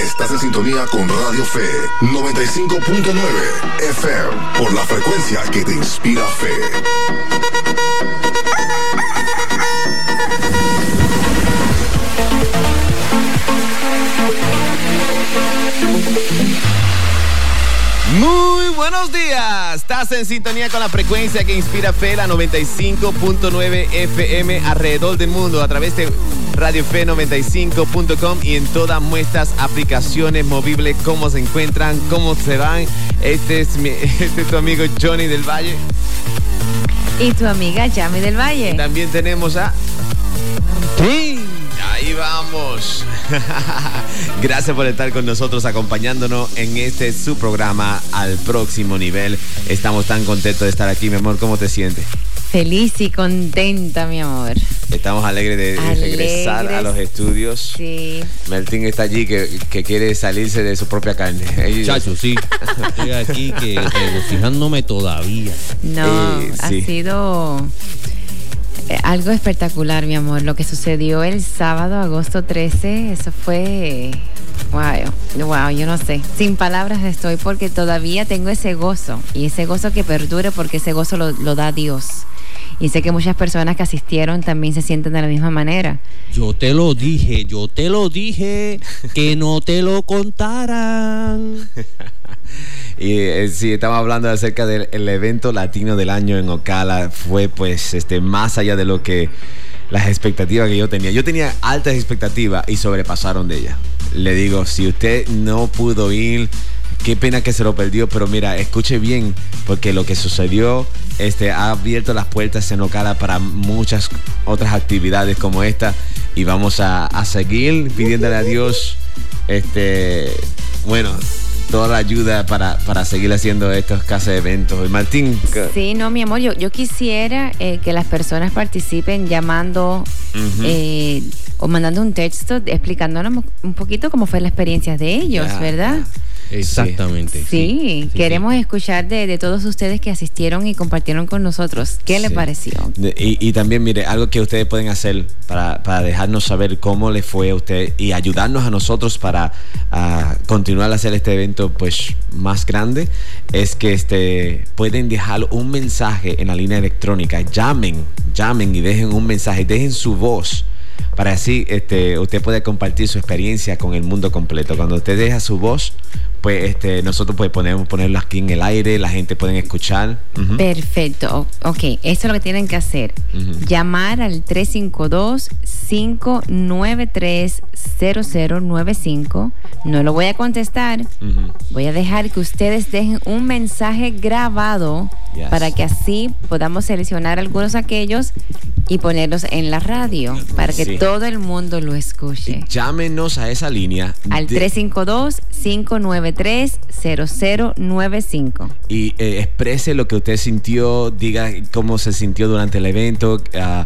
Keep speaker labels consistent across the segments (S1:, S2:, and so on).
S1: Estás en sintonía con Radio Fe 95.9 FM por la frecuencia que te inspira fe.
S2: Muy buenos días, estás en sintonía con la frecuencia que inspira fe, la 95.9 FM alrededor del mundo a través de radiofe95.com y en todas nuestras aplicaciones movibles. ¿Cómo se encuentran? ¿Cómo se van? Este es tu amigo Johnny del Valle.
S3: Y tu amiga Yami del Valle.
S2: Y también tenemos a... ¡Sí! Ahí vamos. Gracias por estar con nosotros, acompañándonos en este su programa Al Próximo Nivel. Estamos tan contentos de estar aquí, mi amor. ¿Cómo te sientes?
S3: Feliz y contenta, mi amor.
S2: Estamos alegres de regresar a los estudios.
S3: Sí.
S2: Martín está allí que quiere salirse de su propia carne.
S4: Chacho, sí. Estoy aquí que regocijándome todavía.
S3: No, ha sido... algo espectacular, mi amor. Lo que sucedió el sábado, agosto 13, eso fue... Wow, yo no sé. Sin palabras estoy porque todavía tengo ese gozo. Y ese gozo que perdure porque ese gozo lo da Dios. Y sé que muchas personas que asistieron también se sienten de la misma manera.
S4: Yo te lo dije, que no te lo contaran.
S2: Y sí, estamos hablando acerca del evento latino del año en Ocala. Fue pues más allá de lo que las expectativas que yo tenía. Yo tenía altas expectativas y sobrepasaron de ellas. Le digo, si usted no pudo ir, qué pena que se lo perdió, pero mira, escuche bien, porque lo que sucedió ha abierto las puertas en Ocala para muchas otras actividades como esta, y vamos a seguir pidiéndole a Dios toda la ayuda para seguir haciendo estos casos de eventos. Martín.
S3: Sí, no, mi amor, yo quisiera que las personas participen llamando o mandando un texto explicándonos un poquito cómo fue la experiencia de ellos, ¿verdad?
S4: Exactamente.
S3: Sí, queremos escuchar de todos ustedes que asistieron y compartieron con nosotros. ¿Qué les pareció?
S2: Y también, mire, algo que ustedes pueden hacer para dejarnos saber cómo les fue a usted y ayudarnos a nosotros para continuar a hacer este evento pues más grande, es que pueden dejar un mensaje en la línea electrónica. Llamen y dejen un mensaje, dejen su voz. Para así usted puede compartir su experiencia con el mundo completo. Cuando usted deja su voz, pues nosotros pues ponerlo aquí en el aire, la gente puede escuchar.
S3: Perfecto. Ok, eso es lo que tienen que hacer. Llamar al 352-593-0095. No lo voy a contestar. Voy a dejar que ustedes dejen un mensaje grabado para que así podamos seleccionar algunos aquellos y ponerlos en la radio para que todo el mundo lo escuche.
S2: Llámenos a esa línea
S3: al 352-593-0095
S2: y exprese lo que usted sintió, diga cómo se sintió durante el evento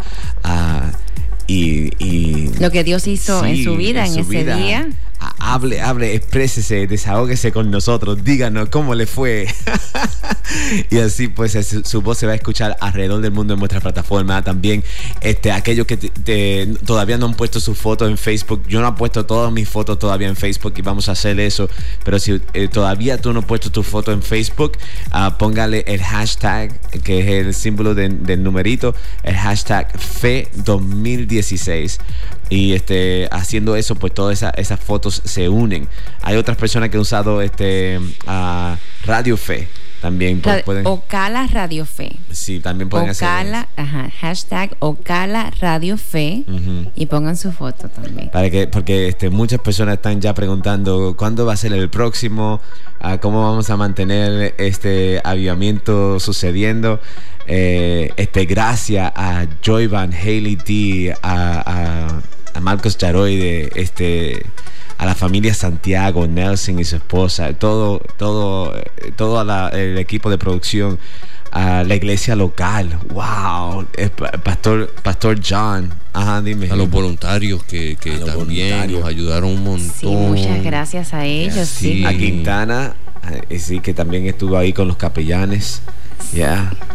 S2: y
S3: lo que Dios hizo en su vida, en ese día.
S2: Hable, exprésese, desahógese con nosotros, díganos cómo le fue. Y así pues su voz se va a escuchar alrededor del mundo en nuestra plataforma. También aquellos que todavía no han puesto su foto en Facebook. Yo no he puesto todas mis fotos todavía en Facebook y vamos a hacer eso. Pero si todavía tú no has puesto tu foto en Facebook, póngale el hashtag, que es el símbolo del numerito, el hashtag Fe2016. Y haciendo eso, pues todas esas fotos se unen. Hay otras personas que han usado Radio Fe. También pueden...
S3: Ocala Radio Fe.
S2: Sí, también pueden hacer eso.
S3: Hashtag Ocala Radio Fe. Y pongan su foto también.
S2: Porque muchas personas están ya preguntando ¿cuándo va a ser el próximo? ¿Cómo vamos a mantener este avivamiento sucediendo? Gracias a Joy Van Haley D, a Marcos Charoy, a la familia Santiago, Nelson y su esposa, todo el equipo de producción, a la iglesia local, wow, Pastor John, dime.
S4: A los voluntarios que también nos ayudaron un montón.
S3: Sí, muchas gracias a ellos. Sí.
S2: A Quintana, que también estuvo ahí con los capellanes,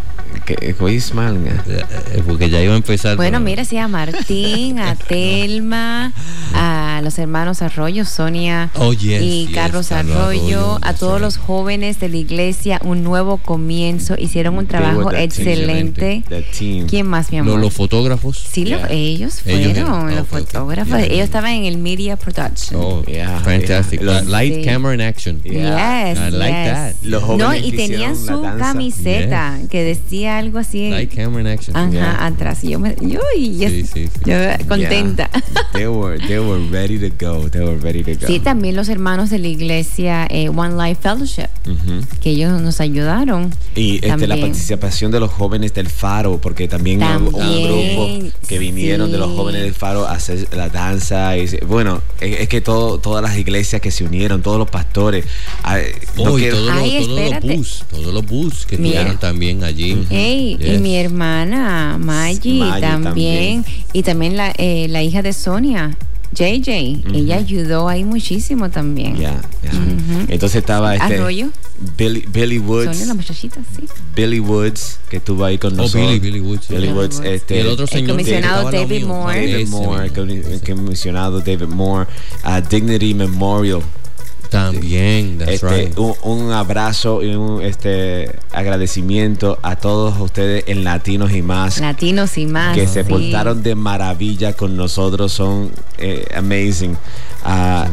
S4: Porque ya iba a empezar.
S3: Bueno, mira, sí, a Martín, a Telma, a los hermanos Arroyo, Sonia y Carlos Arroyo, a todos los jóvenes de la iglesia, un nuevo comienzo. Hicieron un trabajo excelente. ¿Quién más, mi amor?
S4: Los fotógrafos.
S3: Sí, ellos fueron los fotógrafos. Ellos estaban en el Media Production.
S4: Oh, fantastic. Light camera and action.
S3: Yes,
S4: I like that.
S3: No, y tenían su camiseta que decía algo así.
S4: Light camera and action.
S3: Ajá, atrás. Y yo contenta.
S2: They were ready to go.
S3: Sí, también los hermanos de la iglesia One Life Fellowship, que ellos nos ayudaron.
S2: Y la participación de los jóvenes del Faro, porque también hubo un grupo que vinieron de los jóvenes del Faro a hacer la danza. Y, bueno, es que todas las iglesias que se unieron, todos los pastores.
S4: Todos los bus que estuvieron también allí.
S3: Y mi hermana Maggie también. Y también la hija de Sonia, JJ, ella ayudó ahí muchísimo también.
S2: Entonces estaba
S3: Arroyo,
S2: Billy Woods.
S3: Sonia, la muchachita, sí.
S2: Billy Woods, que estuvo ahí con nosotros.
S4: Billy Woods.
S2: Y el otro señor,
S3: el comisionado David Moore,
S2: comisionado David Moore, Dignity Memorial.
S4: También,
S2: un abrazo y un agradecimiento a todos ustedes en Latinos y Más que se portaron de maravilla con nosotros, son amazing. A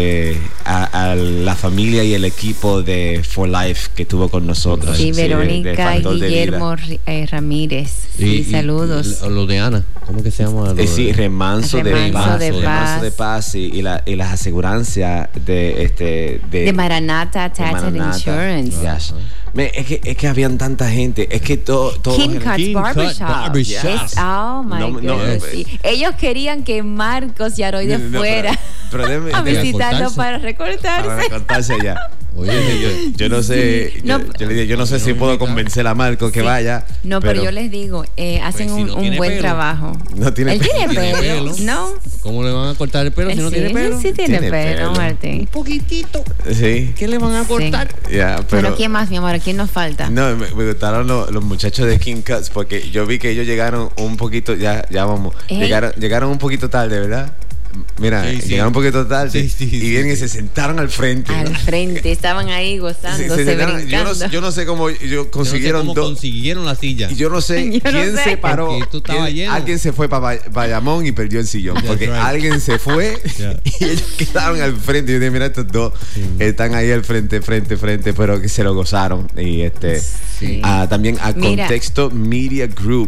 S2: la familia y el equipo de For Life que estuvo con nosotros.
S3: Sí, Verónica y Guillermo Ramírez. Saludos.
S4: Lo de Ana, ¿cómo que se llama?
S2: Remanso de Paz y las asegurancias de
S3: Maranatha Tax and Insurance.
S2: Es que habían tanta gente. Es que todo
S3: King Cuts Barbershop. Oh my goodness. Ellos querían que Marcos Yaroide fuera a visitarlo para recortarse
S2: allá. Oye, yo no sé, yo no sé si puedo convencer a Marco que vaya.
S3: No, pero yo les digo, hacen un buen trabajo.
S2: No tiene
S3: pelo. Él tiene pelo, ¿no?
S4: ¿Cómo le van a cortar el pelo si no tiene pelo?
S3: Sí tiene pelo, Martín.
S4: Un poquitito.
S2: Sí.
S4: ¿Qué le van a cortar?
S3: Pero ¿quién más, mi amor? ¿Quién nos falta?
S2: No, me gustaron los muchachos de King Cuts, porque yo vi que ellos llegaron un poquito, ya vamos, llegaron un poquito tarde, ¿verdad? Mira, llegaron un poquito tarde y vienen y se sentaron al frente.
S3: Estaban ahí gozándose, brincando.
S2: Yo no sé cómo consiguieron
S4: consiguieron la silla.
S2: Y yo no sé quién se paró. Alguien se fue para Bayamón y perdió el sillón. Porque alguien se fue y ellos quedaron al frente. Yo dije, mira, estos dos están ahí al frente, pero que se lo gozaron. Y también a Contexto Media Group.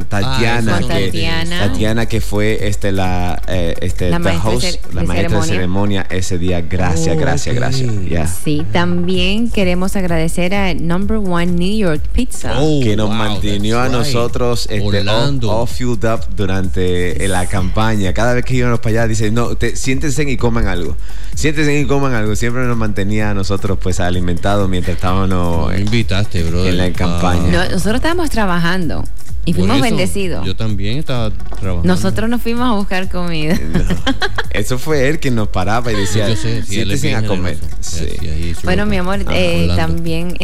S2: Tatiana, que fue la maestra de ceremonia ese día. Gracias.
S3: Sí, también queremos agradecer a Number One New York Pizza,
S2: que nos mantenió a nosotros all fueled up durante la campaña. Cada vez que íbamos para allá, dice, siéntense y coman algo. Siempre nos mantenía a nosotros pues alimentados mientras estábamos
S4: invitaste, brother,
S2: en la campaña.
S3: Nosotros estábamos trabajando y fuimos bendecidos.
S4: Yo también estaba trabajando.
S3: Nosotros nos fuimos a buscar comida.
S2: Eso fue él quien nos paraba y decía, siéntense a comer.
S3: Bueno, mi amor, también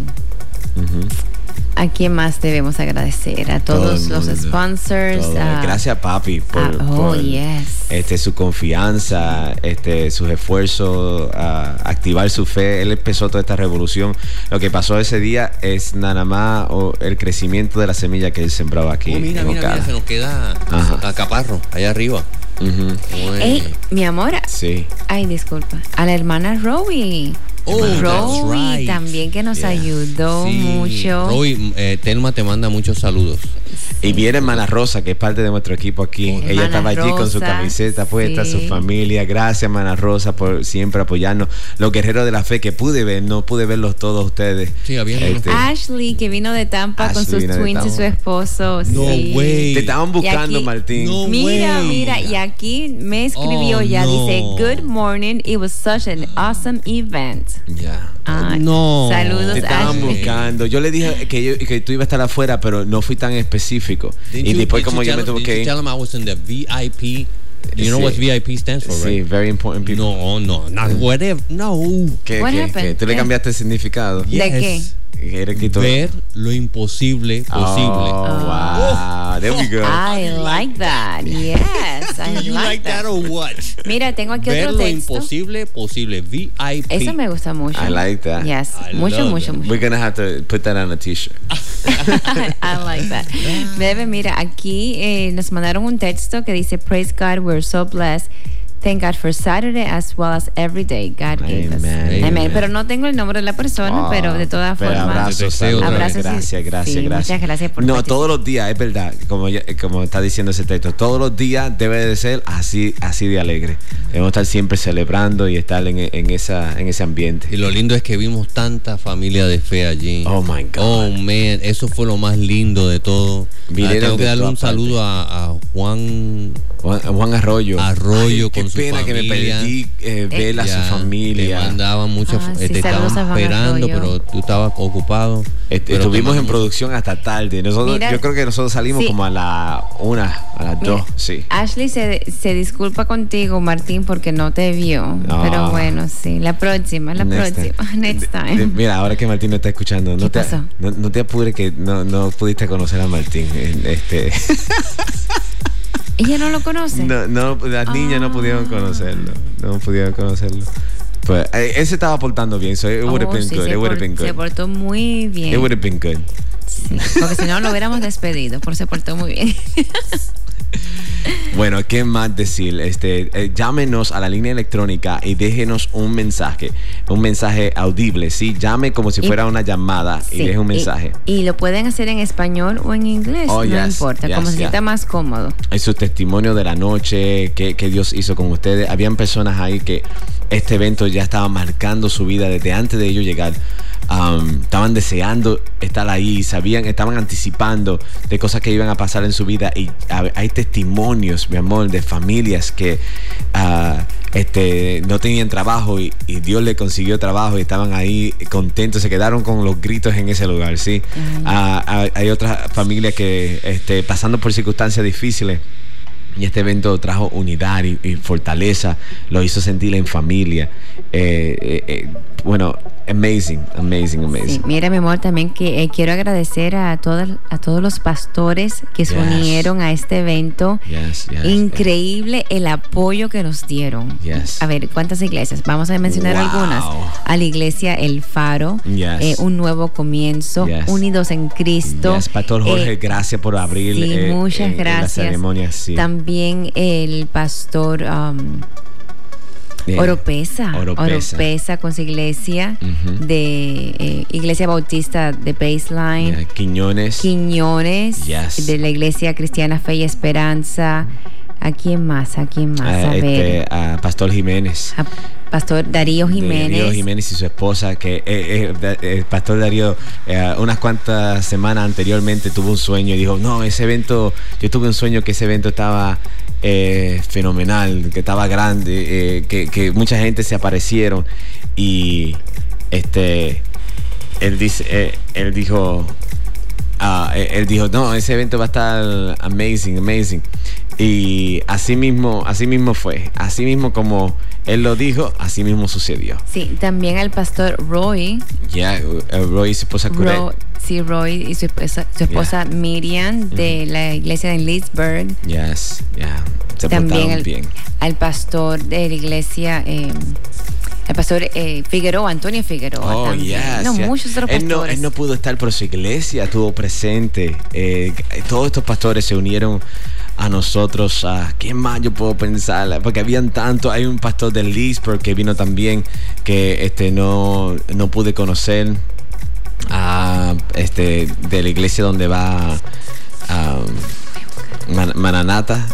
S3: ¿a quién más debemos agradecer? A todos los sponsors.
S2: Gracias, papi, por su confianza, sus esfuerzos, activar su fe. Él empezó toda esta revolución. Lo que pasó ese día es nada más el crecimiento de la semilla que él sembraba aquí.
S4: Mira, se nos queda a Caparro, allá arriba.
S3: Mi amor.
S2: Sí.
S3: Ay, disculpa. A la hermana Rowie. Rowie también, que nos ayudó mucho.
S4: Rowie, Telma te manda muchos saludos.
S2: Y viene hermana Rosa, que es parte de nuestro equipo aquí. Ella estaba allí con su camiseta puesta, su familia. Gracias, hermana Rosa, por siempre apoyarnos. Los guerreros de la fe que no pude verlos todos ustedes.
S4: Sí,
S3: Ashley, que vino de Tampa con sus twins y su esposo.
S4: No way.
S2: Te estaban buscando, aquí, Martín.
S3: Mira, y aquí me escribió dice, good morning, it was such an awesome event. Saludos.
S2: Te estaban buscando. Yo le dije que tú ibas a estar afuera, pero no fui tan específico. Y después como yo me tuve que ir.
S4: Tell them I was in the VIP. You know what VIP stands for, right?
S2: Sí, very important people.
S4: No, not whatever. No.
S2: ¿Qué? ¿Tú le cambiaste el significado?
S3: ¿De qué?
S4: Ver lo imposible posible.
S2: Oh, wow. There we go.
S3: I like that. Yes, I
S4: Do you like that or what?
S3: Mira, tengo aquí
S4: Ver
S3: otro
S4: lo
S3: texto.
S4: imposible posible. VIP.
S3: Eso me gusta mucho.
S2: I like that.
S3: Yes,
S4: I
S3: mucho.
S2: We're gonna have to put that on a t-shirt.
S3: I like that. Bebe, mira, aquí nos mandaron un texto que dice, Praise God, we're so blessed. Thank God for Saturday as well as every day God gave us. Amen. Pero no tengo el nombre de la persona, pero de todas formas.
S2: Abrazos, gracias.
S3: Muchas gracias por
S2: No, todos los días, es verdad, como está diciendo ese texto, todos los días debe de ser así de alegre. Debemos estar siempre celebrando y estar en ese ambiente.
S4: Y lo lindo es que vimos tanta familia de fe allí.
S2: Oh my God.
S4: Oh man, eso fue lo más lindo de todo. Tengo que darle un saludo a Juan
S2: Arroyo.
S4: Con su
S2: pena
S4: familia.
S2: que me perdí ver a su familia.
S4: Te mandaban muchas, te estaban esperando, pero tú estabas ocupado.
S2: Estuvimos en producción hasta tarde. Yo creo que nosotros salimos como a la 1, a las 2. Sí.
S3: Ashley se disculpa contigo, Martín, porque no te vio. Pero bueno, sí. La próxima. Next time.
S2: Mira, ahora que Martín no está escuchando,
S3: ¿Qué pasó?
S2: No te apures que no pudiste conocer a Martín.
S3: ¿Ella no lo conoce?
S2: No, las niñas no pudieron conocerlo. Pues él se estaba portando bien, so it would have been good. It would have been good.
S3: Se portó muy bien.
S2: It would have been good.
S3: Sí, porque si no lo hubiéramos despedido, porque se portó muy bien.
S2: Bueno, ¿qué más decir? Llámenos a la línea electrónica y déjenos un mensaje audible, ¿sí? Llame como si fuera una llamada y deje un mensaje.
S3: Y lo pueden hacer en español o en inglés, no importa, como se sienta más cómodo.
S2: Es su testimonio de la noche, que Dios hizo con ustedes. Habían personas ahí que este evento ya estaba marcando su vida desde antes de ellos llegar. Estaban deseando estar ahí, estaban anticipando de cosas que iban a pasar en su vida, y hay testimonios, mi amor, de familias que no tenían trabajo y Dios le consiguió trabajo y estaban ahí contentos, se quedaron con los gritos en ese lugar, ¿sí? Hay otras familias que pasando por circunstancias difíciles, y este evento trajo unidad y fortaleza, lo hizo sentir en familia. Bueno, amazing.
S3: Sí, mira, mi amor, también que quiero agradecer a todos los pastores que se unieron a este evento. Increíble el apoyo que nos dieron. A ver, ¿cuántas iglesias? Vamos a mencionar algunas. A la iglesia El Faro, Un Nuevo Comienzo, Unidos en Cristo.
S2: Pastor Jorge, gracias por abrir
S3: muchas gracias.
S2: La ceremonia.
S3: También el pastor Oropesa con su iglesia de Iglesia Bautista de Baseline.
S2: Quiñones.
S3: De la Iglesia Cristiana Fe y Esperanza. ¿A quién más? A ver.
S2: A Pastor Jiménez.
S3: Pastor Darío Jiménez
S2: y su esposa, que el Pastor Darío unas cuantas semanas anteriormente tuvo un sueño y dijo, no, ese evento, yo tuve un sueño que ese evento estaba fenomenal, que estaba grande, que mucha gente se aparecieron, y él dijo, no, ese evento va a estar amazing. Y así mismo fue, así mismo como él lo dijo, así mismo sucedió.
S3: Sí, también al pastor Roy.
S2: Roy y su esposa Curet.
S3: Roy y su esposa Miriam de la iglesia de Leesburg.
S2: Se
S3: también
S2: bien.
S3: Al pastor de la iglesia, el pastor Antonio Figueroa. Muchos otros pastores.
S2: Él no pudo estar, pero su iglesia estuvo presente. Todos estos pastores se unieron a nosotros. ¿Quién más yo puedo pensar? Porque habían tanto. Hay un pastor de Leesburg que vino también, que no pude conocer, de la iglesia donde va Maranata.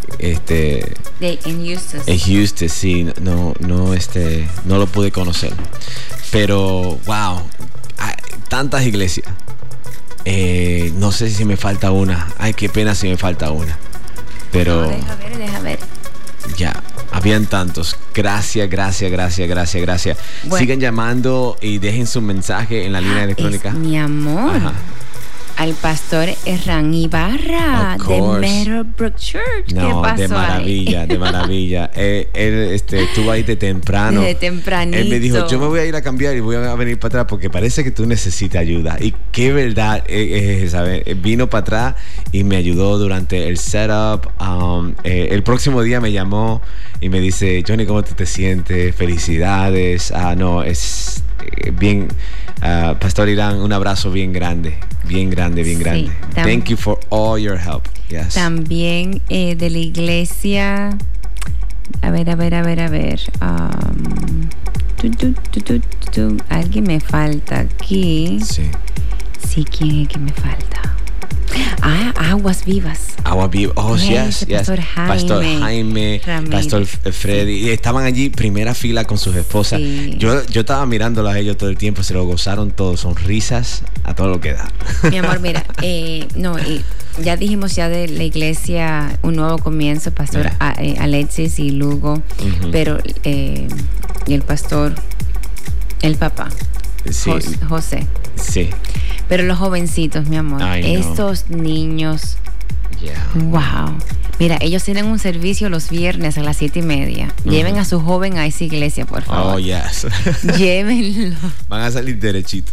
S3: En
S2: Houston, sí, no lo pude conocer, pero wow, tantas iglesias. No sé si me falta una. Ay, qué pena si me falta una, pero
S3: no, deja ver.
S2: Ya, habían tantos. Gracias.
S3: Bueno,
S2: sigan llamando y dejen su mensaje en la línea electrónica.
S3: Mi amor. al pastor Hernán Ibarra de Meadowbrook Church.
S2: No,
S3: ¿qué pasó
S2: de maravilla,
S3: ahí?
S2: de maravilla. Él estuvo ahí de temprano.
S3: Desde tempranito.
S2: Él me dijo, yo me voy a ir a cambiar y voy a venir para atrás porque parece que tú necesitas ayuda. Y qué verdad es esa. Vino para atrás y me ayudó durante el setup. El próximo día me llamó y me dice, Johnny, ¿cómo tú te sientes? Felicidades. No, es bien... Pastor Irán, un abrazo bien grande. Bien grande. Thank you for all your help. Yes.
S3: También de la iglesia... A ver. Alguien me falta aquí. Sí, ¿quién es que me falta? Aguas Vivas.
S2: Aguas Vivas. Oh, yes. Pastor Jaime,
S3: Ramírez.
S2: Pastor Freddy. Y estaban allí, primera fila con sus esposas.
S3: Sí.
S2: Yo estaba mirándolos a ellos todo el tiempo, se lo gozaron todos, sonrisas a todo lo que da.
S3: Mi amor, mira, ya dijimos ya de la iglesia Un Nuevo Comienzo, Pastor Alexis y Lugo, pero y el pastor, el papá,
S2: Sí.
S3: José.
S2: Sí.
S3: Pero los jovencitos, mi amor, estos niños, wow. Mira, ellos tienen un servicio los viernes a las 7:30. Lleven a su joven a esa iglesia, por favor.
S2: Oh, yes.
S3: Llévenlo.
S2: Van a salir derechito.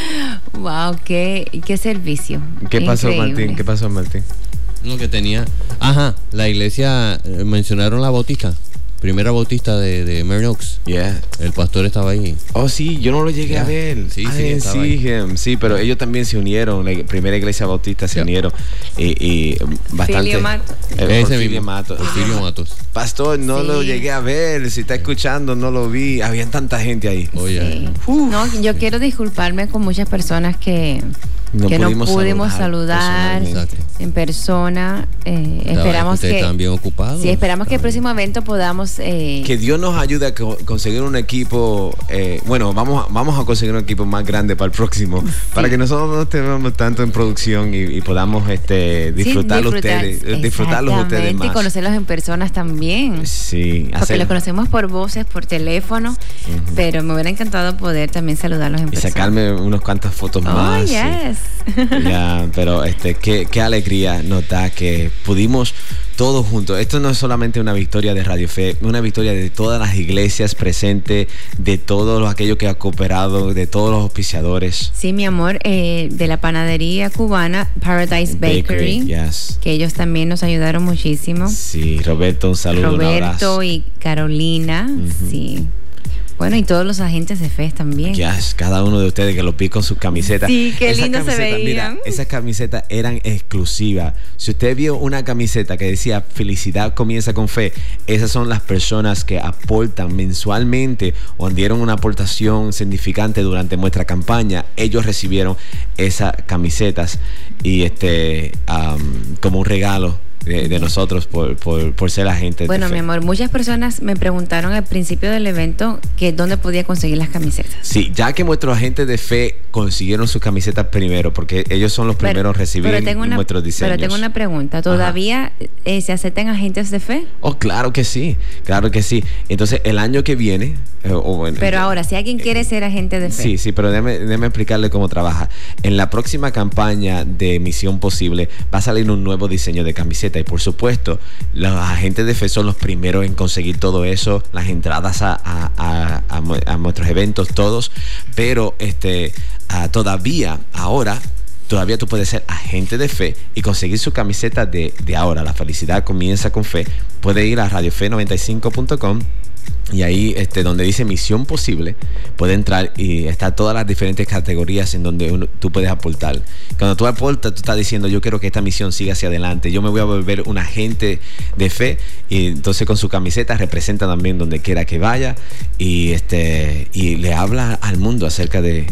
S3: Wow, qué servicio.
S2: ¿Qué pasó,
S3: Increíble.
S2: Martín?
S4: Lo que tenía. La iglesia, mencionaron la bautista. Primera bautista de Mary Oaks.
S2: Yeah.
S4: El pastor estaba ahí.
S2: Oh, sí, yo no lo llegué a ver.
S4: Sí, estaba ahí.
S2: Sí, pero ellos también se unieron. La primera iglesia bautista se unieron. Y bastante.
S3: Filio Matos.
S4: Ese mismo.
S2: Porfirio
S4: Matos.
S2: Pastor, no lo llegué a ver. Si está escuchando, no lo vi. Había tanta gente ahí.
S3: Sí. No, yo quiero disculparme con muchas personas que no pudimos saludar en persona. Esperamos
S4: que están bien ocupados.
S3: Sí, esperamos que el próximo evento podamos
S2: que Dios nos ayude a conseguir un equipo. Vamos a conseguir un equipo más grande para el próximo, para que nosotros no estemos tanto en producción y podamos disfrutarlos ustedes más
S3: y conocerlos en personas también.
S2: Sí,
S3: porque los conocemos por voces, por teléfono, pero me hubiera encantado poder también saludarlos en persona.
S2: Y sacarme unas cuantas fotos más.
S3: Yes.
S2: Ya, pero qué alegría nos da que pudimos todos juntos. Esto no es solamente una victoria de Radio Fe, una victoria de todas las iglesias presentes, de todos aquellos que han cooperado, de todos los auspiciadores.
S3: Sí, mi amor, de la panadería cubana Paradise Bakery,
S2: yes.
S3: Que ellos también nos ayudaron muchísimo.
S2: Sí, Roberto, un saludo, un abrazo.
S3: Roberto y Carolina, sí. Bueno, y todos los agentes de fe también.
S2: Yes, cada uno de ustedes que lo vi con sus camisetas.
S3: Sí, qué lindo se veían.
S2: Mira, esas camisetas eran exclusivas. Si usted vio una camiseta que decía Felicidad comienza con fe, esas son las personas que aportan mensualmente o dieron una aportación significante durante nuestra campaña. Ellos recibieron esas camisetas y como un regalo de nosotros por ser agentes.
S3: Bueno, mi amor, muchas personas me preguntaron al principio del evento que dónde podía conseguir las camisetas.
S2: Sí, ya que nuestros agentes de fe consiguieron sus camisetas primero, porque ellos son los primeros en recibir nuestros diseños.
S3: Pero tengo una pregunta, ¿todavía se aceptan agentes de fe?
S2: Oh, claro que sí. Entonces, el año que viene...
S3: pero ahora, si alguien quiere ser agente de fe.
S2: Sí, pero déjame explicarle cómo trabaja. En la próxima campaña de Misión Posible va a salir un nuevo diseño de camiseta y por supuesto los agentes de fe son los primeros en conseguir todo eso, las entradas a nuestros eventos todos, pero todavía tú puedes ser agente de fe y conseguir su camiseta de ahora. La felicidad comienza con fe. Puede ir a radiofe95.com y ahí donde dice Misión Posible puede entrar y está todas las diferentes categorías en donde tú puedes aportar. Cuando tú aportas, tú estás diciendo yo quiero que esta misión siga hacia adelante, yo me voy a volver un agente de fe, y entonces con su camiseta representa también donde quiera que vaya y le habla al mundo acerca de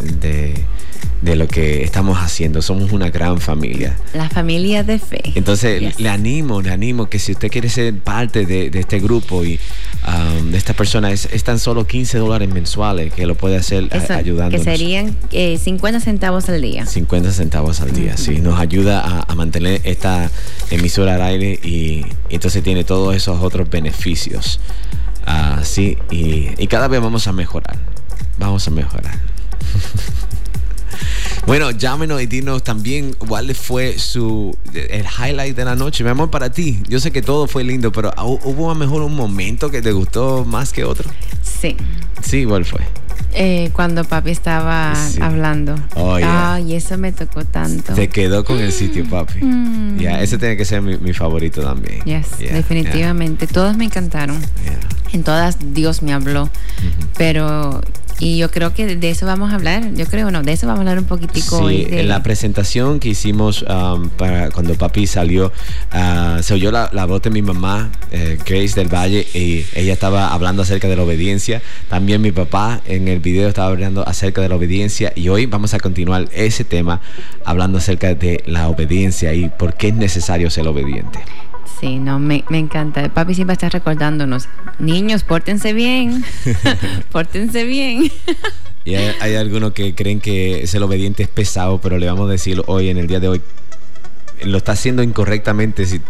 S2: lo que estamos haciendo. Somos una gran familia,
S3: la familia de fe.
S2: Entonces
S3: yes.
S2: le animo que si usted quiere ser parte de este grupo y de esta persona, es tan solo $15 mensuales que lo puede hacer ayudándonos.
S3: Que serían 50 centavos al día.
S2: 50 centavos al día, sí. Nos ayuda a mantener esta emisora al aire y entonces tiene todos esos otros beneficios. Sí, y cada vez vamos a mejorar. Bueno, llámenos y dinos también cuál fue el highlight de la noche. Mi amor, para ti, yo sé que todo fue lindo, pero ¿hubo a lo mejor un momento que te gustó más que otro?
S3: Sí.
S2: Sí, ¿cuál fue?
S3: Cuando papi estaba hablando.
S2: Oh, yeah.
S3: Ay, eso me tocó tanto.
S2: Te quedó con el sitio, papi. Ese tiene que ser mi favorito también.
S3: Yes, definitivamente. Todos me encantaron. En todas Dios me habló. Pero... Y yo creo que de eso vamos a hablar. De eso vamos a hablar un poquitico hoy.
S2: Sí, en la presentación que hicimos para cuando papi salió, se oyó la voz de mi mamá, Grace del Valle, y ella estaba hablando acerca de la obediencia. También mi papá en el video estaba hablando acerca de la obediencia, y hoy vamos a continuar ese tema hablando acerca de la obediencia y por qué es necesario ser obediente.
S3: Sí, no, me encanta. Papi siempre está recordándonos, niños, pórtense bien, pórtense bien.
S2: Y hay algunos que creen que ser obediente es pesado, pero le vamos a decir hoy, en el día de hoy, lo está haciendo incorrectamente. Se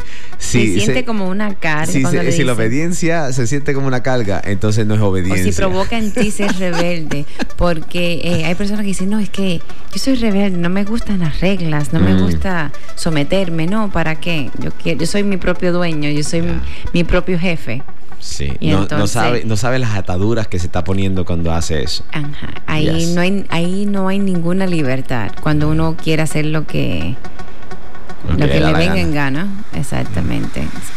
S3: siente como una carga.
S2: Si la obediencia se siente como una carga, entonces no es obediencia.
S3: O si provoca en ti ser rebelde, porque hay personas que dicen, no, es que yo soy rebelde, no me gustan las reglas, no me gusta someterme, no, ¿para qué? Yo soy mi propio dueño, yo soy mi propio jefe.
S2: Sí, no sabe las ataduras que se está poniendo cuando hace eso.
S3: Ajá. Ahí no hay ninguna libertad cuando uno quiere hacer lo que le venga en gana. Exactamente.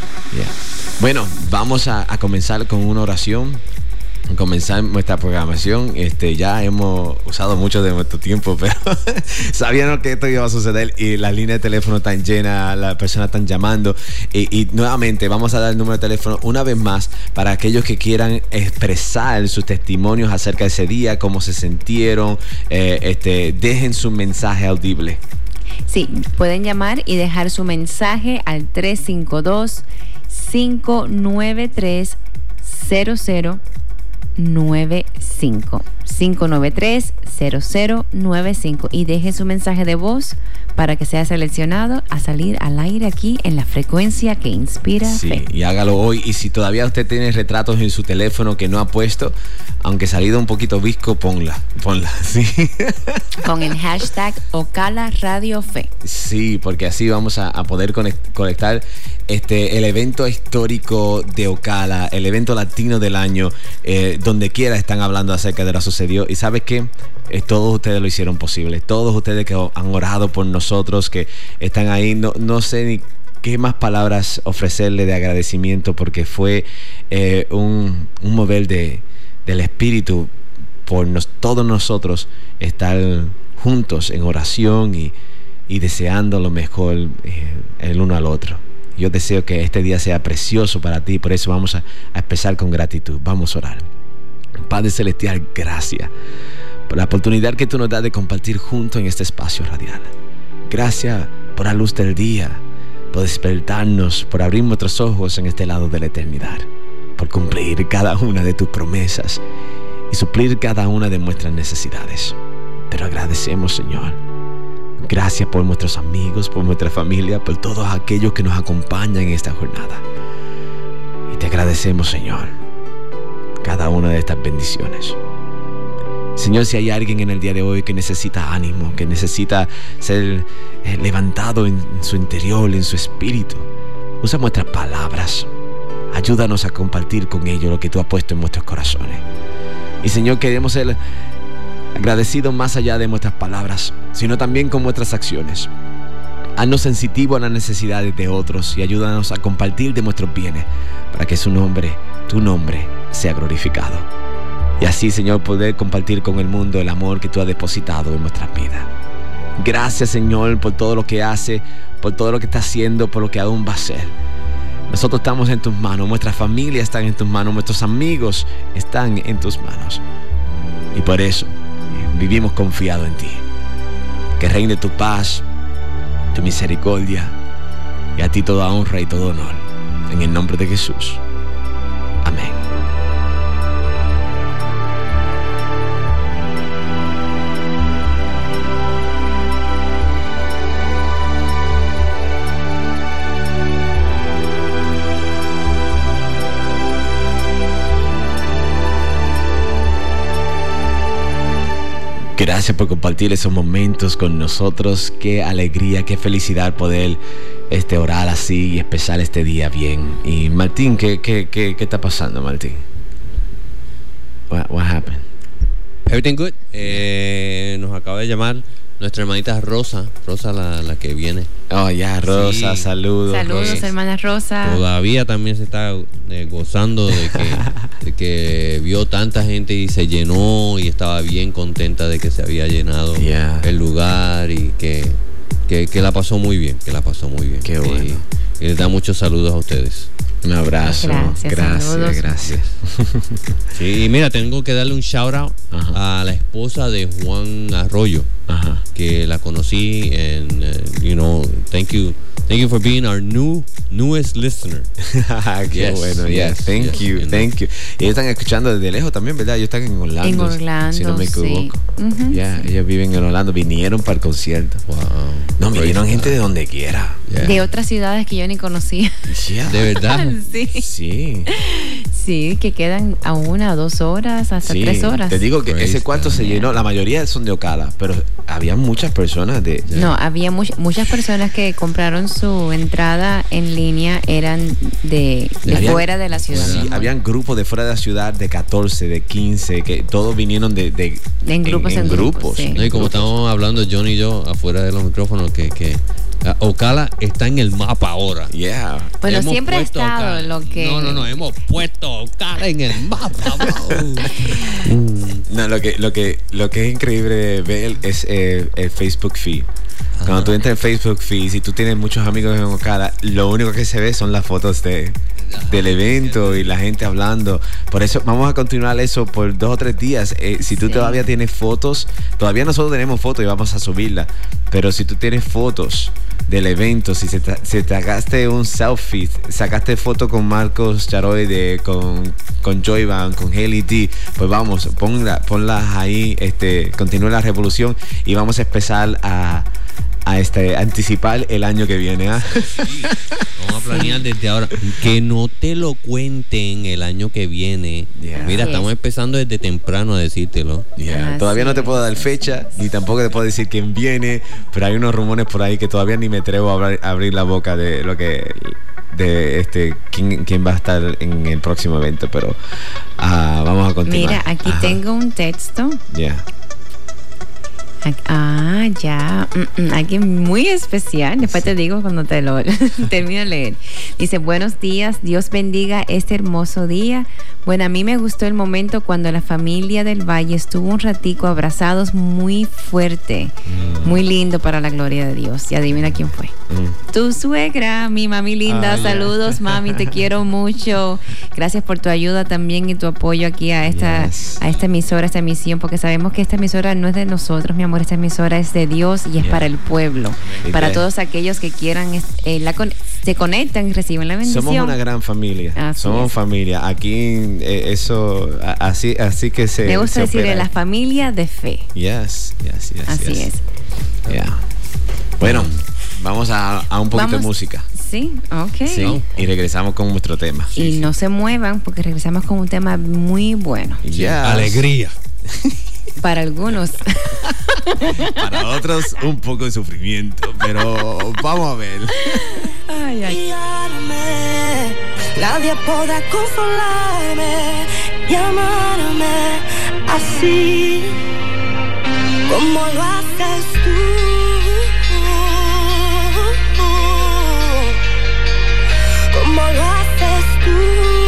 S2: Bueno, vamos a comenzar con una oración. Comenzar nuestra programación. Ya hemos usado mucho de nuestro tiempo, pero sabíamos que esto iba a suceder y las líneas de teléfono están llenas, las personas están llamando y nuevamente vamos a dar el número de teléfono una vez más para aquellos que quieran expresar sus testimonios acerca de ese día, cómo se sintieron. Dejen su mensaje audible.
S3: Sí, pueden llamar y dejar su mensaje al 352-593-0095. 593-0095 y deje su mensaje de voz para que sea seleccionado a salir al aire aquí en la frecuencia que inspira fe.
S2: Y hágalo hoy. Y si todavía usted tiene retratos en su teléfono que no ha puesto, aunque salido un poquito visco, ponla, sí.
S3: Con el hashtag Ocala Radio Fe.
S2: Sí, porque así vamos a poder conectar el evento histórico de Ocala, el evento latino del año, donde quiera están hablando acerca de lo que sucedió. Y ¿sabes qué? Todos ustedes lo hicieron posible. Todos ustedes que han orado por nosotros, que están ahí, no sé ni qué más palabras ofrecerle de agradecimiento, porque fue un mover del Espíritu por todos nosotros estar juntos en oración y deseando lo mejor el uno al otro. Yo deseo que este día sea precioso para ti, por eso vamos a empezar con gratitud. Vamos a orar. Padre Celestial, gracias por la oportunidad que tú nos das de compartir juntos en este espacio radial. Gracias por la luz del día, por despertarnos, por abrir nuestros ojos en este lado de la eternidad, por cumplir cada una de tus promesas y suplir cada una de nuestras necesidades. Te lo agradecemos, Señor. Gracias por nuestros amigos, por nuestra familia, por todos aquellos que nos acompañan en esta jornada. Y te agradecemos, Señor, cada una de estas bendiciones. Señor, si hay alguien en el día de hoy que necesita ánimo, que necesita ser levantado en su interior, en su espíritu, usa nuestras palabras. Ayúdanos a compartir con ellos lo que tú has puesto en nuestros corazones. Y Señor, queremos ser agradecidos más allá de nuestras palabras, sino también con nuestras acciones. Haznos sensitivos a las necesidades de otros y ayúdanos a compartir de nuestros bienes para que tu nombre sea glorificado. Y así, Señor, poder compartir con el mundo el amor que tú has depositado en nuestras vidas. Gracias, Señor, por todo lo que hace, por todo lo que está haciendo, por lo que aún va a hacer. Nosotros estamos en tus manos, nuestra familia está en tus manos, nuestros amigos están en tus manos. Y por eso vivimos confiados en ti. Que reine tu paz, tu misericordia, y a ti toda honra y todo honor. En el nombre de Jesús. Amén. Gracias por compartir esos momentos con nosotros. Qué alegría, qué felicidad poder orar así y empezar este día bien. Y Martín, ¿qué está pasando, Martín? What happened?
S4: Everything good. Nos acaba de llamar nuestra hermanita Rosa, la que viene.
S2: Oh, ya, Rosa, sí. Saludos.
S3: Saludos, hermana Rosa.
S4: Todavía también se está gozando de que vio tanta gente y se llenó y estaba bien contenta de que se había llenado el lugar y que la pasó muy bien,
S2: Qué bueno.
S4: Y les da muchos saludos a ustedes.
S2: Un abrazo. Gracias.
S4: Sí, y mira, tengo que darle un shout out a la esposa de Juan Arroyo, que la conocí en, thank you for being our newest listener.
S2: Qué bueno, thank you. Y ellos están escuchando desde lejos también, ¿verdad? Ellos están en Orlando.
S3: En Orlando,
S2: si no me equivoco.
S3: Sí.
S2: Ellos viven en Orlando, vinieron para el concierto.
S4: Wow.
S2: No, vinieron gente de donde quiera.
S3: De otras ciudades que yo ni conocía.
S4: De verdad.
S3: Sí, que quedan a 1 o 2 horas, hasta 3 horas.
S2: Te digo que ese cuarto se llenó, la mayoría son de Ocala, pero había muchas personas
S3: No, había muchas personas que compraron su entrada en línea, eran de fuera de la ciudad.
S2: Sí, habían grupos de fuera de la ciudad, de 14, de 15, que todos vinieron
S3: en grupos.
S4: Sí. Y como estamos hablando John y yo afuera de los micrófonos, que Ocala está en el mapa ahora.
S3: Bueno, hemos siempre ha estado
S4: Ocala.
S3: Lo que...
S4: No, hemos puesto Ocala en el mapa, bro.
S2: No, lo que es increíble ver es el Facebook feed. Cuando tú entras en Facebook feed, si tú tienes muchos amigos en Ocala, lo único que se ve son las fotos del evento y la gente hablando. Por eso vamos a continuar eso por 2 o 3 días. Si tú todavía tienes fotos, todavía nosotros tenemos fotos y vamos a subirla, pero si tú tienes fotos del evento, si se sacaste un selfie, sacaste foto con Marcos Charoide, con Joyvan, con Haley D, pues vamos, ponlas ahí, continúa la revolución y vamos a empezar a anticipar el año que viene.
S4: Sí, vamos a planear desde ahora. Que no te lo cuenten el año que viene. Mira, estamos empezando desde temprano a decírtelo.
S2: Todavía no te puedo dar fecha, ni tampoco te puedo decir quién viene, pero hay unos rumores por ahí que todavía ni me atrevo a abrir la boca de lo que quién va a estar en el próximo evento, pero vamos a continuar.
S3: Mira, aquí tengo un texto. Aquí muy especial. Después te digo cuando te lo termino de leer. Dice: buenos días, Dios bendiga este hermoso día. Bueno, a mí me gustó el momento cuando la familia del Valle estuvo un ratico abrazados muy fuerte. Muy lindo, para la gloria de Dios. Y adivina quién fue. Tu suegra, mi mami linda. Saludos, mami, te quiero mucho. Gracias por tu ayuda también y tu apoyo aquí a esta emisora, esta emisión, porque sabemos que esta emisora no es de nosotros, mi amor. Esta emisora es de Dios y es para el pueblo, para todos aquellos que quieran se conectan y reciben la bendición.
S2: Somos una gran familia. Somos familia. Aquí así que se
S3: me gusta decirle
S2: opera.
S3: La familia de fe.
S2: Así es.
S3: Bueno,
S2: vamos a un poquito de música.
S3: Sí, ok.
S2: Sí, y regresamos con nuestro tema.
S3: Y no se muevan, porque regresamos con un tema muy bueno.
S4: Alegría.
S3: Para algunos.
S2: Para otros, un poco de sufrimiento, pero vamos a ver.
S5: Nadie podrá consolarme y amarme así como lo haces tú. Como lo haces tú.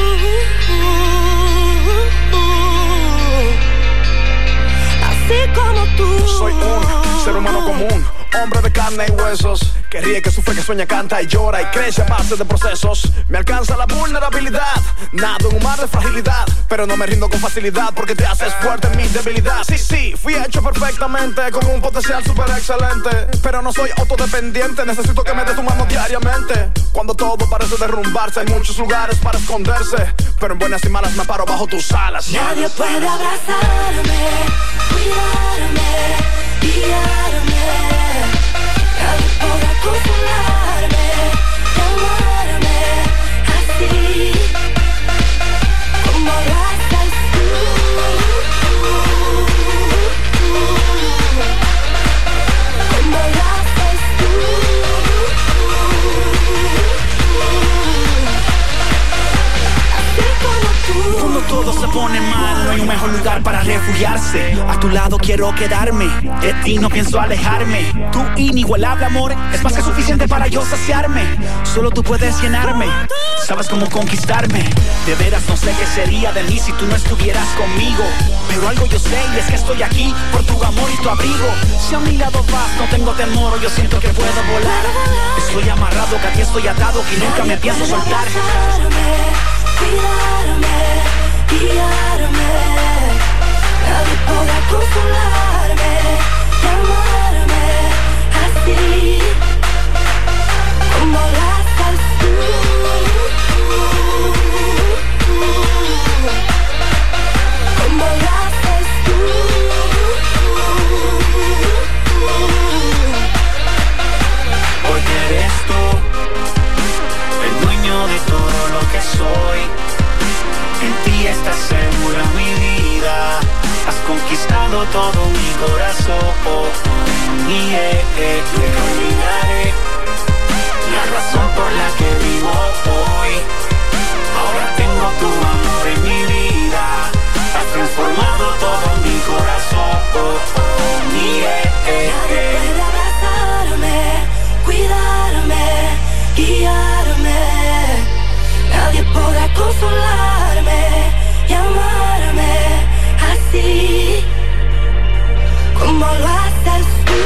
S5: Así como tú.
S6: Soy un ser humano común, hombre de carne y huesos, que ríe, que sufre, que sueña, canta y llora y crece a base de procesos. Me alcanza la vulnerabilidad, nado en un mar de fragilidad, pero no me rindo con facilidad porque te haces fuerte en mi debilidad. Sí, fui hecho perfectamente con un potencial súper excelente, pero no soy autodependiente, necesito que me des tu mano diariamente. Cuando todo parece derrumbarse, hay muchos lugares para esconderse, pero en buenas y malas me paro bajo tus alas.
S5: Nadie puede abrazarme, cuidarme, guiarme. Nadie podrá consolarme, amarme así como lo haces tú.
S7: todo se pone mal, no hay un mejor lugar para refugiarse. A tu lado quiero quedarme, de ti no pienso alejarme. Tu inigualable amor es más que suficiente para yo saciarme. Solo tú puedes llenarme, sabes cómo conquistarme. De veras no sé qué sería de mí si tú no estuvieras conmigo. Pero algo yo sé y es que estoy aquí por tu amor y tu abrigo. Si a mi lado vas no tengo temor, yo siento que puedo volar. Estoy amarrado, que aquí estoy atado y nunca me pienso soltar.
S5: Cuidarme, guiarme, nadie podrá consolarme, llamarme así, como la salsa, como la salsa.
S7: Porque eres tú el dueño de todo lo que soy. En ti está segura mi vida. Has conquistado todo mi corazón. Y te olvidaré la razón por la que vivo hoy. Ahora tengo tu amor en mi vida. Has transformado todo mi corazón. Y
S5: Nadie puede abrazarme, cuidarme, guiarme. Nadie podrá consolarme, llamarme así, como lo haces tú.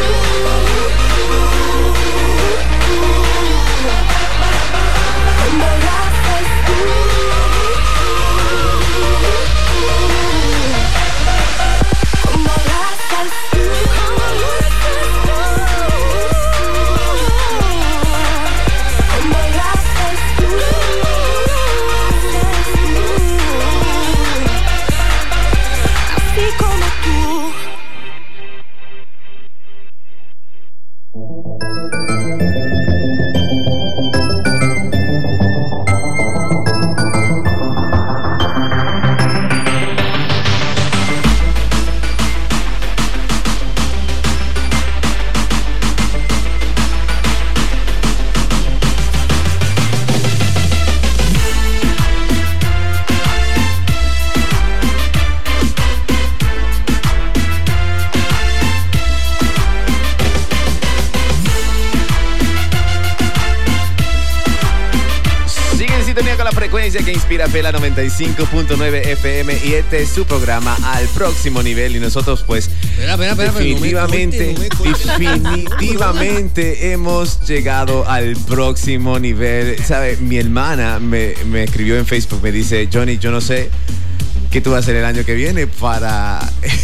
S5: Como lo haces tú. Como lo haces tú. Como lo haces tú. Como lo haces tú. Así como tú.
S2: Que inspira Pela 95.9 FM y este es su programa Al Próximo Nivel y nosotros pues definitivamente hemos llegado al próximo nivel. ¿Sabe? Mi hermana me escribió en Facebook, me dice, Johnny, yo no sé qué tú vas a hacer el año que viene para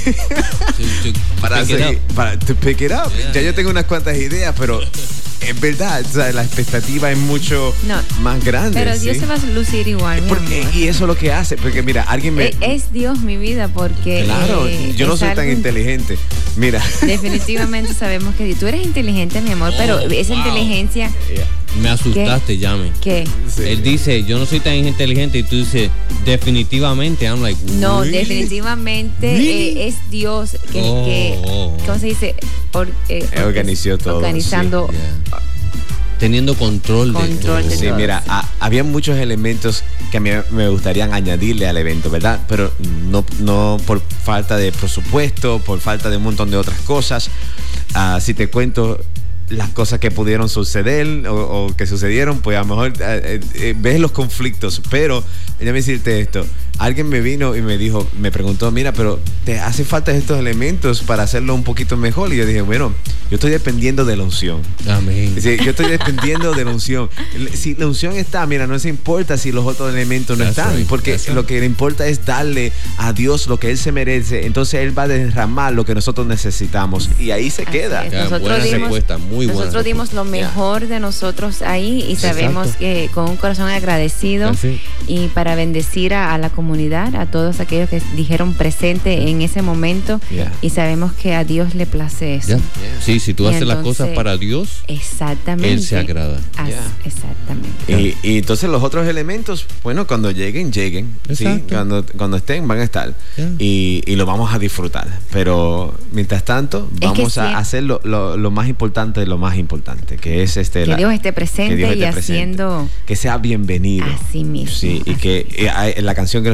S2: seguir, para to pick it up. Ya yo tengo unas cuantas ideas, pero es verdad, o sea, la expectativa es mucho más grande.
S3: Pero Dios se va a lucir igual.
S2: Y eso es lo que hace, porque mira, alguien me...
S3: Es Dios mi vida, porque...
S2: Claro, yo no soy tan inteligente. Mira.
S3: Definitivamente sabemos que tú eres inteligente, mi amor, pero esa inteligencia...
S4: Me asustaste, Yami.
S3: ¿Qué?
S4: Sí. Él dice, yo no soy tan inteligente y tú dices, definitivamente. I'm like,
S3: no,
S4: really?
S3: Definitivamente really? Es Dios que ¿cómo se dice?
S2: Organizó todo.
S3: Organizando.
S2: Sí.
S4: Yeah. Teniendo control de todo.
S2: Sí, todo. Mira, había muchos elementos que a mí me gustaría añadirle al evento, ¿verdad? Pero no por falta de presupuesto, por falta de un montón de otras cosas. Si te cuento las cosas que pudieron suceder o que sucedieron, pues a lo mejor ves los conflictos, pero déjame decirte esto, alguien me vino y me preguntó, mira, pero te hace falta estos elementos para hacerlo un poquito mejor, y yo dije, bueno, yo estoy dependiendo de la unción.
S4: Amén.
S2: Sí, yo estoy dependiendo de la unción. Si la unción está, mira, no se importa si los otros elementos no están, porque lo que le importa es darle a Dios lo que Él se merece, entonces Él va a derramar lo que nosotros necesitamos, y ahí se queda.
S3: Nosotros dimos lo mejor de nosotros ahí, y sabemos que con un corazón agradecido y para bendecir a la comunidad, a todos aquellos que dijeron presente en ese momento, y sabemos que a Dios le place eso.
S4: Sí, si tú haces las cosas para Dios,
S3: exactamente,
S4: Él se agrada.
S3: Exactamente.
S2: Y entonces los otros elementos, bueno, cuando lleguen, ¿sí? Cuando estén, van a estar, y lo vamos a disfrutar, pero mientras tanto vamos a hacer lo más importante de lo más importante, que es que
S3: Dios esté presente y haciendo
S2: que sea bienvenido.
S3: Así mismo.
S2: Sí, y que la canción que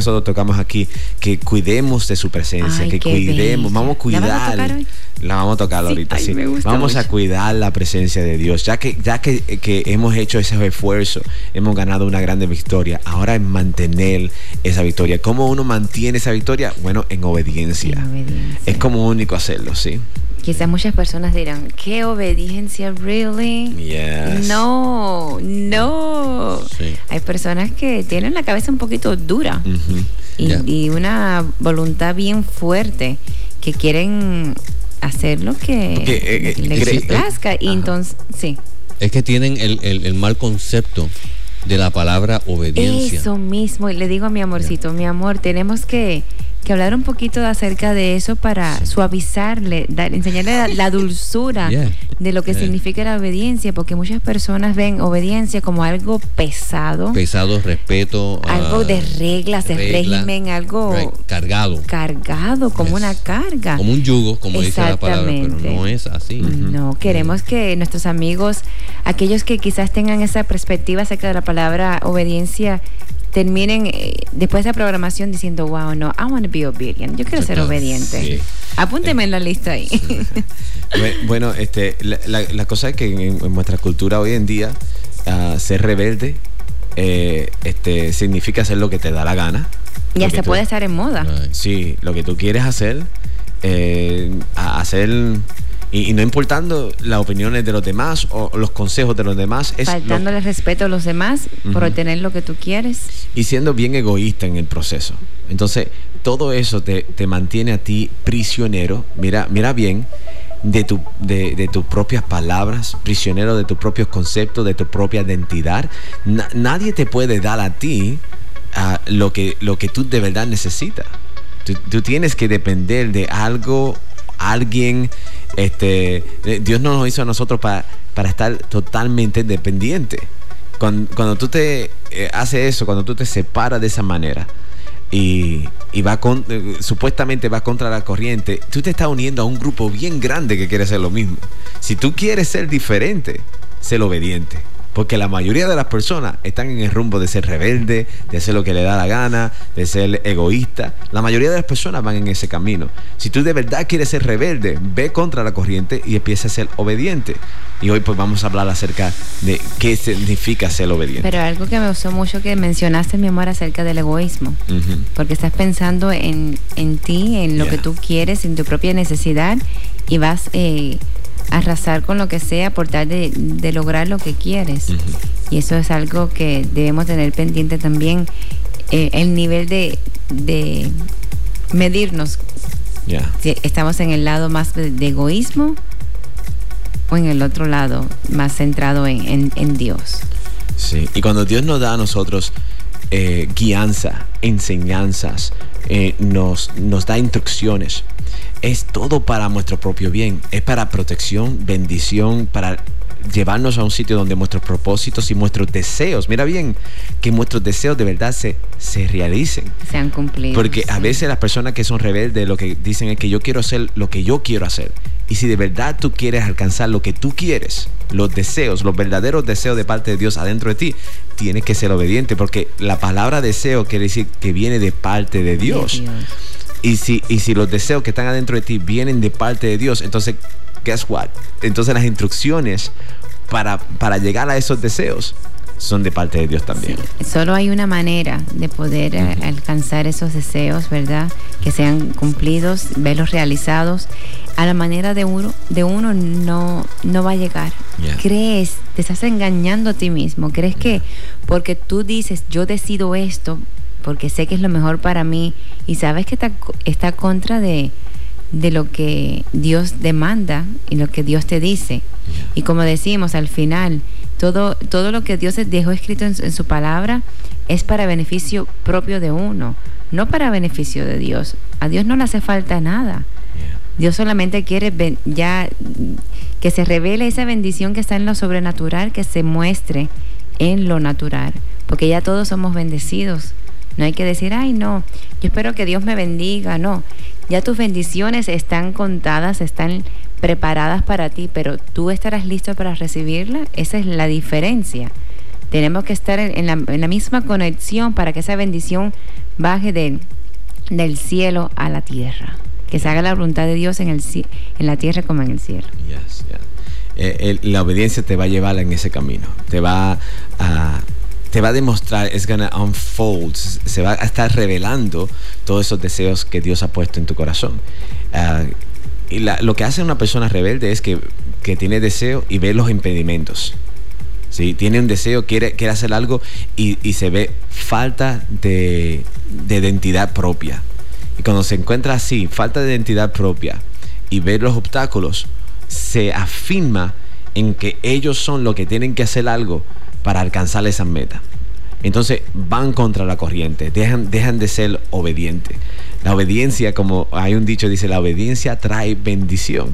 S2: nosotros tocamos aquí, que cuidemos de su presencia, que cuidemos, vamos a cuidar. La vamos a tocar ahorita, sí. Vamos a cuidar la presencia de Dios, ya que hemos hecho ese esfuerzo, hemos ganado una grande victoria. Ahora es mantener esa victoria. ¿Cómo uno mantiene esa victoria? Bueno, en obediencia. Es como único hacerlo, sí.
S3: Quizás muchas personas dirán, ¿qué obediencia, really?
S2: Yes.
S3: No.
S4: Sí.
S3: Hay personas que tienen la cabeza un poquito dura y una voluntad bien fuerte, que quieren hacer lo que les plazca. Y entonces, sí.
S4: Es que tienen el mal concepto de la palabra obediencia.
S3: Eso mismo. Y le digo a mi amorcito, mi amor, tenemos que hablar un poquito acerca de eso para suavizarle, enseñarle la dulzura de lo que significa la obediencia, porque muchas personas ven obediencia como algo pesado, respeto, algo de reglas, de régimen, algo cargado, como una carga,
S4: como un yugo, como dice la palabra, pero no es así.
S3: No, queremos que nuestros amigos, aquellos que quizás tengan esa perspectiva acerca de la palabra obediencia, terminen después de la programación diciendo, wow, no, I want to be obedient. Yo quiero ser obediente. Sí. Apúnteme en la lista ahí. Sí.
S2: Bueno, la cosa es que en nuestra cultura hoy en día, ser rebelde significa hacer lo que te da la gana.
S3: Y hasta puede estar en moda.
S2: Sí, lo que tú quieres hacer, hacer... Y no importando las opiniones de los demás o los consejos de los demás.
S3: Faltándole respeto a los demás por obtener lo que tú quieres.
S2: Y siendo bien egoísta en el proceso. Entonces, todo eso te mantiene a ti prisionero. Mira bien, de tus propias palabras, prisionero de tus propios conceptos, de tu propia identidad. Nadie te puede dar a ti lo que tú de verdad necesitas. Tú tienes que depender de algo, alguien. Dios no nos hizo a nosotros para estar totalmente dependientes. Cuando tú te haces eso, cuando tú te separas de esa manera y supuestamente vas contra la corriente, tú te estás uniendo a un grupo bien grande que quiere hacer lo mismo. Si tú quieres ser diferente, sé obediente. Porque la mayoría de las personas están en el rumbo de ser rebelde, de hacer lo que le da la gana, de ser egoísta. La mayoría de las personas van en ese camino. Si tú de verdad quieres ser rebelde, ve contra la corriente y empieza a ser obediente. Y hoy pues vamos a hablar acerca de qué significa ser obediente.
S3: Pero algo que me gustó mucho que mencionaste, mi amor, acerca del egoísmo. Porque estás pensando en ti, en lo que tú quieres, en tu propia necesidad, y vas... arrasar con lo que sea por tal de lograr lo que quieres. Y eso es algo que debemos tener pendiente también, el nivel de medirnos. Si estamos en el lado más de egoísmo o en el otro lado más centrado en Dios.
S2: Sí, y cuando Dios nos da a nosotros guianza, enseñanzas, nos da instrucciones, es todo para nuestro propio bien, es para protección, bendición, para llevarnos a un sitio donde nuestros propósitos y nuestros deseos, mira bien, que nuestros deseos de verdad se realicen.
S3: Sean cumplidos.
S2: Porque a veces las personas que son rebeldes lo que dicen es que yo quiero hacer lo que yo quiero hacer. Y si de verdad tú quieres alcanzar lo que tú quieres, los deseos, los verdaderos deseos de parte de Dios adentro de ti, tienes que ser obediente, porque la palabra deseo quiere decir que viene de parte de Dios. Y si los deseos que están adentro de ti vienen de parte de Dios, entonces, guess what? Entonces las instrucciones para llegar a esos deseos son de parte de Dios también.
S3: Sí. Solo hay una manera de poder alcanzar esos deseos, ¿verdad? Que sean cumplidos, verlos realizados. A la manera de uno no va a llegar. Crees, te estás engañando a ti mismo. Crees que porque tú dices, yo decido esto, porque sé que es lo mejor para mí, y sabes que está contra de lo que Dios demanda y lo que Dios te dice. Y como decimos, al final, todo lo que Dios dejó escrito en su palabra es para beneficio propio de uno, no para beneficio de Dios. A Dios no le hace falta nada. Dios solamente quiere ya que se revele esa bendición que está en lo sobrenatural, que se muestre en lo natural, porque ya todos somos bendecidos. No hay que decir, ay no, yo espero que Dios me bendiga. No, ya tus bendiciones están contadas, están preparadas para ti, pero tú estarás listo para recibirla. Esa es la diferencia. Tenemos que estar en la misma conexión para que esa bendición baje del cielo a la tierra. Que se haga la voluntad de Dios en la tierra como en el cielo.
S2: Yes, yeah. La obediencia te va a llevar en ese camino. Te va a demostrar, it's gonna unfold, se va a estar revelando todos esos deseos que Dios ha puesto en tu corazón. Y lo que hace una persona rebelde es que tiene deseo y ve los impedimentos. ¿Sí? Tiene un deseo, quiere hacer algo y se ve falta de identidad propia. Y cuando se encuentra así, falta de identidad propia y ve los obstáculos, se afirma en que ellos son los que tienen que hacer algo para alcanzar esa meta. Entonces van contra la corriente, dejan de ser obedientes. La obediencia, como hay un dicho, dice, la obediencia trae bendición.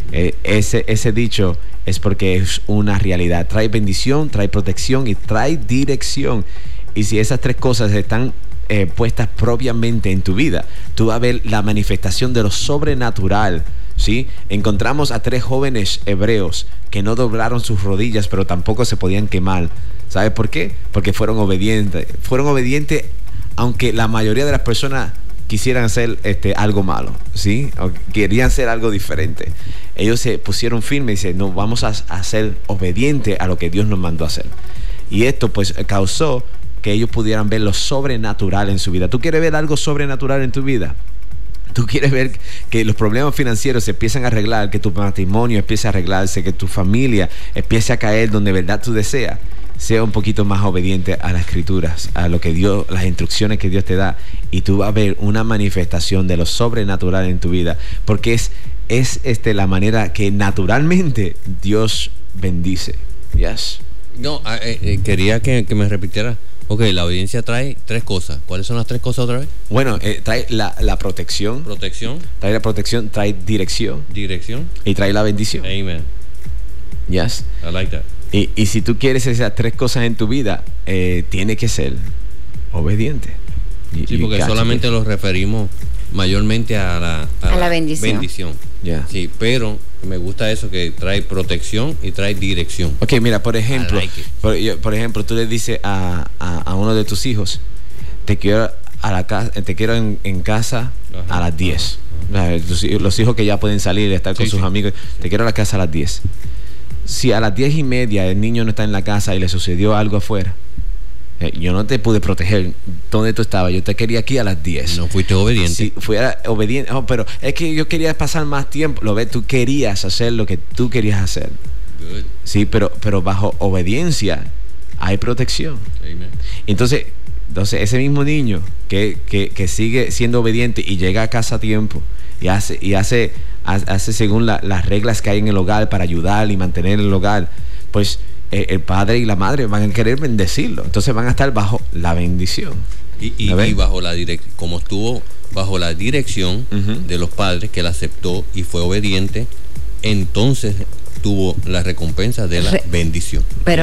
S2: Ese dicho es porque es una realidad. Trae bendición, trae protección y trae dirección. Y si esas tres cosas están puestas propiamente en tu vida, tú vas a ver la manifestación de lo sobrenatural. ¿Sí? Encontramos a 3 jóvenes hebreos que no doblaron sus rodillas, pero tampoco se podían quemar. ¿Sabes por qué? Porque fueron obedientes. Fueron obedientes aunque la mayoría de las personas quisieran hacer algo malo, ¿sí? O querían hacer algo diferente. Ellos se pusieron firmes y dicen, no, vamos a ser obedientes a lo que Dios nos mandó a hacer. Y esto pues causó que ellos pudieran ver lo sobrenatural en su vida. ¿Tú quieres ver algo sobrenatural en tu vida? Tú quieres ver que los problemas financieros se empiezan a arreglar, que tu matrimonio empiece a arreglarse, que tu familia empiece a caer donde de verdad tú deseas. Sea un poquito más obediente a las escrituras, a lo que Dios, las instrucciones que Dios te da, y tú vas a ver una manifestación de lo sobrenatural en tu vida, porque es la manera que naturalmente Dios bendice. Yes.
S4: No, quería que me repitiera. Ok, la obediencia trae 3 cosas. ¿Cuáles son las 3 cosas otra vez?
S2: Bueno, trae la protección.
S4: Protección.
S2: Trae la protección, trae dirección.
S4: Dirección.
S2: Y trae la bendición.
S4: Amen.
S2: Yes.
S4: I like that.
S2: Y si tú quieres esas 3 cosas en tu vida, tiene que ser obediente.
S4: Sí, porque solamente los referimos mayormente a la bendición.
S2: Yeah.
S4: Sí, pero me gusta eso que trae protección y trae dirección.
S2: Ok, mira, por ejemplo, por ejemplo, tú le dices a uno de tus hijos, te quiero en casa a las 10. Los hijos que ya pueden salir y estar con sus amigos, te quiero a la casa a las 10. Si a las 10:30 el niño no está en la casa y le sucedió algo afuera, yo no te pude proteger donde tú estabas, yo te quería aquí a las 10.
S4: No fuiste obediente.
S2: Si fuera obediente, pero es que yo quería pasar más tiempo. Lo ves, tú querías hacer lo que tú querías hacer. Good. Sí, pero bajo obediencia hay protección. Amen. Entonces ese mismo niño que sigue siendo obediente y llega a casa a tiempo y hace según las reglas que hay en el hogar para ayudar y mantener el hogar, pues el padre y la madre van a querer bendecirlo. Entonces van a estar bajo la bendición.
S4: Y bajo como estuvo bajo la dirección de los padres, que la aceptó y fue obediente, entonces tuvo la recompensa de la bendición. Pero,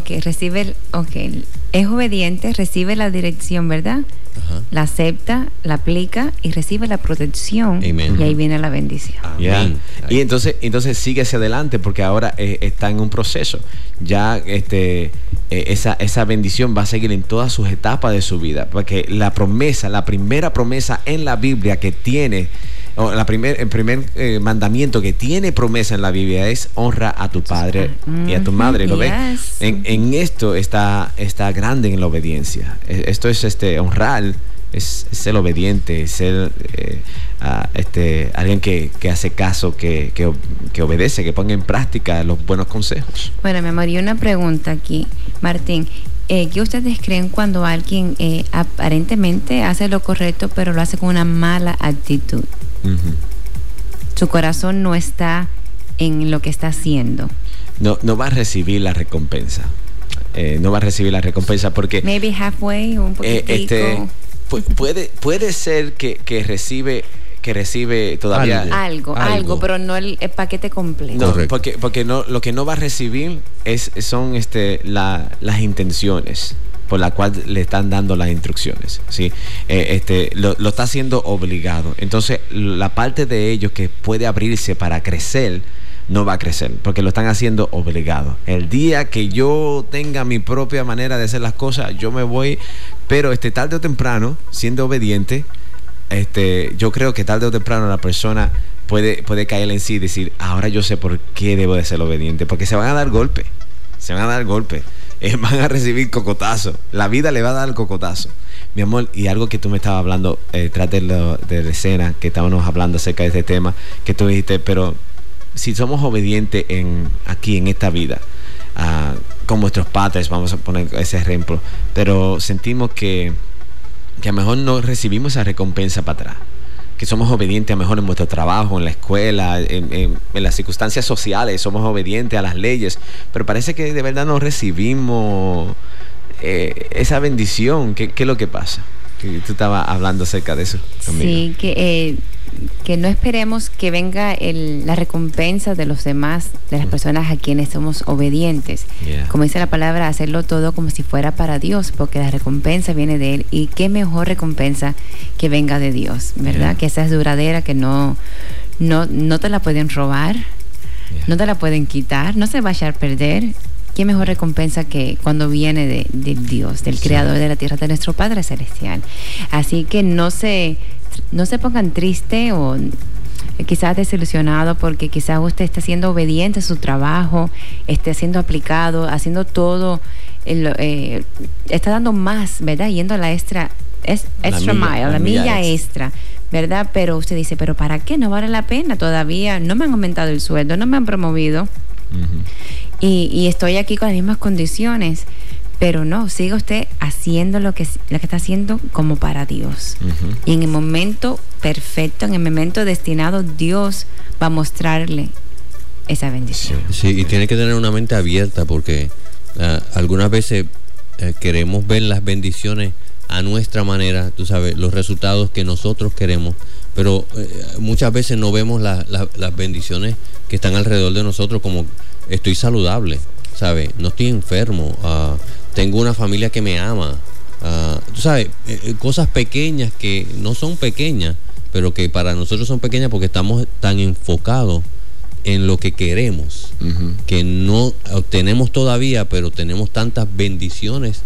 S3: es obediente, recibe la dirección, ¿verdad? Ajá. La acepta, la aplica y recibe la protección. Amen. Y ahí viene la bendición.
S2: Yeah. Y entonces sigue hacia adelante, porque ahora está en un proceso. Ya esa bendición va a seguir en todas sus etapas de su vida, porque la primera promesa en la Biblia que tiene, o el primer mandamiento que tiene promesa en la Biblia es honra a tu padre y a tu madre. ¿Lo ves? En esto está grande en la obediencia. Esto es honrar, es ser obediente, ser alguien que hace caso, que obedece, que ponga en práctica los buenos consejos.
S3: Bueno, mi amor, y una pregunta aquí, Martín. ¿Qué ustedes creen cuando alguien aparentemente hace lo correcto, pero lo hace con una mala actitud? Uh-huh. Su corazón no está en lo que está haciendo.
S2: No va a recibir la recompensa. No va a recibir la recompensa porque...
S3: Maybe halfway, un poquitico.
S2: Puede ser que recibe todavía
S3: algo, pero no el paquete completo.
S2: No, porque no, lo que no va a recibir son las intenciones por la cual le están dando las instrucciones, ¿sí? Lo está haciendo obligado. Entonces la parte de ellos que puede abrirse para crecer no va a crecer, porque lo están haciendo obligado. El día que yo tenga mi propia manera de hacer las cosas, yo me voy Pero tarde o temprano, siendo obediente, yo creo que tarde o temprano la persona puede caer en sí y decir, ahora yo sé por qué debo de ser obediente, porque se van a dar golpes, van a recibir cocotazo, la vida le va a dar el cocotazo, mi amor. Y algo que tú me estabas hablando tras de la escena, que estábamos hablando acerca de este tema, que tú dijiste, pero si somos obedientes aquí en esta vida, con nuestros padres, vamos a poner ese ejemplo, pero sentimos que a lo mejor no recibimos esa recompensa para atrás, que somos obedientes a lo mejor en nuestro trabajo, en la escuela, en las circunstancias sociales, somos obedientes a las leyes, pero parece que de verdad no recibimos esa bendición. ¿Qué es lo que pasa? Que tú estabas hablando acerca de eso conmigo.
S3: Sí, que no esperemos que venga la recompensa de los demás, de las personas a quienes somos obedientes.
S2: Yeah.
S3: Como dice la palabra, hacerlo todo como si fuera para Dios, porque la recompensa viene de Él. Y qué mejor recompensa que venga de Dios, ¿verdad?
S2: Yeah.
S3: Que esa es duradera, que no te la pueden robar,
S2: Yeah.
S3: no te la pueden quitar, no se va a echar a perder. Qué mejor recompensa que cuando viene de Dios, del Creador de la tierra, de nuestro Padre Celestial. Así que no se pongan tristes o quizás desilusionados porque quizás usted está siendo obediente a su trabajo, esté siendo aplicado, haciendo todo, está dando más, ¿verdad? Yendo a la extra mile, la milla extra, ¿verdad? Pero usted dice, ¿pero para qué? No vale la pena, todavía no me han aumentado el sueldo, no me han promovido.
S2: Uh-huh.
S3: Y estoy aquí con las mismas condiciones, pero no, siga usted haciendo lo que está haciendo como para Dios.
S2: Uh-huh.
S3: Y en el momento perfecto, en el momento destinado, Dios va a mostrarle esa bendición.
S4: Sí, y tiene que tener una mente abierta porque algunas veces queremos ver las bendiciones a nuestra manera, tú sabes, los resultados que nosotros queremos, pero muchas veces no vemos las bendiciones que están alrededor de nosotros, como estoy saludable, ¿sabes? No estoy enfermo, tengo una familia que me ama, tú sabes, cosas pequeñas que no son pequeñas, pero que para nosotros son pequeñas porque estamos tan enfocados en lo que queremos, uh-huh, que no obtenemos todavía, pero tenemos tantas bendiciones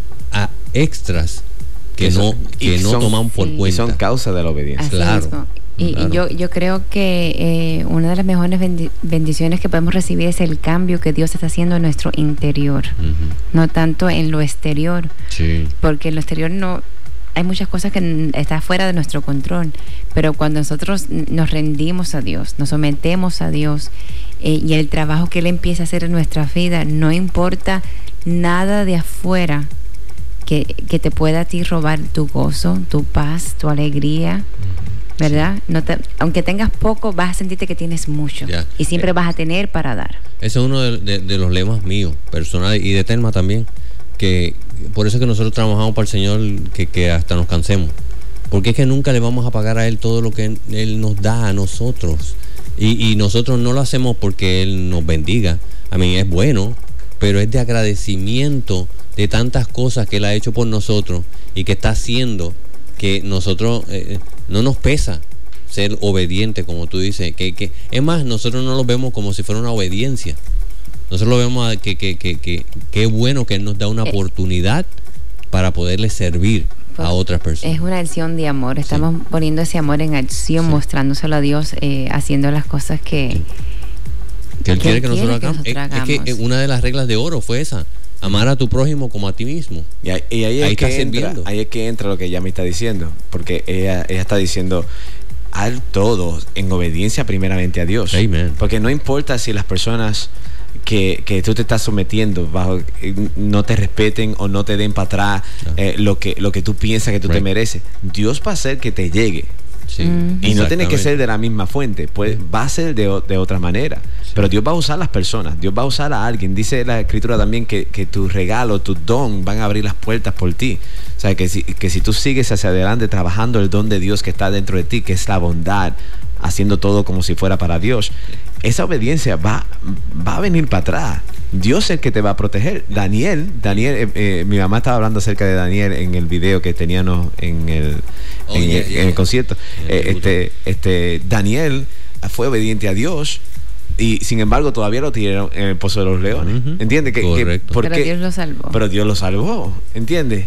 S4: extras que no tomamos por cuenta.
S2: Y son causa de la obediencia.
S3: Así
S4: claro.
S3: Mismo. Y yo creo que una de las mejores bendiciones que podemos recibir es el cambio que Dios está haciendo en nuestro interior, uh-huh, no tanto en lo exterior,
S4: sí,
S3: porque en lo exterior no hay muchas cosas que están fuera de nuestro control, pero cuando nosotros nos rendimos a Dios, nos sometemos a Dios, y el trabajo que Él empieza a hacer en nuestra vida, no importa nada de afuera que te pueda a ti robar tu gozo, tu paz, tu alegría, ¿verdad? Aunque tengas poco, vas a sentirte que tienes mucho,
S4: yeah,
S3: y siempre vas a tener para dar.
S4: Ese es uno de los lemas míos personales y de Telma también, que por eso es que nosotros trabajamos para el Señor, que hasta nos cansemos, porque es que nunca le vamos a pagar a Él todo lo que Él nos da a nosotros, y nosotros no lo hacemos porque Él nos bendiga. A mí es bueno, pero es de agradecimiento de tantas cosas que Él ha hecho por nosotros y que está haciendo, que nosotros no nos pesa ser obediente, como tú dices, que es más, nosotros no lo vemos como si fuera una obediencia, nosotros lo vemos que es bueno que Él nos da una oportunidad para poderle servir a otras personas.
S3: Es una acción de amor, estamos poniendo ese amor en acción, mostrándoselo a Dios, haciendo las cosas que
S4: Él quiere que nosotros hagamos. Es que una de las reglas de oro fue esa: amar a tu prójimo como a ti mismo.
S2: Y ahí es que entra lo que ella me está diciendo, porque ella está diciendo al todo en obediencia primeramente a Dios.
S4: Amen.
S2: Porque no importa si las personas que tú te estás sometiendo no te respeten o no te den para atrás lo que tú piensas que tú te mereces. Dios va a hacer que te llegue.
S4: Sí,
S2: y no tiene que ser de la misma fuente, pues va a ser de otra manera, sí, pero Dios va a usar las personas, Dios va a usar a alguien. Dice la Escritura también que tu regalo, tu don van a abrir las puertas por ti. O sea, que si tú sigues hacia adelante trabajando el don de Dios que está dentro de ti, que es la bondad, haciendo todo como si fuera para Dios, esa obediencia va a venir para atrás. Dios es el que te va a proteger. Daniel, mi mamá estaba hablando acerca de Daniel en el video que teníamos en el concierto. Daniel fue obediente a Dios y sin embargo todavía lo tiraron en el pozo de los leones. ¿Entiendes?
S3: Pero Dios lo salvó.
S2: Pero Dios lo salvó, ¿entiendes?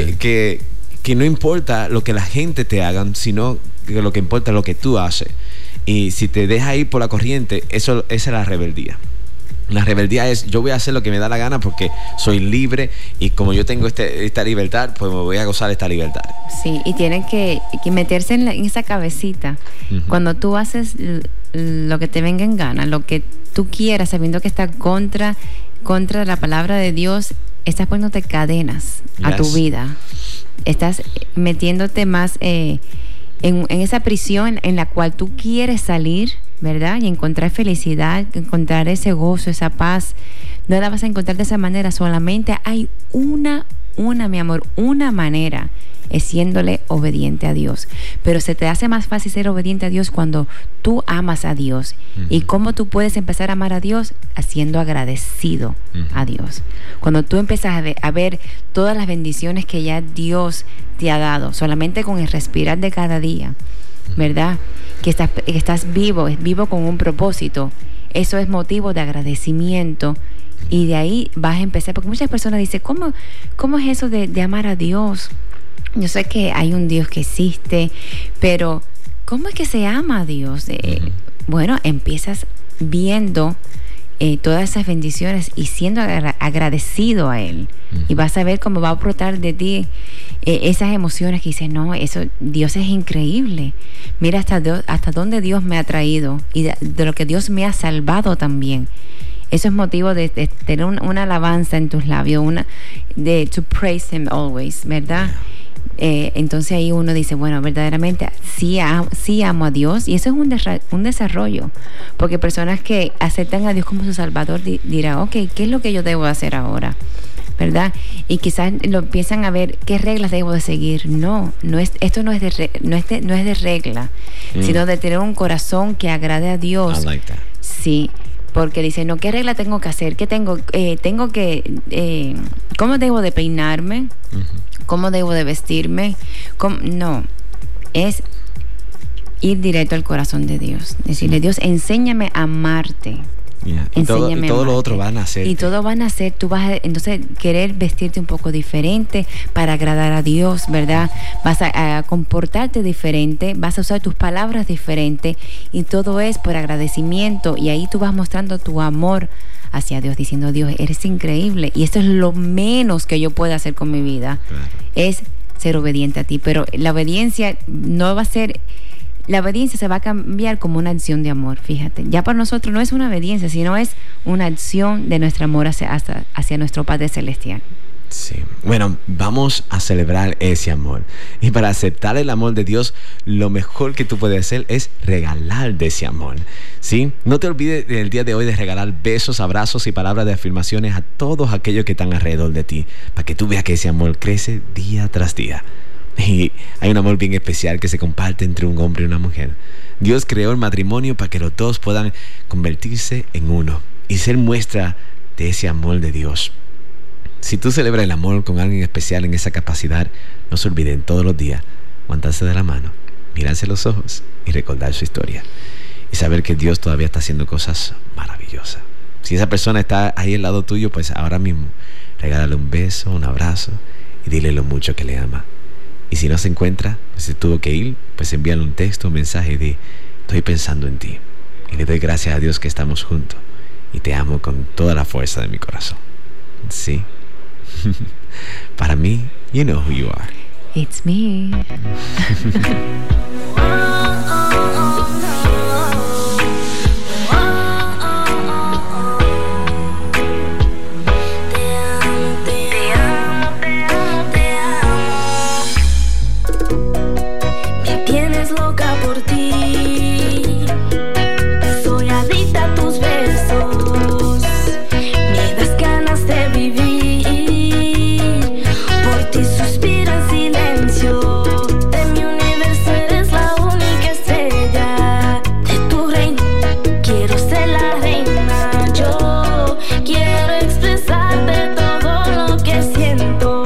S2: Que no importa lo que la gente te haga, sino que lo que importa es lo que tú haces. Y si te dejas ir por la corriente, esa es la rebeldía. La rebeldía es, yo voy a hacer lo que me da la gana porque soy libre, y como yo tengo esta libertad, pues me voy a gozar esta libertad. Sí,
S3: y tienen que meterse en esa cabecita. Cuando tú haces lo que te venga en gana, lo que tú quieras, sabiendo que está contra la palabra de Dios, estás poniéndote cadenas a tu vida. Estás metiéndote más en esa prisión en la cual tú quieres salir, ¿verdad? Y encontrar felicidad, encontrar ese gozo, esa paz. No la vas a encontrar de esa manera. Solamente hay una, mi amor, una manera, es siéndole obediente a Dios. Pero se te hace más fácil ser obediente a Dios cuando tú amas a Dios. ¿Y cómo tú puedes empezar a amar a Dios? Siendo agradecido a Dios. Cuando tú empiezas a ver todas las bendiciones que ya Dios te ha dado, solamente con el respirar de cada día, ¿verdad? Que estás vivo con un propósito. Eso es motivo de agradecimiento. Y de ahí vas a empezar, porque muchas personas dicen, ¿cómo es eso de amar a Dios? Yo sé que hay un Dios que existe, pero ¿cómo es que se ama a Dios? Bueno, empiezas viendo todas esas bendiciones y siendo agradecido a Él. Y vas a ver cómo va a brotar de ti esas emociones que dices, no, eso, Dios es increíble. Mira hasta dónde Dios me ha traído y de lo que Dios me ha salvado también. Eso es motivo de tener una alabanza en tus labios, to praise Him always, ¿verdad? Entonces ahí uno dice, bueno, verdaderamente sí amo a Dios, y eso es un desarrollo, porque personas que aceptan a Dios como su Salvador dirán, ok, ¿qué es lo que yo debo hacer ahora? ¿Verdad? Y quizás lo empiezan a ver, ¿qué reglas debo de seguir? Esto no es de regla, sino de tener un corazón que agrade a Dios.
S2: I like that.
S3: Sí. Porque dice, no, ¿qué regla tengo que hacer? ¿Qué tengo que cómo debo de peinarme? ¿Cómo debo de vestirme? No, es ir directo al corazón de Dios. Decirle, Dios, enséñame a amarte.
S2: Y todo lo otro van a hacer.
S3: Y todo van a hacer. Tú vas a entonces querer vestirte un poco diferente para agradar a Dios, ¿verdad? Vas a comportarte diferente, vas a usar tus palabras diferentes, y todo es por agradecimiento. Y ahí tú vas mostrando tu amor hacia Dios, diciendo, Dios, eres increíble, y esto es lo menos que yo puedo hacer con mi vida. Claro. Es ser obediente a ti. Pero la obediencia no va a ser... La obediencia se va a cambiar como una acción de amor, fíjate. Ya para nosotros no es una obediencia, sino es una acción de nuestro amor hacia nuestro Padre Celestial.
S2: Sí. Bueno, vamos a celebrar ese amor. Y para aceptar el amor de Dios, lo mejor que tú puedes hacer es regalar de ese amor. ¿Sí? No te olvides el día de hoy de regalar besos, abrazos y palabras de afirmaciones a todos aquellos que están alrededor de ti, para que tú veas que ese amor crece día tras día. Y hay un amor bien especial que se comparte entre un hombre y una mujer. Dios creó el matrimonio para que los dos puedan convertirse en uno y ser muestra de ese amor de Dios. Si tú celebras el amor con alguien especial en esa capacidad, no se olviden todos los días aguantarse de la mano, mirarse los ojos y recordar su historia. Y saber que Dios todavía está haciendo cosas maravillosas. Si esa persona está ahí al lado tuyo, pues ahora mismo regálale un beso, un abrazo y dile lo mucho que le ama. Y si no se encuentra, pues se tuvo que ir, pues envíale un texto, un mensaje y di, estoy pensando en ti. Y le doy gracias a Dios que estamos juntos. Y te amo con toda la fuerza de mi corazón. Sí. Para mí, you know who you are.
S3: It's me.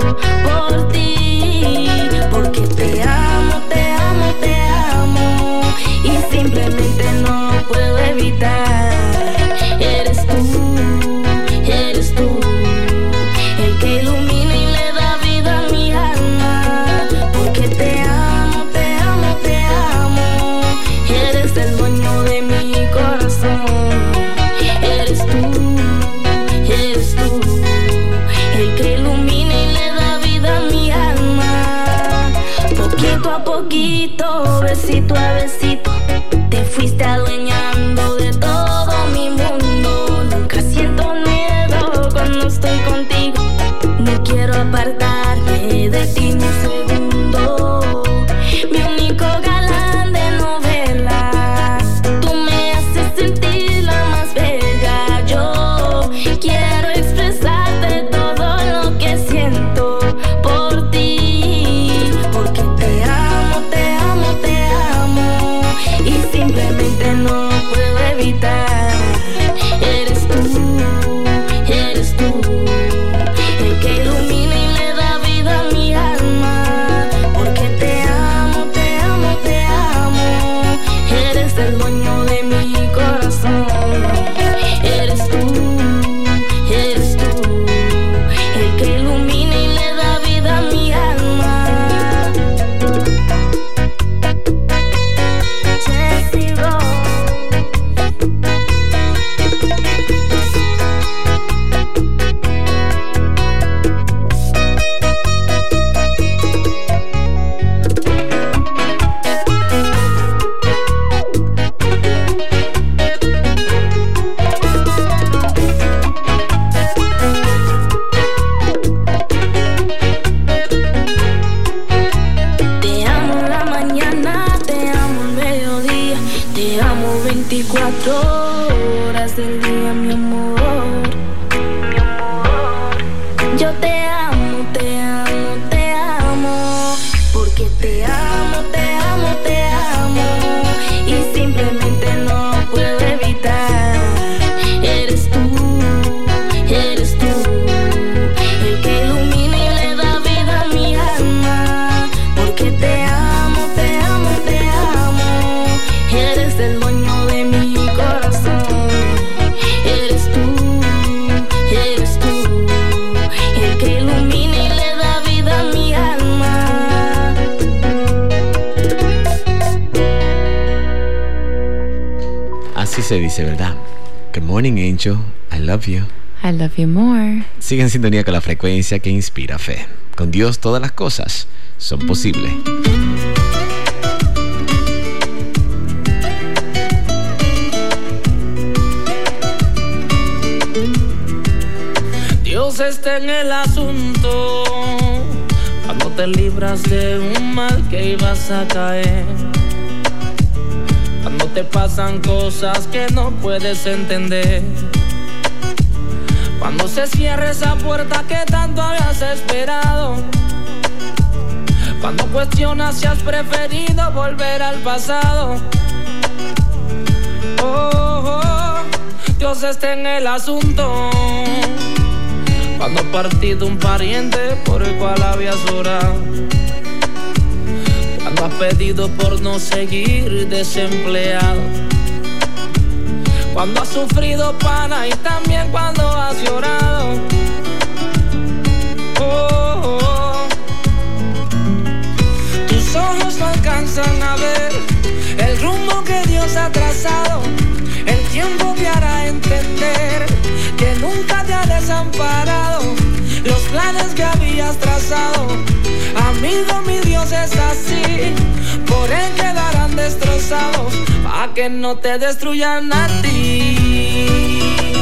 S5: Te amo, a poquito, besito a besito, te fuiste adueñando de todo mi mundo. Nunca siento miedo cuando estoy contigo, no quiero apartarme de ti ni un segundo. Mi único galán de novela, tú me haces sentir la más bella. Yo quiero expresarte todo lo que siento por ti, porque te amo, te amo, te amo, y simplemente no puedo evitar. Eres tú, el que ilumina y le da vida a mi alma, porque te amo, te amo, te amo. Eres el dueño de mi corazón. Eres tú, el que ilumina y le da vida a mi alma. Jessie Rose. Te amo en la mañana, te amo al mediodía, te amo 24 horas del día, mi amor. Yo te amo, te amo, te amo, porque te amo, te amo, te amo, y simplemente no puedo evitar. Eres tú, el que ilumina y le da vida a mi alma, porque te amo, te amo, te amo. Eres el dueño de mi corazón. Eres tú, el que ilumina y le da vida a mi alma.
S2: Así se dice, ¿verdad? Good morning, Angel. I love you.
S3: I love you more.
S2: Sigue en sintonía con la frecuencia que inspira fe. Con Dios todas las cosas son posibles.
S8: Dios está en el asunto cuando te libras de un mal que ibas a caer, cuando te pasan cosas que no puedes entender, cuando se cierra esa puerta que tanto habías esperado, cuando cuestionas si has preferido volver al pasado. Dios está en el asunto cuando ha partido un pariente por el cual habías orado, cuando has pedido por no seguir desempleado, cuando has sufrido pana y también cuando has llorado. Tus ojos no alcanzan a ver el rumbo que Dios ha trazado. El tiempo te hará entender que nunca te ha desamparado. Los planes que habías trazado, amigo, mi Dios es así. Por él quedarán destrozados, pa' que no te destruyan a ti.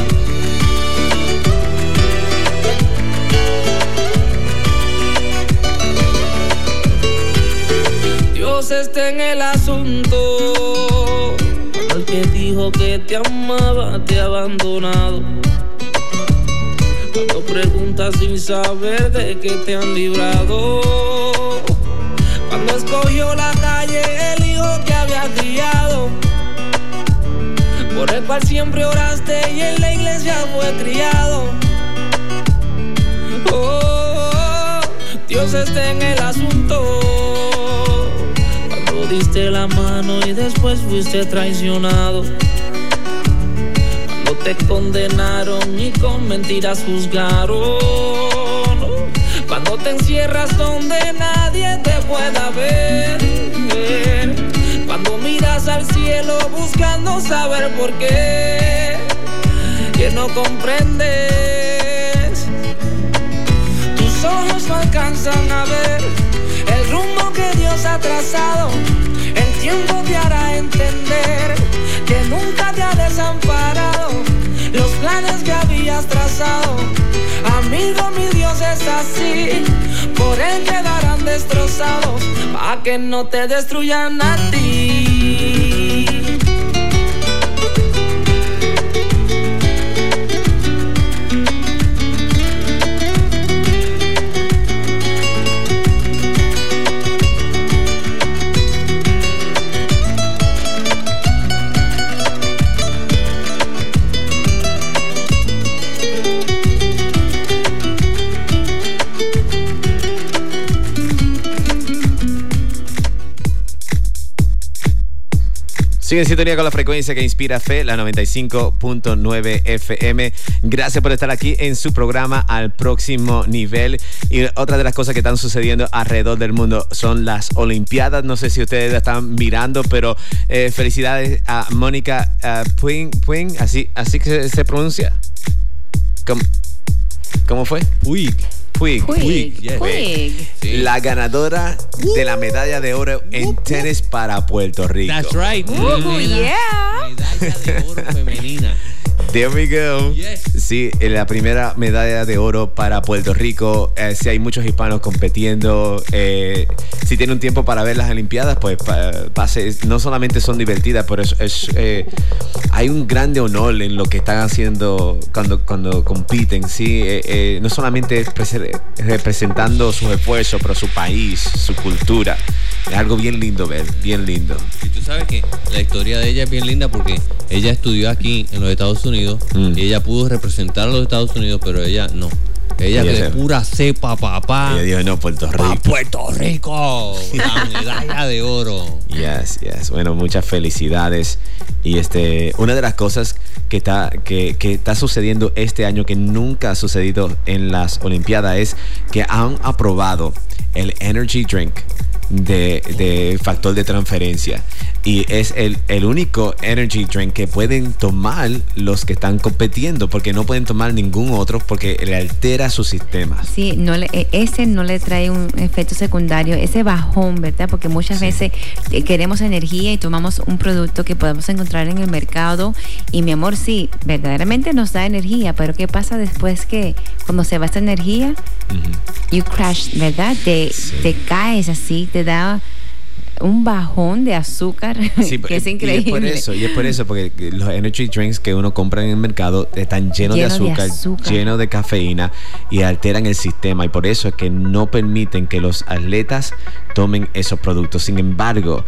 S8: Dios está en el asunto. El que dijo que te amaba te ha abandonado. Cuando preguntas sin saber de qué te han librado. Cuando escogió la calle el hijo que había criado, por el cual siempre oraste y en la iglesia fue criado. Dios está en el asunto. Cuando diste la mano y después fuiste traicionado. Cuando te condenaron y con mentiras juzgaron. Cuando te encierras donde nadie te pueda ver. Cuando miras al cielo buscando saber por qué. Que no comprendes. Tus ojos no alcanzan a ver el rumbo rumbo que Dios ha trazado, el tiempo te hará entender que nunca te ha desamparado los planes que habías trazado. Amigo, mi Dios es así, por él quedarán destrozados, pa' que no te destruyan a ti.
S2: Sigue en sintonía con la frecuencia que inspira fe, la 95.9 FM. Gracias por estar aquí en su programa Al Próximo Nivel. Y otra de las cosas que están sucediendo alrededor del mundo son las Olimpiadas. No sé si ustedes la están mirando, pero felicidades a Mónica Puig, así que se pronuncia. ¿Cómo fue?
S4: Puig.
S2: Yes. Sí. La ganadora de la medalla de oro en tenis para Puerto Rico.
S4: That's right.
S3: Yeah.
S4: Medalla de oro femenina.
S2: There we go.
S4: Yes.
S2: Sí, la primera medalla de oro para Puerto Rico. Sí, hay muchos hispanos compitiendo. Si tienen un tiempo para ver las Olimpiadas, pues pase. No solamente son divertidas, pero hay un grande honor en lo que están haciendo cuando compiten. Sí, no solamente representando sus esfuerzos, pero su país, su cultura. Es algo bien lindo ver, bien lindo.
S4: Y tú sabes que la historia de ella es bien linda porque ella estudió aquí en los Estados Unidos y ella pudo representar a los Estados Unidos, pero ella no. Ella de pura cepa, papá.
S2: Ella dijo, no, Puerto Rico.
S4: ¡Puerto Rico! La medalla de oro.
S2: Yes. Bueno, muchas felicidades. Y una de las cosas que está sucediendo este año que nunca ha sucedido en las Olimpiadas es que han aprobado el Energy Drink de factor de transferencia, y es el único energy drink que pueden tomar los que están compitiendo, porque no pueden tomar ningún otro porque le altera su sistema.
S3: Sí, ese no le trae un efecto secundario, ese bajón, ¿verdad? Porque muchas veces queremos energía y tomamos un producto que podemos encontrar en el mercado y, mi amor, sí, verdaderamente nos da energía, pero ¿qué pasa después que cuando se va esta energía? You crash, ¿verdad? Te caes así, te da un bajón de azúcar, sí, que es increíble.
S2: Y es por eso, porque los energy drinks que uno compra en el mercado están llenos de azúcar, llenos de cafeína, y alteran el sistema, y por eso es que no permiten que los atletas tomen esos productos. Sin embargo,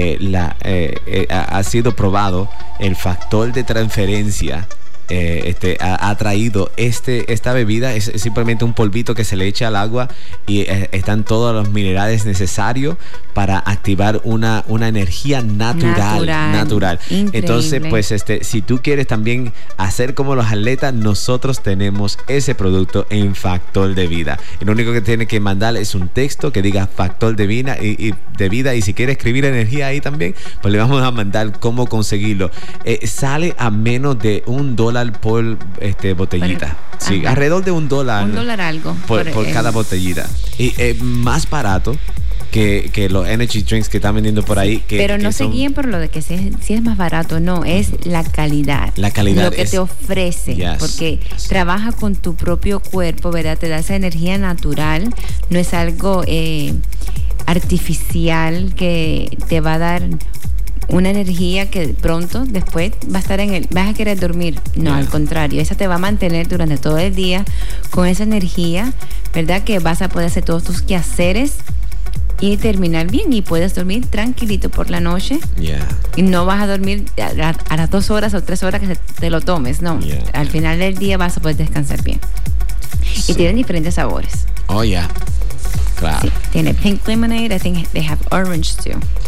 S2: ha sido probado el factor de transferencia. Ha traído esta bebida. Es simplemente un polvito que se le echa al agua y están todos los minerales necesarios para activar una energía natural. Entonces, pues si tú quieres también hacer como los atletas, nosotros tenemos ese producto en Factor de Vida. Y lo único que tienes que mandar es un texto que diga Factor de Vida, y si quieres escribir energía ahí también, pues le vamos a mandar cómo conseguirlo. Sale a menos de $1 por botellita. Sí, alrededor de $1.
S3: $1 algo.
S2: Por cada botellita. Y más barato que los energy drinks que están vendiendo por ahí.
S3: Pero no se guíen por lo de que si es más barato, no, es la calidad.
S2: La calidad.
S3: Lo que te ofrece. Porque trabaja con tu propio cuerpo, ¿verdad? Te da esa energía natural. No es algo artificial que te va a dar una energía que pronto después vas a querer dormir. No, al contrario, esa te va a mantener durante todo el día con esa energía, ¿verdad? Que vas a poder hacer todos tus quehaceres y terminar bien, y puedes dormir tranquilito por la noche. Y no vas a dormir a las 2 horas o 3 horas que te lo tomes, no. Al final del día vas a poder descansar bien. Y tienen diferentes sabores.
S2: Claro.
S3: Sí, tiene pink lemonade, I think they have orange too.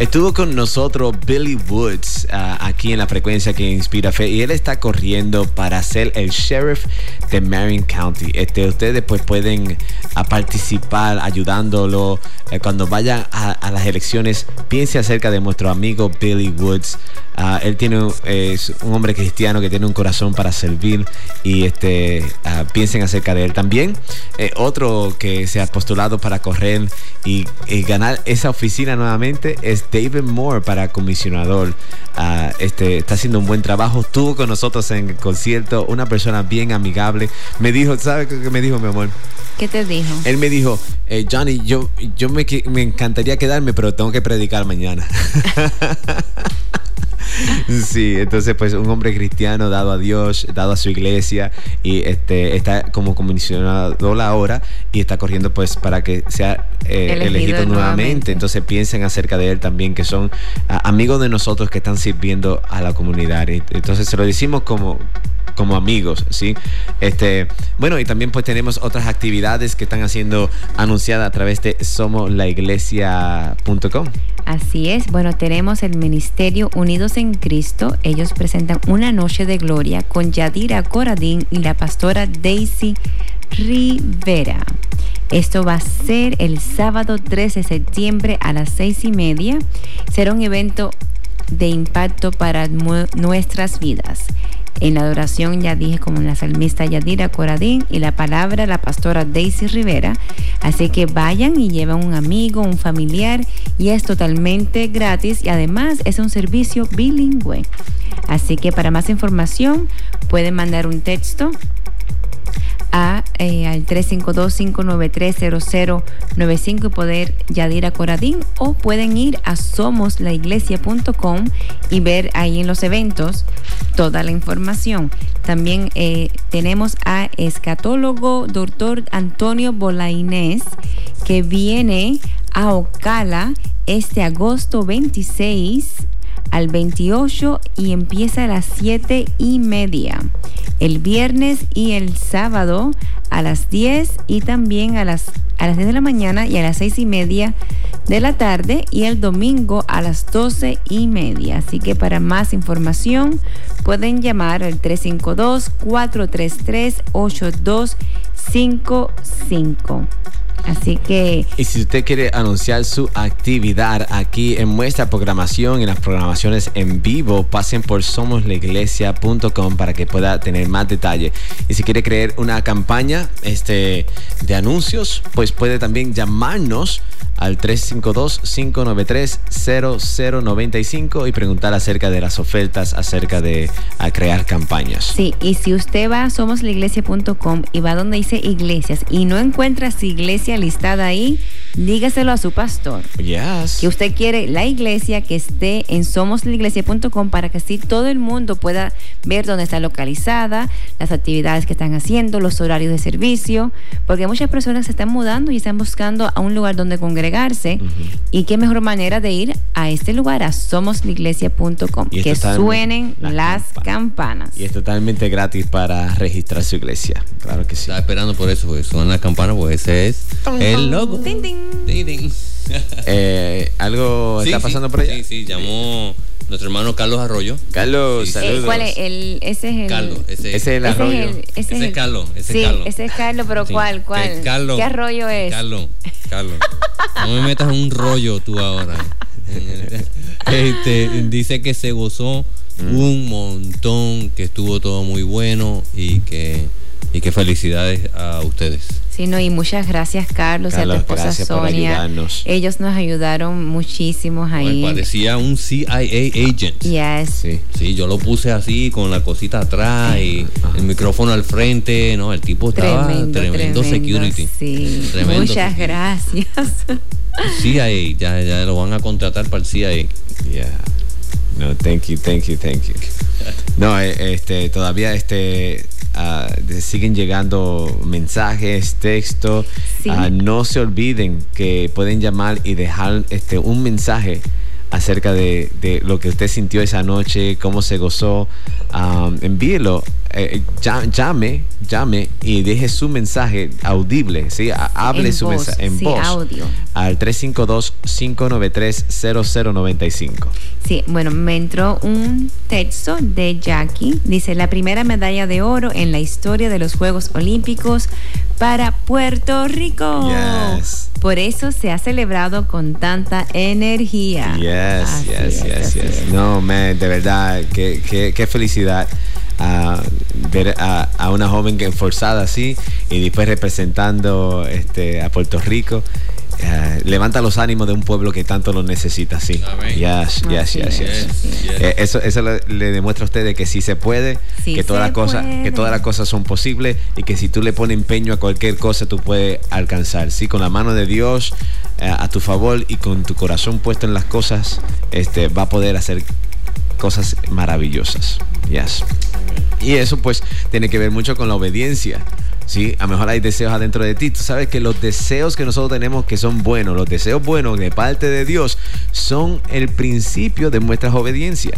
S2: Estuvo con nosotros Billy Woods aquí en la frecuencia que inspira fe, y él está corriendo para ser el sheriff de Marion County. Ustedes pues pueden participar ayudándolo cuando vayan a las elecciones. Piense acerca de nuestro amigo Billy Woods. Él es un hombre cristiano que tiene un corazón para servir, y piensen acerca de él. También otro que se ha postulado para correr y ganar esa oficina nuevamente es David Moore para comisionador. Está haciendo un buen trabajo. Estuvo con nosotros en el concierto, una persona bien amigable. Me dijo, ¿sabes qué me dijo, mi amor?
S3: ¿Qué te dijo?
S2: Él me dijo, Johnny, yo me encantaría quedarme, pero tengo que predicar mañana. Sí, entonces pues un hombre cristiano dado a Dios, dado a su iglesia, y está como comisionador ahora, y está corriendo pues para que sea elegido nuevamente. Entonces piensen acerca de él también, que son amigos de nosotros que están sirviendo a la comunidad. Entonces se lo decimos como amigos, ¿sí? Bueno, y también pues tenemos otras actividades que están siendo anunciadas a través de somoslaiglesia.com.
S3: Así es. Bueno, tenemos el Ministerio Unidos en Cristo. Ellos presentan una noche de gloria con Yadira Coradín y la pastora Daisy Rivera. Esto va a ser el sábado 13 de septiembre a las 6:30. Será un evento de impacto para nuestras vidas. En la adoración, ya dije, como la salmista Yadira Coradín, y la palabra, la pastora Daisy Rivera. Así que vayan y llevan un amigo, un familiar, y es totalmente gratis, y además es un servicio bilingüe. Así que para más información pueden mandar un texto al 352-593-0095 y poder Yadira Coradín, o pueden ir a somoslaiglesia.com y ver ahí en los eventos toda la información. También tenemos a escatólogo Dr. Antonio Bolainés, que viene a Ocala este agosto 26 al 28 y empieza a las 7:30. El viernes y el sábado a las 10, y también a las 10 de la mañana y a las 6:30 de la tarde, y el domingo a las 12:30. Así que para más información pueden llamar al 352-433-8255. Así que...
S2: Y si usted quiere anunciar su actividad aquí en nuestra programación, en las programaciones en vivo, pasen por somoslaiglesia.com para que pueda tener más detalle. Y si quiere crear una campaña de anuncios, pues puede también llamarnos al 352-593-0095 y preguntar acerca de las ofertas, acerca de crear campañas.
S3: Sí, y si usted va a somoslaiglesia.com y va donde dice iglesias y no encuentra su iglesia listada ahí, dígaselo a su pastor.
S2: Yes.
S3: Que usted quiere la iglesia que esté en somoslaiglesia.com, para que así todo el mundo pueda ver dónde está localizada, las actividades que están haciendo, los horarios de servicio, porque muchas personas se están mudando y están buscando a un lugar donde congregarse. Y qué mejor manera de ir a este lugar, a somoslaiglesia.com, que suenen las campanas.
S2: Y es totalmente gratis para registrar su iglesia. Claro que sí.
S4: Estaba esperando por eso, porque suenan las campanas, pues ese es el logo.
S3: Ding, ding.
S4: Ding, ding.
S2: ¿Algo está pasando por allá?
S4: Sí, llamó nuestro hermano Carlos Arroyo.
S2: Carlos, saludos.
S3: ¿Cuál es? Ese es el...
S2: Carlos, ese es el Arroyo.
S4: Ese es Carlos.
S3: Ese es Carlos, pero sí. ¿Cuál?
S4: Carlos.
S3: ¿Qué arroyo es?
S4: Carlos. No me metas en un rollo tú ahora. Dice que se gozó un montón, que estuvo todo muy bueno, y que felicidades a ustedes.
S3: Sí, no, y muchas gracias, Carlos, y a tu esposa Sonia. Ellos nos ayudaron muchísimo ahí.
S4: Me parecía un CIA agent.
S3: Yes.
S4: Sí, yo lo puse así con la cosita atrás y el micrófono al frente. No, el tipo estaba tremendo security.
S3: Sí.
S4: Tremendo
S3: muchas
S4: security.
S3: Gracias.
S4: CIA, ya lo van a contratar para el CIA.
S2: Yeah. No, thank you. No, todavía siguen llegando mensajes, textos.
S3: Sí.
S2: No se olviden que pueden llamar y dejar un mensaje acerca de lo que usted sintió esa noche, cómo se gozó. Envíelo, llame y deje su mensaje audible, ¿sí? Hable su mensaje en voz.
S3: Audio.
S2: Al 352-593-0095.
S3: Sí, bueno, me entró un texto de Jackie. Dice, la primera medalla de oro en la historia de los Juegos Olímpicos para Puerto Rico.
S2: Yes.
S3: Por eso se ha celebrado con tanta energía.
S2: Yes. No, man, de verdad, qué felicidad ver a una joven que esforzada así y después representando a Puerto Rico. Levanta los ánimos de un pueblo que tanto lo necesita, sí. Yes. Eso le demuestra a ustedes que sí se puede,
S3: sí
S2: que todas las cosas son posibles y que si tú le pones empeño a cualquier cosa tú puedes alcanzar, sí, con la mano de Dios a tu favor y con tu corazón puesto en las cosas, va a poder hacer cosas maravillosas. Yes. Y eso pues tiene que ver mucho con la obediencia. Sí, a lo mejor hay deseos adentro de ti. Tú sabes que los deseos que nosotros tenemos que son buenos, los deseos buenos de parte de Dios son el principio de nuestra obediencia.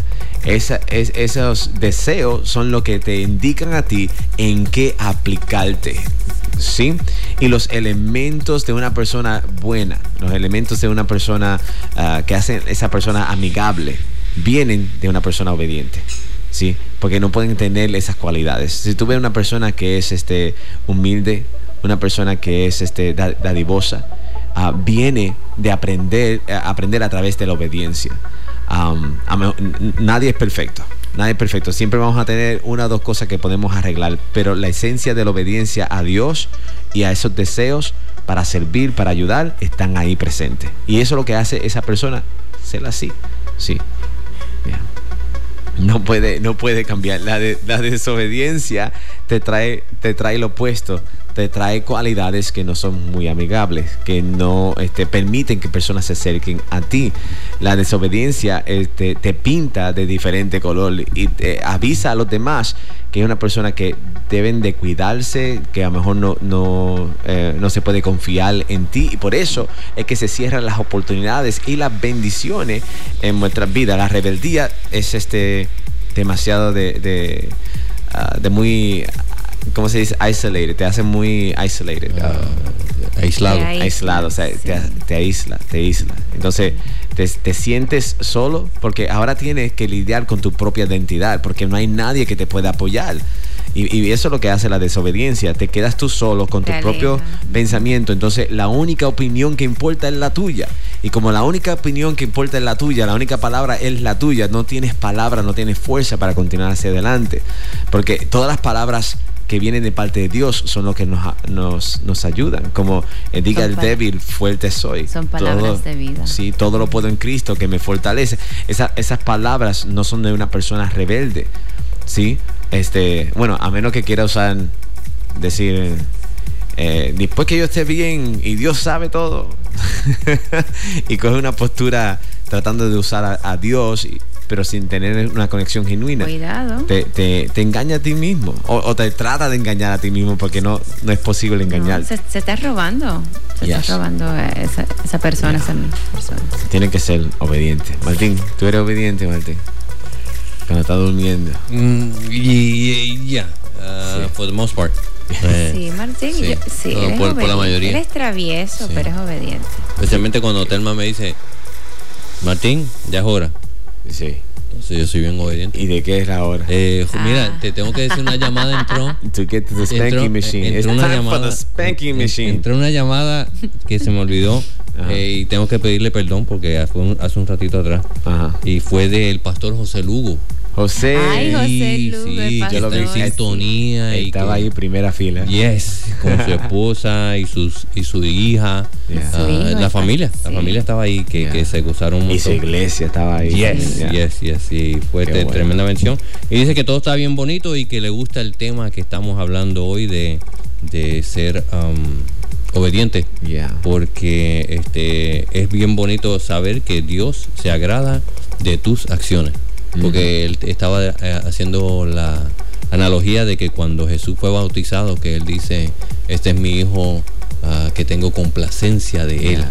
S2: Esos deseos son lo que te indican a ti en qué aplicarte. ¿Sí? Y los elementos de una persona buena, los elementos de una persona que hacen esa persona amigable, vienen de una persona obediente. Sí, porque no pueden tener esas cualidades. Si tú ves una persona que es humilde, una persona que es dadivosa, viene de aprender a través de la obediencia. Nadie es perfecto. Siempre vamos a tener una o dos cosas que podemos arreglar, pero la esencia de la obediencia a Dios y a esos deseos para servir, para ayudar, están ahí presentes. Y eso es lo que hace esa persona ser así. Sí. Yeah. No puede cambiar. La desobediencia te trae lo opuesto, te trae cualidades que no son muy amigables, que no permiten que personas se acerquen a ti. La desobediencia te pinta de diferente color y te avisa a los demás que es una persona que deben de cuidarse, que a lo mejor no se puede confiar en ti, y por eso es que se cierran las oportunidades y las bendiciones en nuestras vidas. La rebeldía es demasiado de muy, ¿cómo se dice? Isolated, te hace muy isolated. Aislado, o sea, te aísla. Entonces te sientes solo porque ahora tienes que lidiar con tu propia identidad, porque no hay nadie que te pueda apoyar. Y eso es lo que hace la desobediencia. Te quedas tú solo con tu propio pensamiento. Entonces la única opinión que importa es la tuya. Y como la única opinión que importa es la tuya, la única palabra es la tuya, no tienes palabra, no tienes fuerza para continuar hacia adelante. Porque todas las palabras que vienen de parte de Dios son lo que nos ayudan. Como diga el débil, fuerte soy.
S3: Son palabras de vida.
S2: Sí, todo lo puedo en Cristo que me fortalece. Esas palabras no son de una persona rebelde. Sí, bueno, a menos que quiera decir después que yo esté bien y Dios sabe todo y coge una postura tratando de usar a Dios, pero sin tener una conexión genuina.
S3: Cuidado.
S2: Te engaña a ti mismo o te trata de engañar a ti mismo, porque no es posible engañar.
S3: No, se está robando. Está robando esa persona, esa persona.
S2: Tiene que ser obediente. Martín, ¿tú eres obediente, Martín? Cuando estás durmiendo.
S4: For the most part.
S3: Sí, Martín,
S4: por la mayoría.
S3: Él es travieso, pero es obediente.
S4: Especialmente cuando Telma me dice, Martín, ya es hora.
S2: Sí.
S4: Entonces yo soy bien obediente.
S2: ¿Y de qué es la hora?
S4: Mira, te tengo que decir una llamada entró.
S2: To get to the spanking machine.
S4: Entró una llamada,
S2: for the spanking machine.
S4: Entró una llamada que se me olvidó. Y tengo que pedirle perdón porque fue hace un ratito atrás. Ajá. Y fue del pastor José Lugo.
S2: José.
S3: Ay, José Lugo,
S4: sí,
S3: el
S4: yo lo vi en sintonía.
S2: Estaba ahí primera fila.
S4: Yes, con su esposa y su hija. La familia estaba ahí que se gozaron mucho.
S2: Y su iglesia estaba ahí.
S4: Yes. Y fue tremenda mención. Y dice que todo está bien bonito y que le gusta el tema que estamos hablando hoy de ser obediente, porque es bien bonito saber que Dios se agrada de tus acciones, porque él estaba haciendo la analogía de que cuando Jesús fue bautizado, que él dice, este es mi hijo que tengo complacencia de él.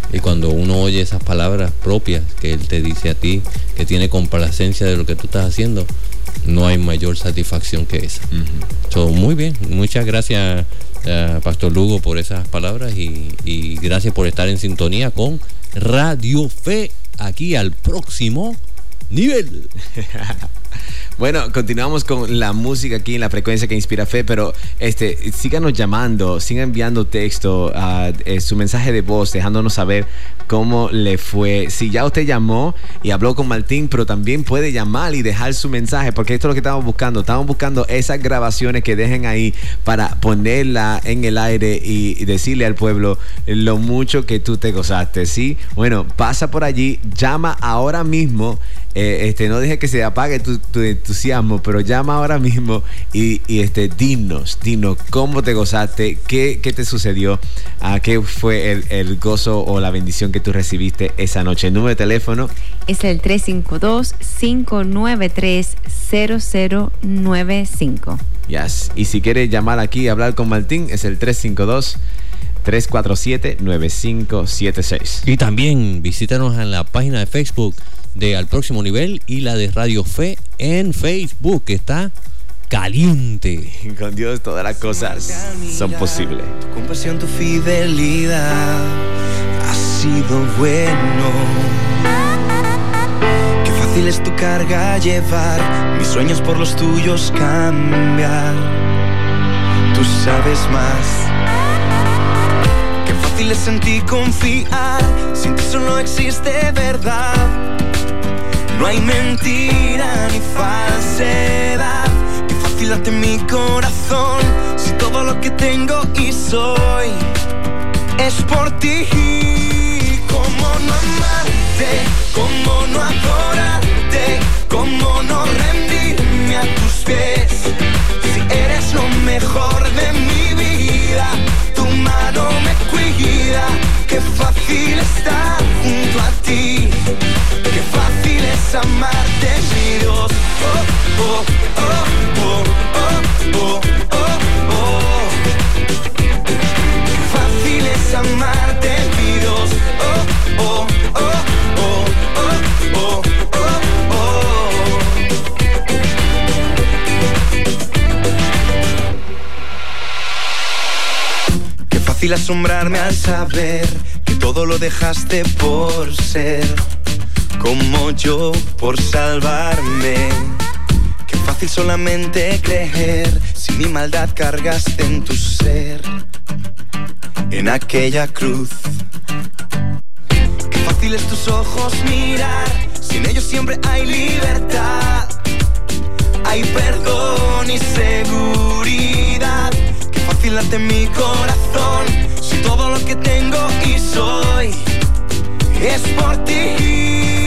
S4: Y cuando uno oye esas palabras propias que Él te dice a ti, que tiene complacencia de lo que tú estás haciendo, no hay mayor satisfacción que esa. So, muy bien, muchas gracias Pastor Lugo por esas palabras y gracias por estar en sintonía con Radio Fe, aquí al próximo nivel.
S2: Bueno, continuamos con la música aquí en la frecuencia que inspira fe, pero síganos llamando, sigan enviando texto, su mensaje de voz, dejándonos saber cómo le fue. Si ya usted llamó y habló con Martín, pero también puede llamar y dejar su mensaje, porque esto es lo que estamos buscando. Estamos buscando esas grabaciones que dejen ahí para ponerla en el aire y decirle al pueblo lo mucho que tú te gozaste, ¿sí? Bueno, pasa por allí, llama ahora mismo. No dejes que se apague tu entusiasmo, pero llama ahora mismo y dinos cómo te gozaste, qué te sucedió, qué fue el gozo o la bendición que tú recibiste esa noche. El número de teléfono
S3: es el 352-593-0095.
S2: Yes. Y si quieres llamar aquí y hablar con Martín, es el 352-347-9576.
S4: Y también visítanos en la página de Facebook de Al Próximo Nivel y la de Radio Fe en Facebook, que está caliente.
S2: Con Dios todas las cosas son posibles.
S8: Tu compasión, tu fidelidad ha sido bueno. Qué fácil es tu carga llevar, mis sueños por los tuyos cambiar. Tú sabes más. Qué fácil es en ti confiar, sin ti solo existe verdad. No hay mentira ni falsedad. Qué fácil late mi corazón, si todo lo que tengo y soy es por ti. Cómo no amarte, cómo no adorarte, cómo no rendirme a tus pies. Si eres lo mejor de mi vida, tu mano me cuida. Qué fácil estar junto a ti. Qué fácil es amarte, mi Dios. Oh, oh, oh, oh, oh, oh, oh, oh. Qué fácil es amarte, mi Dios. Oh, oh, oh, oh, oh, oh, oh. Qué fácil asombrarme al saber que todo lo dejaste por ser como yo, por salvarme. Qué fácil solamente creer, si mi maldad cargaste en tu ser, en aquella cruz. Qué fácil es tus ojos mirar, sin ellos siempre hay libertad, hay perdón y seguridad. Qué fácil late mi corazón, si todo lo que tengo y soy es por ti.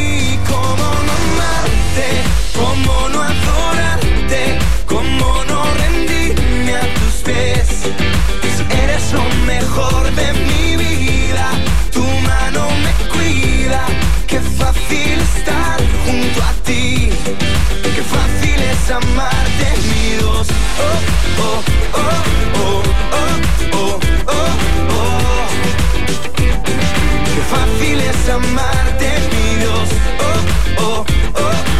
S8: Cómo no adorarte, cómo no rendirme a tus pies. Si eres lo mejor de mi vida, tu mano me cuida. Qué fácil estar junto a ti, qué fácil es amarte, mi Dios. Oh, oh, oh, oh, oh, oh, oh, oh. Qué fácil es amarte, mi Dios. Oh, oh, oh.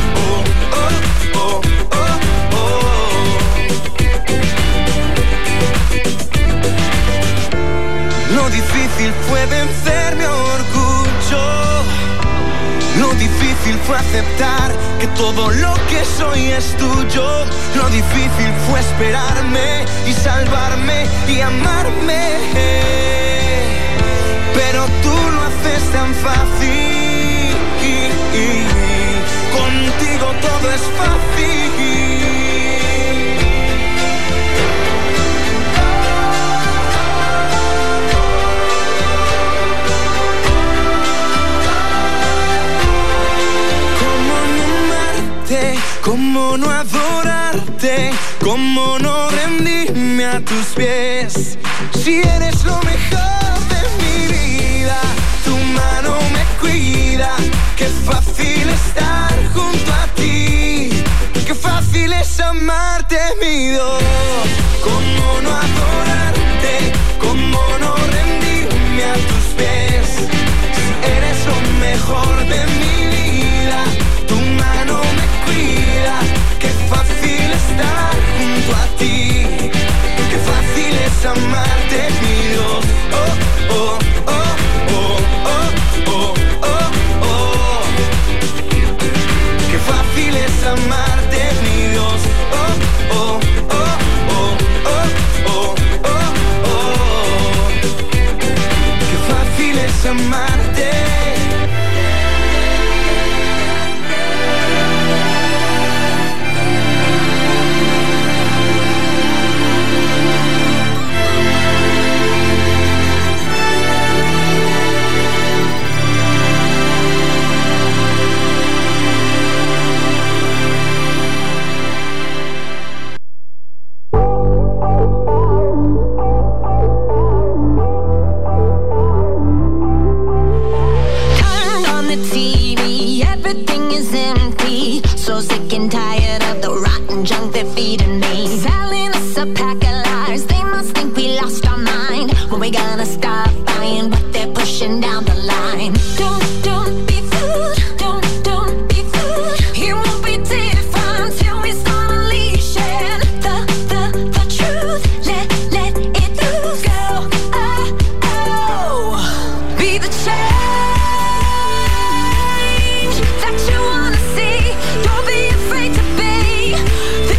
S8: Lo difícil fue vencer mi orgullo. Lo difícil fue aceptar que todo lo que soy es tuyo. Lo difícil fue esperarme y salvarme y amarme. Pero tú lo haces tan fácil. Contigo todo es fácil. Cómo no adorarte, cómo no rendirme a tus pies. Si eres lo mejor de mi vida, tu mano me cuida. Qué fácil estar junto a ti, qué fácil es amarte, mi Dios. Cómo no adorarte, cómo no rendirme a tus pies. amarte, mi Dios. Oh, oh, oh, oh, oh, oh, oh, oh. Qué fácil es amarte.
S5: So sick and tired of the rotten junk they're feeding me. Selling us a pack of lies. They must think we lost our mind. When we gonna stop buying what they're pushing down the line? Don't be fooled. Don't be fooled. It won't be different till we start unleashing the truth. Let it loose. Go, oh. Be the change that you wanna see. Don't be afraid to be the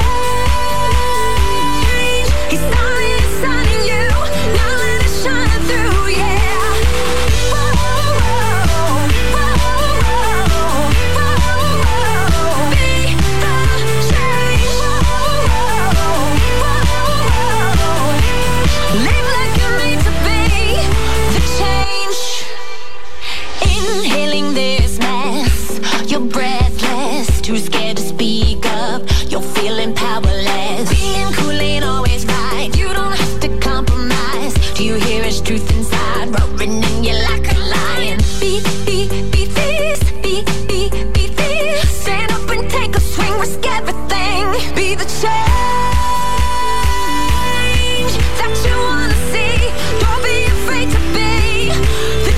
S5: change. He's starting in you. Now let it shine through, yeah. Whoa, whoa, whoa, whoa, whoa. Be the change. Whoa, whoa. Live like you're made to be the change. Inhaling this mess, you're breathless, too scared to speak up. You're feeling powerless. Being cool ain't always right. You don't have to compromise. Do you hear his truth inside, roaring in you like a lion? Be this, be this. Stand up and take a swing, risk everything. Be the change that you wanna see. Don't be afraid to be the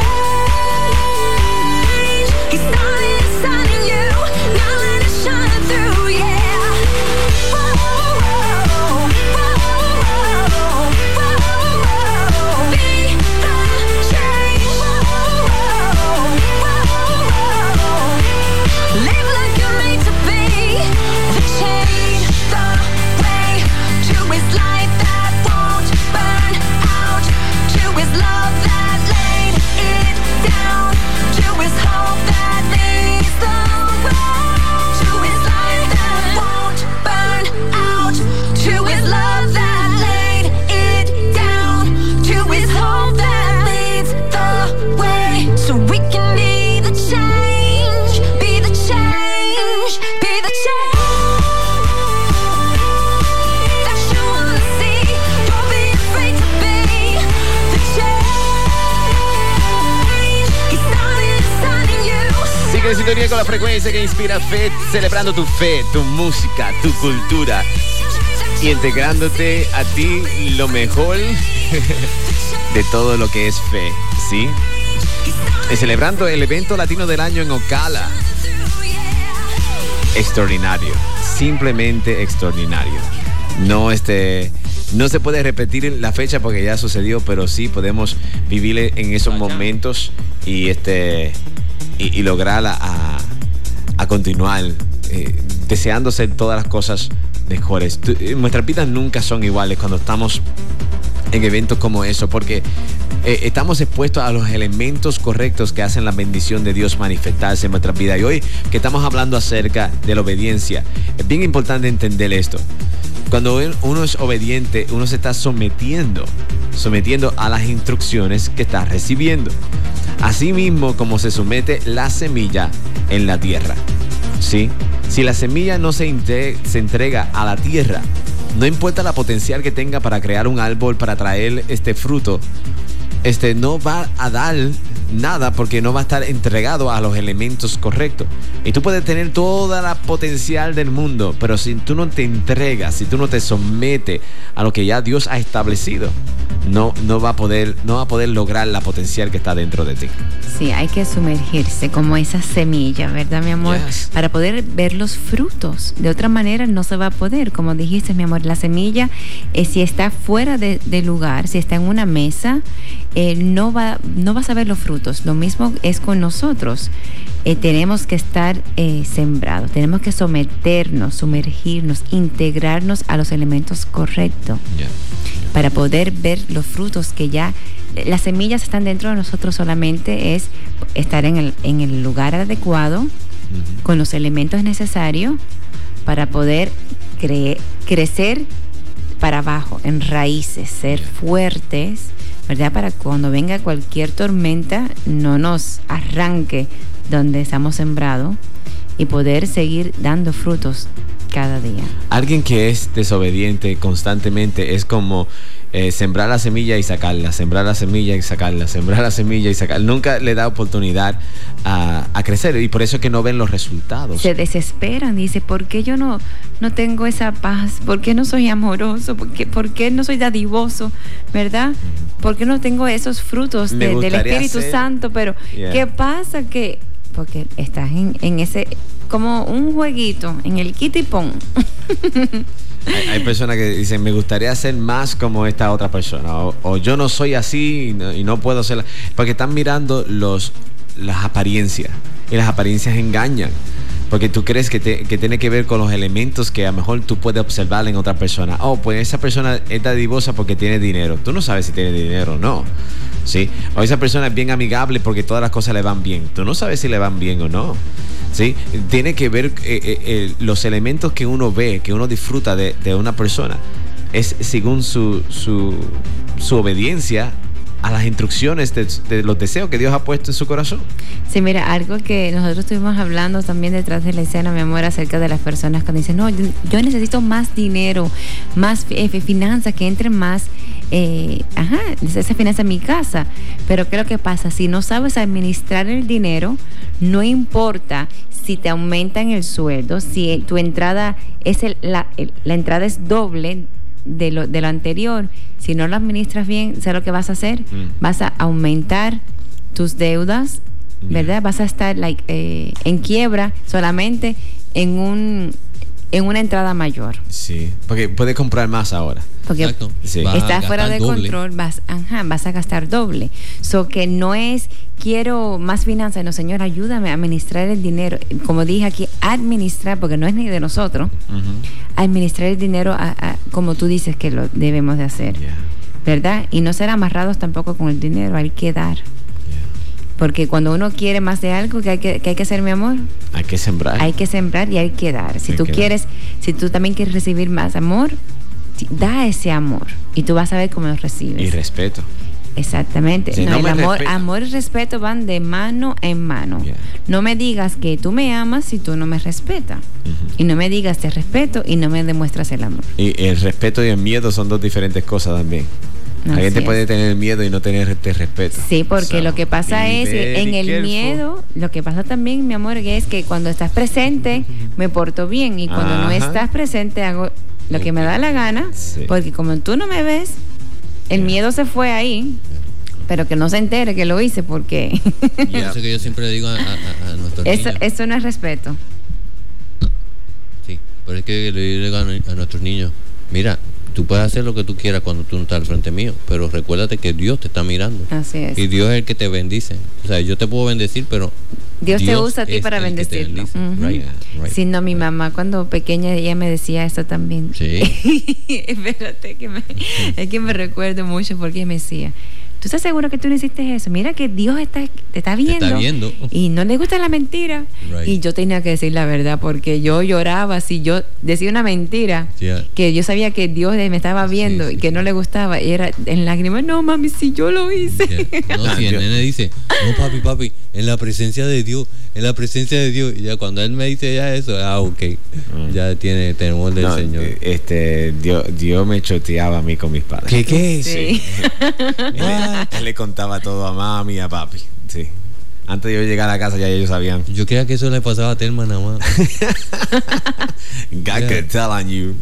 S5: change. He's starting inside of you. Now let it shine through, yeah. Whoa, whoa, whoa, whoa. Be the change. Whoa, whoa. Live like you're made to be the change. The way to his light that won't burn out, to his love that laid it down, to his hope that leads the way, to his light that won't burn out, to his love that laid it down, to his hope that leads the way, so we can be the change, be the change, be the change that you wanna see. Don't be afraid to be the change. He's starting inside of you.
S2: Sigue en sintonía con la frecuencia que inspira fe, celebrando tu fe, tu música, tu cultura y integrándote a ti lo mejor de todo lo que es fe, ¿sí? Y celebrando el evento latino del año en Ocala. Extraordinario, simplemente extraordinario. No se puede repetir la fecha porque ya sucedió, pero sí podemos vivir en esos momentos y lograr a continuar deseando hacer todas las cosas mejores. Nuestras vidas nunca son iguales cuando estamos en eventos como eso, porque estamos expuestos a los elementos correctos que hacen la bendición de Dios manifestarse en nuestras vidas. Y hoy que estamos hablando acerca de la obediencia, es bien importante entender esto. Cuando uno es obediente, uno se está sometiendo a las instrucciones que está recibiendo. Así mismo como se somete la semilla en la tierra, ¿sí? Si la semilla no se entrega a la tierra, no importa la potencial que tenga para crear un árbol, para traer este fruto, no va a dar nada porque no va a estar entregado a los elementos correctos. Y tú puedes tener toda la potencial del mundo, pero si tú no te entregas, si tú no te sometes a lo que ya Dios ha establecido, no va a poder lograr la potencial que está dentro de ti.
S3: Sí, hay que sumergirse como esa semilla, ¿verdad, mi amor?
S2: Yes.
S3: Para poder ver los frutos. De otra manera no se va a poder. Como dijiste, mi amor, la semilla, si está fuera de lugar, si está en una mesa, no vas a ver los frutos. frutos. Lo mismo es con nosotros. Tenemos que estar sembrados, tenemos que someternos, sumergirnos, integrarnos a los elementos correctos para poder ver los frutos que ya... Las semillas están dentro de nosotros, solamente es estar en el lugar adecuado, con los elementos necesarios para poder crecer para abajo, en raíces, ser fuertes, ¿verdad? Para cuando venga cualquier tormenta no nos arranque donde estamos sembrados y poder seguir dando frutos cada día.
S2: Alguien que es desobediente constantemente es como sembrar la semilla y sacarla, sembrar la semilla y sacarla, sembrar la semilla y sacarla. Nunca le da oportunidad a crecer, y por eso es que no ven los resultados.
S3: Se desesperan, dice, ¿por qué yo no tengo esa paz? ¿Por qué no soy amoroso? ¿Por qué no soy dadivoso? ¿Verdad? ¿Por qué no tengo esos frutos del Espíritu Santo? Pero ¿qué pasa? Porque estás en ese, como un jueguito, en el quita y pon.
S2: Hay personas que dicen, me gustaría ser más como esta otra persona, o yo no soy así y no puedo ser, porque están mirando las apariencias, y las apariencias engañan, porque tú crees que tiene que ver con los elementos que a lo mejor tú puedes observar en otra persona. Pues esa persona es dadivosa porque tiene dinero. Tú no sabes si tiene dinero o no, ¿sí? O esa persona es bien amigable porque todas las cosas le van bien. Tú no sabes si le van bien o no, ¿sí? Tiene que ver los elementos que uno ve, que uno disfruta de una persona, es según su obediencia a las instrucciones de los deseos que Dios ha puesto en su corazón.
S3: Sí, mira, algo que nosotros estuvimos hablando también detrás de la escena, mi amor, acerca de las personas que dicen, no, yo necesito más dinero, más finanzas, que entren más, esa finanza en mi casa. Pero ¿qué es lo que pasa? Si no sabes administrar el dinero, no importa si te aumentan el sueldo, si tu entrada es la entrada es doble de lo anterior, si no lo administras bien, ¿sabes lo que vas a hacer? Vas a aumentar tus deudas, ¿verdad? Vas a estar en quiebra solamente en una entrada mayor.
S2: Sí, porque puedes comprar más ahora.
S3: Porque estás fuera de control, vas a gastar doble. So que no es quiero más finanzas, no, Señor, ayúdame a administrar el dinero. Como dije aquí, administrar, porque no es ni de nosotros, administrar el dinero como tú dices que lo debemos de hacer, ¿verdad? Y no ser amarrados tampoco con el dinero, hay que dar. Porque cuando uno quiere más de algo, ¿qué hay que hacer, mi amor?
S2: Hay que sembrar.
S3: Hay que sembrar y hay que dar. Si tú también quieres recibir más amor, da ese amor y tú vas a ver cómo lo recibes.
S2: Y respeto.
S3: Exactamente.
S2: Si
S3: el amor y respeto van de mano en mano. No me digas que tú me amas si tú no me respetas. Y no me digas te respeto y no me demuestras el amor.
S2: Y el respeto y el miedo son dos diferentes cosas también. La gente puede tener miedo y no tener respeto.
S3: Sí, porque lo que pasa es en el miedo, lo que pasa también, mi amor, es que cuando estás presente me porto bien, y cuando no estás presente hago lo que me da la gana, porque como tú no me ves, el miedo se fue ahí, pero que no se entere que lo hice, porque
S4: eso que yo siempre le digo a nuestros niños.
S3: Eso no es respeto.
S4: Sí, pero es que le digo a nuestros niños, mira, tú puedes hacer lo que tú quieras cuando tú no estás al frente mío, pero recuérdate que Dios te está mirando.
S3: Así es.
S4: Y Dios es el que te bendice. O sea, yo te puedo bendecir, pero
S3: Dios te usa a ti para bendecirlo.
S4: Right.
S3: Sí, no, mi mamá cuando pequeña ella me decía esto también.
S4: Sí.
S3: Espérate, es que me recuerdo mucho porque ella me decía, ¿tú estás seguro que tú no hiciste eso? Mira que Dios te está viendo.
S4: Te está viendo.
S3: Y no le gusta la mentira.
S4: Right.
S3: Y yo tenía que decir la verdad, porque yo lloraba si yo decía una mentira, que yo sabía que Dios me estaba viendo y que no le gustaba. Y era en lágrimas, no, mami, si yo lo hice.
S4: No, si el nene dice, no, papi, en la presencia de Dios. Y ya cuando él me dice ya eso, ok, ya tiene temor del Señor.
S2: Dios me choteaba a mí con mis padres.
S4: ¿Qué?
S3: Sí.
S2: Él le contaba todo a mami y a papi. Sí. Antes de yo llegar a la casa ya ellos sabían.
S4: Yo creía que eso le pasaba a Telma nada más.
S2: God could tell on you.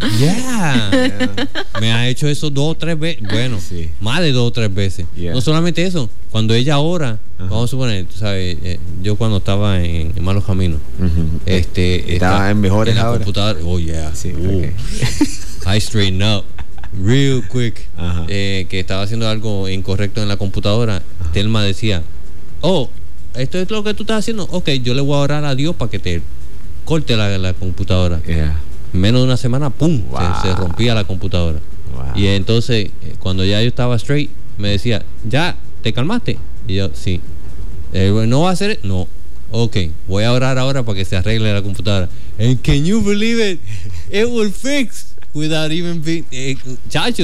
S4: Me ha hecho eso 2 o 3 veces. Bueno, más de 2 o 3 veces. No solamente eso. Cuando ella ora, vamos a suponer, tú sabes, yo cuando estaba en Malos Caminos,
S2: estaba en mejores
S4: en la
S2: ahora.
S4: Computadora. Oh, yeah.
S2: Sí,
S4: I straighten up real quick. Que estaba haciendo algo incorrecto en la computadora. Telma decía, esto es lo que tú estás haciendo. Ok, yo le voy a orar a Dios para que te corte la computadora. Menos de una semana, ¡pum! Se rompía la computadora. Y entonces, cuando ya yo estaba straight, me decía, ¿ya te calmaste? Y yo, sí. ¿No va a hacer? No. Ok, voy a orar ahora para que se arregle la computadora. And can you believe it? It will fix without even being... chacho,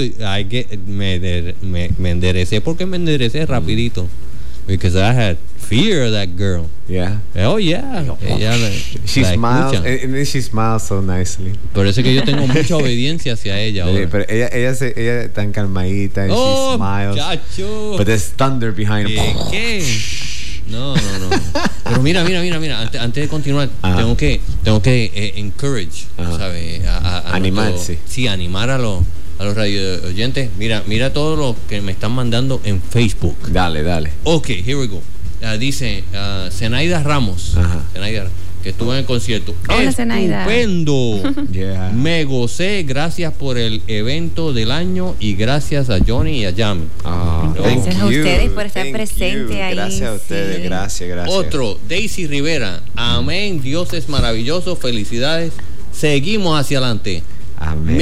S4: me enderecé porque me enderecé rapidito. Because I had fear of that girl.
S2: Yeah.
S4: Oh, yeah.
S2: She smiles, and then she smiles so nicely.
S4: Por eso es que yo tengo mucha obediencia hacia ella ahora.
S2: Pero ella tan calmadita, and she smiles.
S4: Chacho.
S2: But there's thunder behind her.
S4: ¿Qué? No. Pero mira. Antes de continuar, tengo que encourage, ¿sabes?
S2: Animarse.
S4: Sí, animar a los radio oyentes. Mira todo lo que me están mandando en Facebook.
S2: Dale.
S4: Ok, here we go. Dice Zenaida Ramos. Zenaida, que estuvo en el concierto.
S3: Hola, Zenaida.
S4: Estupendo.
S2: Yeah.
S4: Me gocé, gracias por el evento del año y gracias a Johnny y a Yami.
S3: Gracias a ustedes por estar presente ahí.
S2: Gracias a ustedes, gracias.
S4: Otro, Daisy Rivera. Amén, Dios es maravilloso, felicidades. Seguimos hacia adelante.
S2: Amén.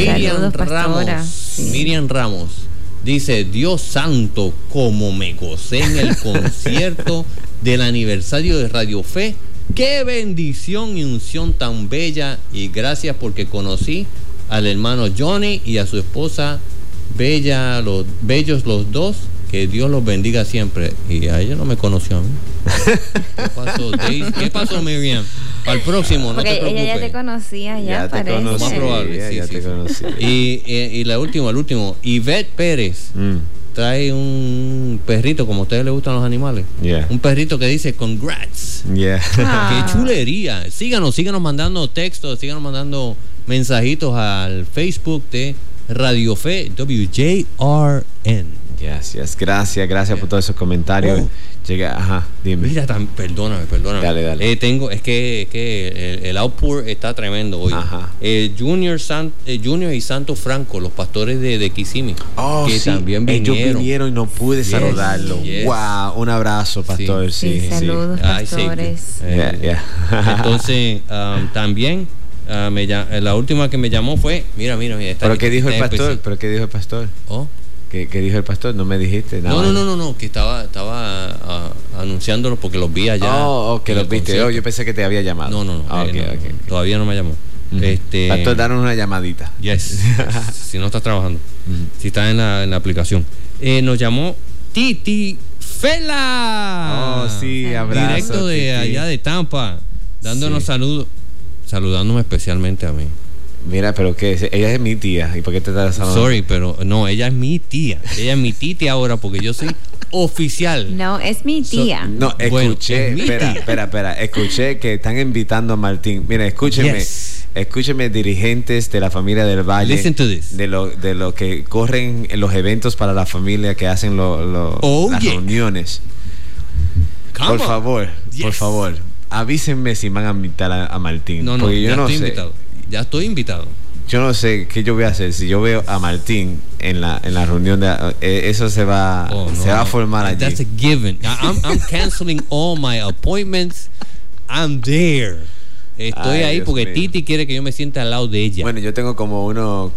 S4: Miriam Ramos dice, Dios santo, como me gocé en el concierto del aniversario de Radio Fe. Qué bendición y unción tan bella, y gracias porque conocí al hermano Johnny y a su esposa bellos los dos. Que Dios los bendiga siempre. Y a ella no me conoció a mí. ¿Qué pasó, Daisy? ¿Qué pasó, Miriam? Para el próximo, no te preocupes.
S3: Ella ya te conocía, ya parece.
S4: Lo más probable.
S2: Ya te conocí.
S4: Y el último, Ivette Pérez trae un perrito, como a ustedes les gustan los animales. Un perrito que dice congrats. Qué chulería. Síganos mandando textos, síganos mandando mensajitos al Facebook de Radio Fe WJRN.
S2: Gracias por todos esos comentarios. Dime.
S4: Mira, perdóname.
S2: Dale.
S4: Es que el outpour está tremendo hoy. Junior y Santo Franco, los pastores de Kissimmee, que también vinieron.
S2: Ellos vinieron y no pude saludarlo. Wow, un abrazo, pastor. Sí,
S3: saludos, pastores.
S4: Entonces, también la última que me llamó fue, mira.
S2: ¿Pero qué dijo el pastor? ¿Qué dijo el pastor? No me dijiste nada.
S4: No, que estaba anunciándolo porque los vi allá.
S2: Que los viste. Yo pensé que te había llamado.
S4: No. Todavía no me llamó.
S2: Pastor, danos una llamadita.
S4: Yes. Si no estás trabajando. Si estás en la aplicación. Nos llamó Titi Fela.
S2: Sí, abrazo.
S4: Directo de allá de Tampa. Dándonos saludos. Saludándome especialmente a mí.
S2: Mira, pero ¿qué? Ella es mi tía. ¿Y por qué te estás saludando?
S4: Sorry, pero no, ella es mi tía. Ella es mi titi ahora porque yo soy oficial.
S3: No, es mi tía.
S2: Escuché, espera. Escuché que están invitando a Martín. Mira, escúcheme, dirigentes de la familia del Valle.
S4: Listen to this.
S2: De lo que corren en los eventos para la familia, que hacen las reuniones. Por favor, avísenme si van a invitar a Martín.
S4: No,
S2: porque yo no sé.
S4: Ya estoy invitado.
S2: Yo no sé qué yo voy a hacer si yo veo a Martín en la reunión eso se va a formar allí.
S4: That's a given. I'm canceling all my appointments. I'm there. Estoy ahí Dios porque mío. Titi quiere que yo me sienta al lado de ella.
S2: Bueno, yo tengo como unos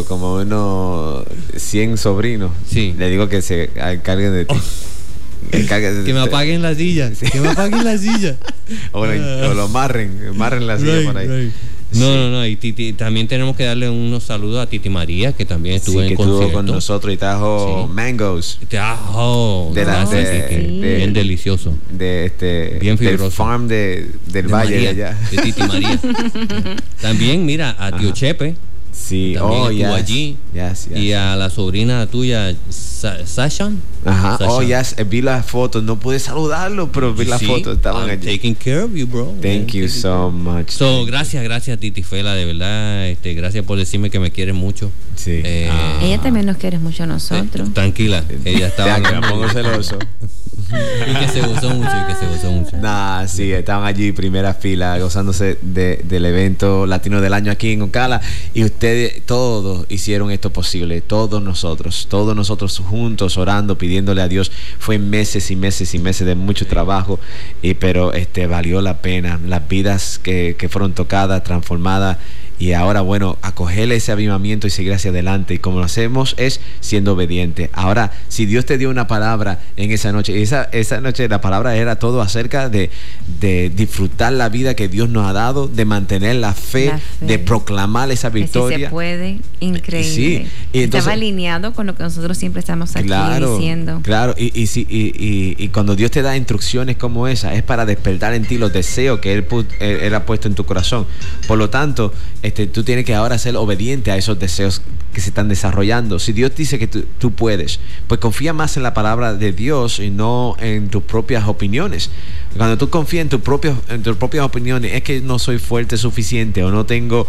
S2: 100 sobrinos.
S4: Sí.
S2: Le digo que se encarguen de ti.
S4: Que me apaguen la silla. Que me apaguen la silla.
S2: O lo marren la silla por ahí.
S4: Right. No, y Titi, también tenemos que darle unos saludos a Titi María, que también estuvo en concierto.
S2: Estuvo con nosotros y trajo mangoes.
S4: Bien delicioso. Bien fibroso.
S2: Del farm del Valle
S4: María,
S2: de allá.
S4: De Titi María. También, mira, a Tío Chepe.
S2: Sí,
S4: también estuvo allí. Y a la sobrina tuya, Sasha.
S2: Vi las fotos. No pude saludarlo, pero vi las fotos. Estaban allí.
S4: Taking care of you, bro.
S2: Thank you so much.
S4: Gracias, Titi Fela, de verdad. Gracias por decirme que me quieres mucho.
S2: Sí.
S3: Ella también nos quiere mucho a nosotros.
S4: Tranquila, ella estaba.
S2: Me pongo celoso.
S4: Y que se gozó mucho.
S2: Nah, sí, estaban allí primera fila gozándose del evento latino del año aquí en Ocala, y ustedes todos hicieron esto posible, todos nosotros juntos orando, pidiéndole a Dios. Fue meses y meses y meses de mucho trabajo, pero valió la pena, las vidas que fueron tocadas, transformadas. Y ahora, bueno, acogerle ese avivamiento y seguir hacia adelante. Y como lo hacemos es siendo obediente. Ahora, si Dios te dio una palabra en esa noche, esa noche la palabra era todo acerca de disfrutar la vida que Dios nos ha dado, de mantener la fe. De proclamar esa victoria.
S3: Que si se puede, increíble.
S2: Sí. Y entonces,
S3: estaba alineado con lo que nosotros siempre estamos aquí diciendo.
S2: Claro, y cuando Dios te da instrucciones como esa, es para despertar en ti los deseos que Él ha puesto en tu corazón. Por lo tanto, tú tienes que ahora ser obediente a esos deseos que se están desarrollando. Si Dios dice que tú puedes, pues confía más en la palabra de Dios y no en tus propias opiniones. Cuando tú confías en tus propias opiniones, es que no soy fuerte suficiente, o no tengo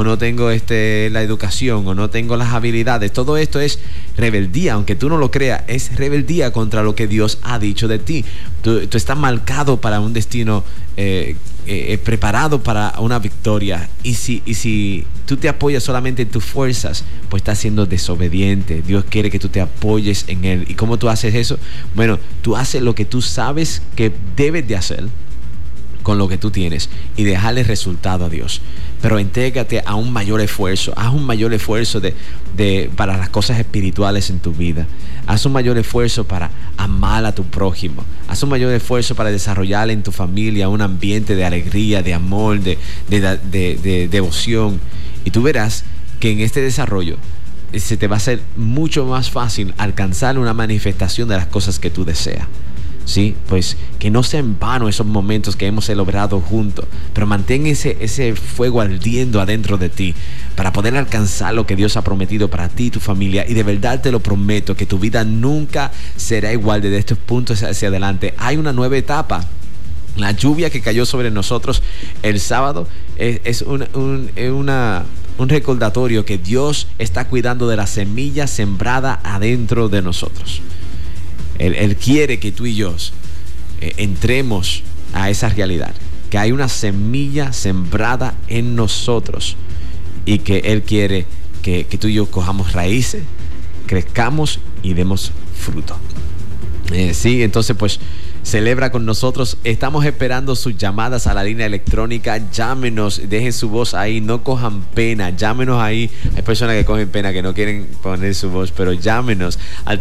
S2: la educación, o no tengo las habilidades. Todo esto es rebeldía, aunque tú no lo creas, es rebeldía contra lo que Dios ha dicho de ti. Tú estás marcado para un destino preparado para una victoria, y si tú te apoyas solamente en tus fuerzas, pues estás siendo desobediente. Dios quiere que tú te apoyes en Él. ¿Y cómo tú haces eso? Bueno, tú haces lo que tú sabes que debes de hacer con lo que tú tienes y dejarle resultado a Dios. Pero entrégate a un mayor esfuerzo. Haz un mayor esfuerzo para las cosas espirituales en tu vida. Haz un mayor esfuerzo para amar a tu prójimo. Haz un mayor esfuerzo para desarrollar en tu familia un ambiente de alegría, de amor, de devoción. Y tú verás que en este desarrollo se te va a hacer mucho más fácil alcanzar una manifestación de las cosas que tú deseas. Sí, pues que no sea en vano esos momentos que hemos celebrado juntos, pero mantén ese fuego ardiendo adentro de ti para poder alcanzar lo que Dios ha prometido para ti y tu familia. Y de verdad te lo prometo que tu vida nunca será igual desde estos puntos hacia adelante. Hay una nueva etapa. La lluvia que cayó sobre nosotros el sábado es un recordatorio que Dios está cuidando de la semilla sembrada adentro de nosotros. Él quiere que tú y yo entremos a esa realidad, que hay una semilla sembrada en nosotros, y que Él quiere que tú y yo cojamos raíces, crezcamos y demos fruto. Sí, entonces pues celebra con nosotros. Estamos esperando sus llamadas a la línea electrónica. Llámenos, dejen su voz ahí, no cojan pena, llámenos ahí. Hay personas que cogen pena, que no quieren poner su voz, pero llámenos al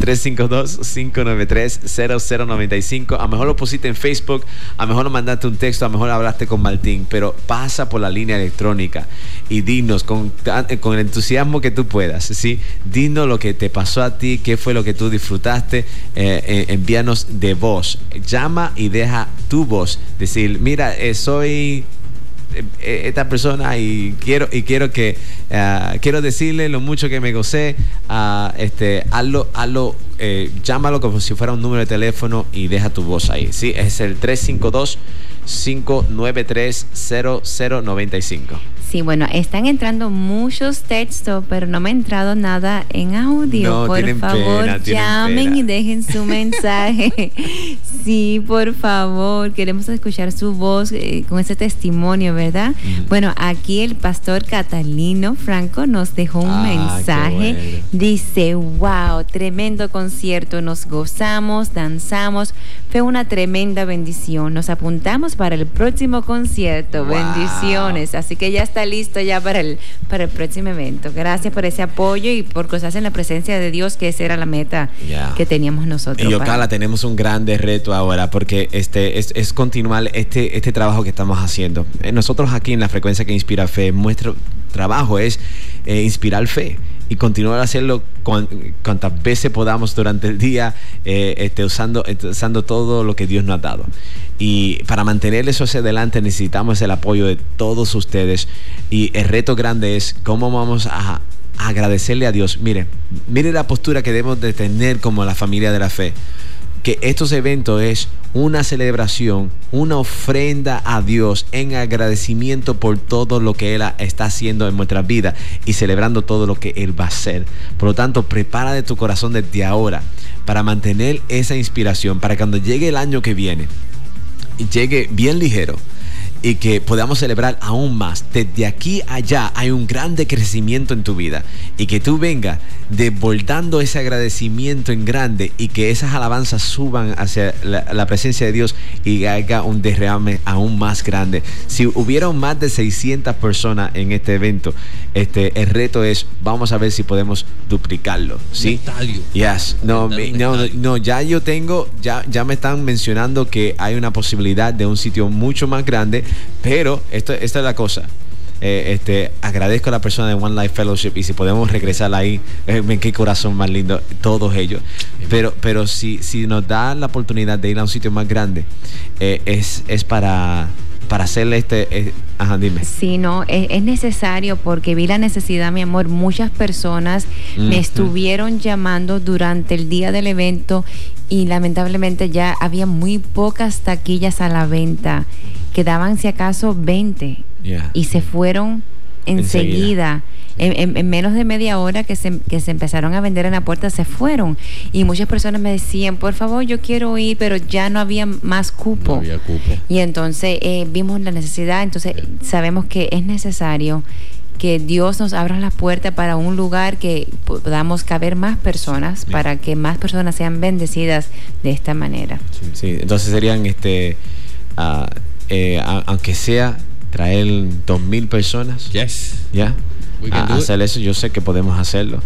S2: 352-593-0095. A lo mejor lo pusiste en Facebook, a lo mejor nos mandaste un texto, a lo mejor hablaste con Martín, pero pasa por la línea electrónica y dinos con el entusiasmo que tú puedas, ¿sí? Dinos lo que te pasó a ti, qué fue lo que tú disfrutaste. Envíanos de voz. Llama y deja tu voz. Decir, mira, soy esta persona y quiero decirle lo mucho que me gocé. Hazlo, llámalo como si fuera un número de teléfono y deja tu voz ahí. Sí, es el 352-593-0095.
S3: Sí, bueno, están entrando muchos textos, pero no me ha entrado nada en audio.
S2: No,
S3: por favor, llamen y dejen su mensaje. Sí, por favor, queremos escuchar su voz con ese testimonio, ¿verdad? Bueno, aquí el pastor Catalino Franco nos dejó un mensaje. Bueno. Dice, wow, tremendo concierto, nos gozamos, danzamos, fue una tremenda bendición. Nos apuntamos para el próximo concierto. Wow. Bendiciones. Así que ya está listo ya para el próximo evento. Gracias por ese apoyo y por gozarse en la presencia de Dios, que esa era la meta que teníamos nosotros.
S2: Y Ocala, tenemos un grande reto ahora, porque es continuar este trabajo que estamos haciendo. Nosotros aquí en La Frecuencia que Inspira Fe, nuestro trabajo es inspirar fe y continuar a hacerlo cuantas veces podamos durante el día, usando todo lo que Dios nos ha dado. Y para mantener eso hacia adelante necesitamos el apoyo de todos ustedes, y el reto grande es cómo vamos a agradecerle a Dios. Mire la postura que debemos de tener como la familia de la fe, que estos eventos es una celebración, una ofrenda a Dios en agradecimiento por todo lo que Él está haciendo en nuestra vida y celebrando todo lo que Él va a hacer. Por lo tanto, prepara de tu corazón desde ahora para mantener esa inspiración, para cuando llegue el año que viene, llegue bien ligero y que podamos celebrar aún más. Desde aquí a allá hay un grande crecimiento en tu vida y que tú vengas desbordando ese agradecimiento en grande y que esas alabanzas suban hacia la presencia de Dios y haga un derrame aún más grande. Si hubieron más de 600 personas en este evento, el reto es, vamos a ver si podemos duplicarlo, ¿sí? Yes. No, ya yo tengo, ya me están mencionando que hay una posibilidad de un sitio mucho más grande, pero esta es la cosa. Agradezco a la persona de One Life Fellowship y si podemos regresar ahí, ven qué corazón más lindo, todos ellos. Pero si nos da la oportunidad de ir a un sitio más grande, es para hacerle dime.
S3: Sí, no, es necesario porque vi la necesidad, mi amor. Muchas personas me estuvieron llamando durante el día del evento y lamentablemente ya había muy pocas taquillas a la venta. Quedaban si acaso 20 y se fueron enseguida. En menos de media hora que se empezaron a vender en la puerta, se fueron. Y muchas personas me decían, por favor, yo quiero ir, pero ya no había más cupo. Y entonces vimos la necesidad. Entonces sabemos que es necesario que Dios nos abra las puertas para un lugar que podamos caber más personas, para que más personas sean bendecidas de esta manera.
S2: Sí. Entonces serían aunque sea traer 2,000 personas.
S4: Yes.
S2: ¿Ya? Hacer eso, yo sé que podemos hacerlo.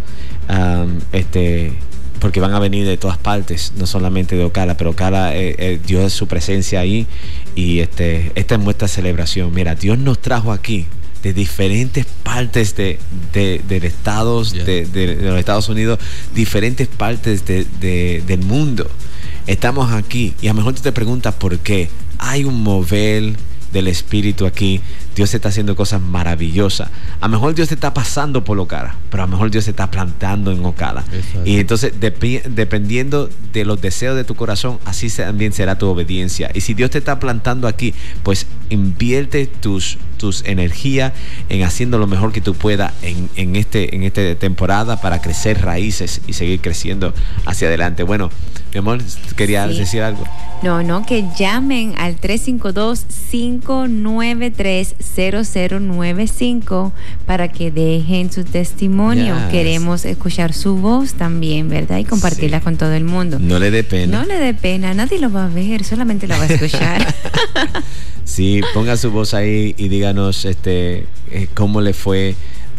S2: Porque van a venir de todas partes, no solamente de Ocala, pero Ocala, Dios es su presencia ahí. Y esta es nuestra celebración. Mira, Dios nos trajo aquí de diferentes partes de los Estados Unidos, diferentes partes del mundo. Estamos aquí y a lo mejor tú te preguntas por qué. Hay un mover del Espíritu aquí. Dios está haciendo cosas maravillosas. A lo mejor Dios te está pasando por Ocala, pero a lo mejor Dios te está plantando en Ocala. Y entonces dependiendo de los deseos de tu corazón, así también será tu obediencia. Y si Dios te está plantando aquí, pues invierte tus energías en haciendo lo mejor que tú puedas en esta temporada para crecer raíces y seguir creciendo hacia adelante. Bueno, mi amor, quería decir algo.
S3: No, que llamen al 352-593-0095 para que dejen su testimonio. Queremos escuchar su voz también, ¿verdad? Y compartirla con todo el mundo.
S2: No le dé pena.
S3: No le dé pena, nadie lo va a ver, solamente lo va a escuchar.
S2: Sí, ponga su voz ahí y díganos cómo le fue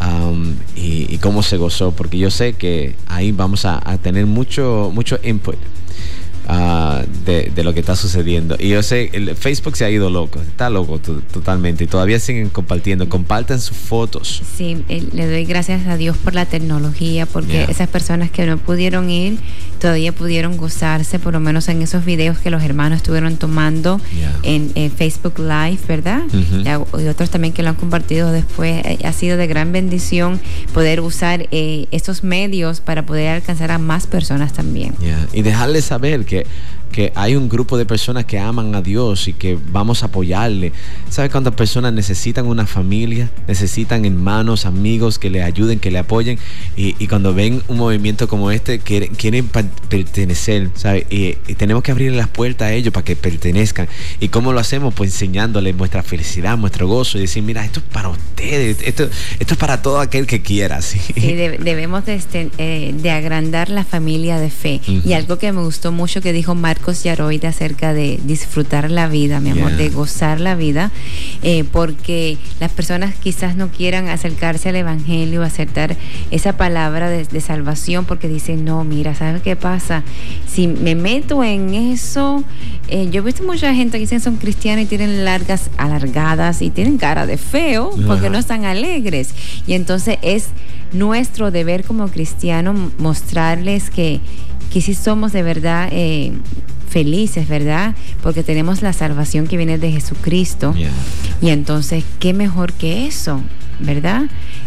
S2: y cómo se gozó, porque yo sé que ahí vamos a tener mucho input de lo que está sucediendo. Y yo sé, el Facebook se ha ido loco, está loco totalmente, y todavía siguen compartiendo. Compartan sus fotos.
S3: Sí, le doy gracias a Dios por la tecnología, porque esas personas que no pudieron ir todavía pudieron gozarse, por lo menos en esos videos que los hermanos estuvieron tomando en Facebook Live, ¿verdad? Y otros también que lo han compartido después. Ha sido de gran bendición poder usar estos medios para poder alcanzar a más personas también.
S2: Y dejarles saber que hay un grupo de personas que aman a Dios y que vamos a apoyarle. ¿Sabes cuántas personas necesitan una familia? Necesitan hermanos, amigos que le ayuden, que le apoyen. Y cuando ven un movimiento como este, quieren pertenecer, ¿sabes? Y tenemos que abrirle las puertas a ellos para que pertenezcan. ¿Y cómo lo hacemos? Pues enseñándoles nuestra felicidad, nuestro gozo, y decir, mira, esto es para ustedes, esto es para todo aquel que quiera. Sí,
S3: debemos de agrandar la familia de fe. Y algo que me gustó mucho que dijo Marcos Yaroide acerca de disfrutar la vida, mi amor, de gozar la vida, porque las personas quizás no quieran acercarse al evangelio, aceptar esa palabra de salvación, porque dicen, no, mira, ¿sabes qué pasa? Si me meto en eso, yo he visto mucha gente que dicen son cristianos y tienen largas alargadas y tienen cara de feo porque no están alegres, y entonces es nuestro deber como cristianos mostrarles que sí somos de verdad felices, ¿verdad? Porque tenemos la salvación que viene de Jesucristo. Y entonces, ¿qué mejor que eso? ¿Verdad?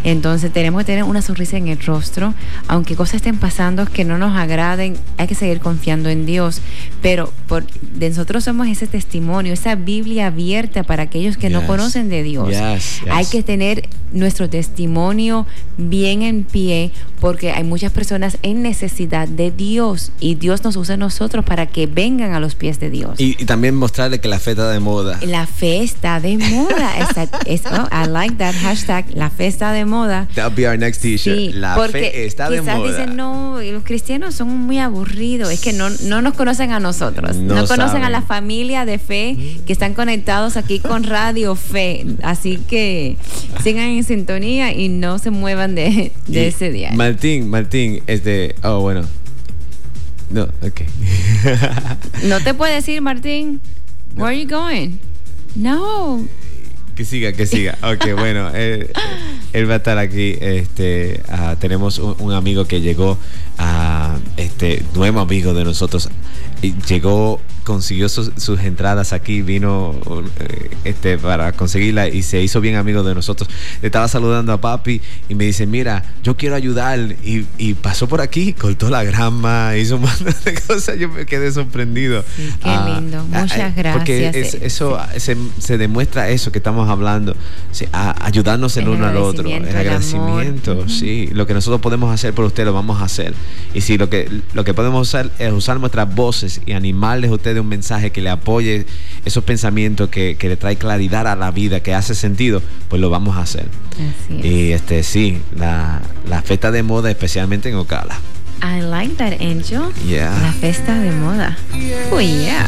S3: Entonces tenemos que tener una sonrisa en el rostro, aunque cosas estén pasando que no nos agraden, hay que seguir confiando en Dios, pero de nosotros somos ese testimonio, esa Biblia abierta para aquellos que no conocen de Dios. Hay que tener nuestro testimonio bien en pie, porque hay muchas personas en necesidad de Dios y Dios nos usa a nosotros para que vengan a los pies de Dios.
S2: Y también mostrarle que la fe está de moda.
S3: La fe está de moda. I like that hashtag, la fe está de moda.
S2: That'll be our next t-shirt. Sí, la fe está de moda.
S3: Quizás dicen, no, los cristianos son muy aburridos. Es que no nos conocen a nosotros. No conocen a la familia de fe que están conectados aquí con Radio Fe. Así que sigan en sintonía y no se muevan de ese día.
S2: Martín, oh, bueno. No, ok.
S3: No te puedes decir, Martín. Where are you going? No.
S2: Que siga. Ok, bueno, él va a estar aquí. Tenemos un amigo que llegó, nuevo amigo de nosotros. Llegó, consiguió sus entradas aquí, vino para conseguirla y se hizo bien amigo de nosotros. Le estaba saludando a papi y me dice, mira, yo quiero ayudar, y pasó por aquí, cortó la grama, hizo un montón de cosas. Yo me quedé sorprendido.
S3: Sí, qué lindo, muchas gracias.
S2: Porque eso se demuestra eso que estamos hablando, ayudarnos el uno al otro, el agradecimiento. Sí, lo que nosotros podemos hacer por usted lo vamos a hacer, y si lo que podemos hacer es usar nuestras voces y animarles a ustedes un mensaje que le apoye esos pensamientos, que le trae claridad a la vida, que hace sentido, pues lo vamos a hacer. Así es. Y sí, la fiesta de moda, especialmente en Ocala.
S3: I like that, Angel.
S2: Yeah.
S3: La fiesta de moda. Oh, yeah.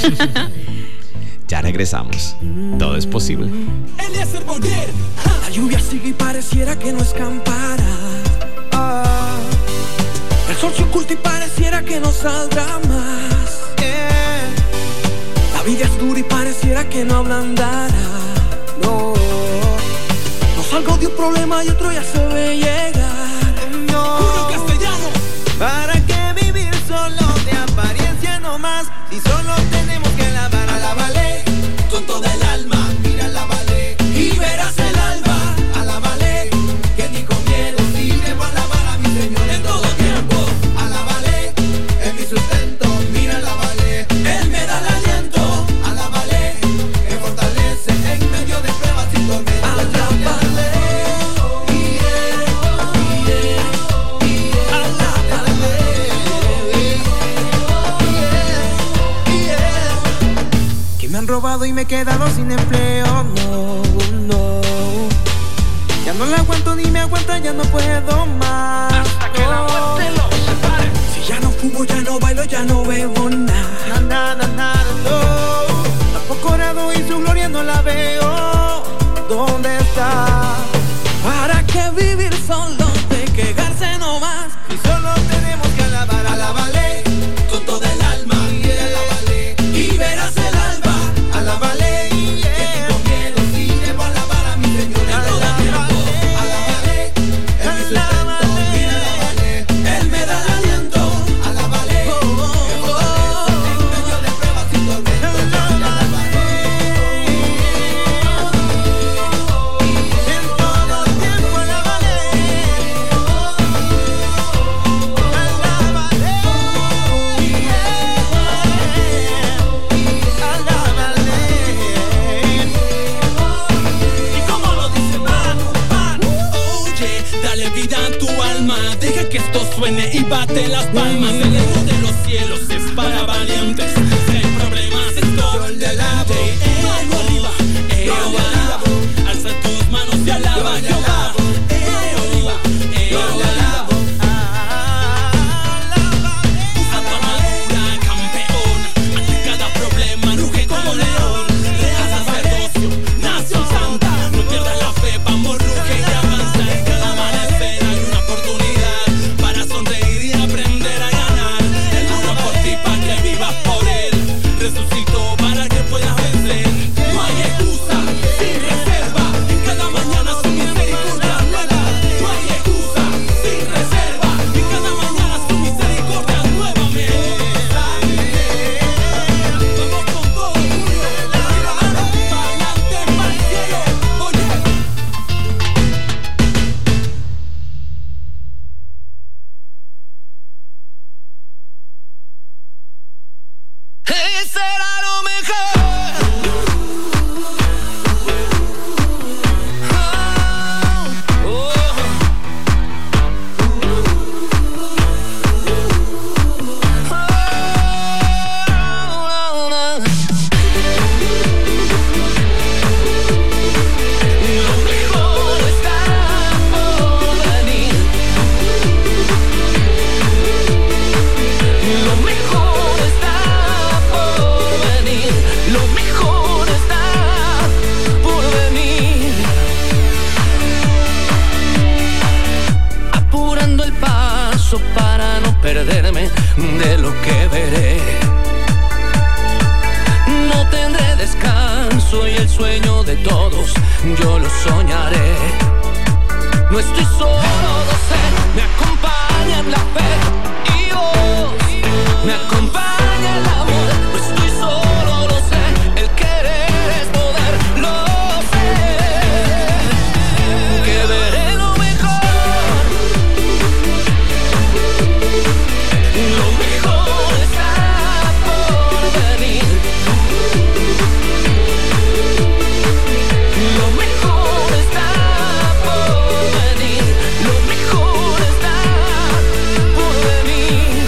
S2: Ya regresamos. Todo es posible.
S8: La lluvia sigue y pareciera que no escampará. El sol se oculta y pareciera que no saldrá más. La vida es dura y pareciera que no ablandará. No salgo de un problema y otro ya se ve llegar. Julio Castellano. ¿Para qué vivir solo de apariencia no más? Si solo tenemos que lavar. Alábale con toda el alma, mira, alábale y verás el alba. Alábale, que ni con miedo libre para alabar a mi Señor en todo tiempo. Alábale, es mi sustento, mira, alábale, Él me da el aliento. Alábale, que fortalece en medio de pruebas y tormentas. Alábale, que me han robado y me he quedado sin empleo. No, ya no la aguanto ni me aguanta, ya no puedo más. Hasta que la muerte los separe. Si ya no fumo, ya no bailo, ya no bebo nada, no. Tampoco orado y su gloria no la veo. ¿Dónde está? ¿Para qué vivir solo de quejarse nomás? Y solo tenemos que alabar, alábale con toda el alma, alábale y verás el alba. Alábale, que ni con miedo si debo alabar a mi Señor en todo tiempo. Alábale, es mi sustento, mira, alábale, Él me da el aliento. Alábale, que fortalece en medio de pruebas y tormentas. Alábale, en todo tiempo, alábale. Y como lo dice Manu, oye, dale vida a tu alma, deja que esto suene y bate las palmas. El ego de los cielos es para valientes. Si hay problemas, estoy delante. Oliva, Oliva, alza tus manos y alaba a Jehová. Oliva, Oliva. Usa tu armadura, campeón. Ante cada problema ruge como león. Real sacerdocio, nación santa. No pierdas la fe, vamos, ruge y avanza. En cada amanecer hay una oportunidad para sonreír y aprender a ganar. Él juró por ti para que vivas por él. de lo que veré. No tendré descanso y el sueño de todos yo lo soñaré. No estoy solo, lo sé, me acompaña en la fe y vos, me acompaña el amor. No estoy solo, lo sé, el querer es poder, lo sé, que veré lo mejor. Lo mejor está por venir. Lo mejor está por venir. Lo mejor está por venir.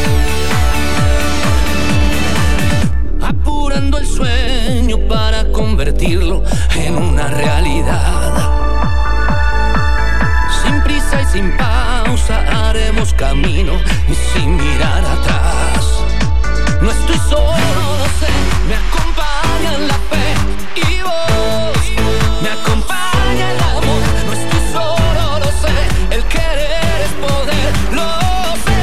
S8: Apurando el sueño para convertirlo en una realidad. Sin prisa y sin pausa haremos camino y sin mirar atrás. No estoy solo, lo sé, me acompaña en la fe y vos, me acompaña el amor. No estoy solo, lo sé, el querer es poder, lo sé,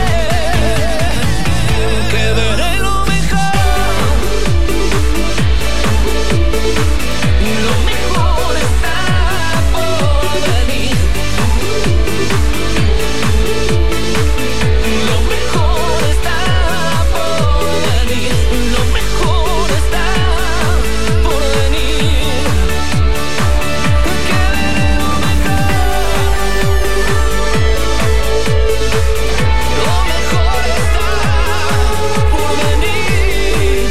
S8: que veré lo mejor. Lo mejor está por venir. Lo mejor está por venir. Lo mejor está por venir. Que veré lo mejor. Lo mejor está por venir.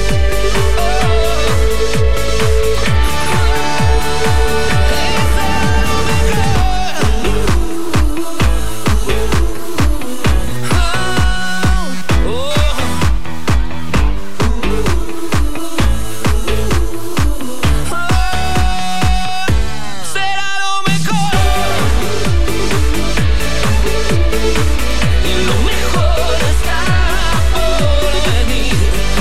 S8: Será lo mejor. Lo mejor está por venir.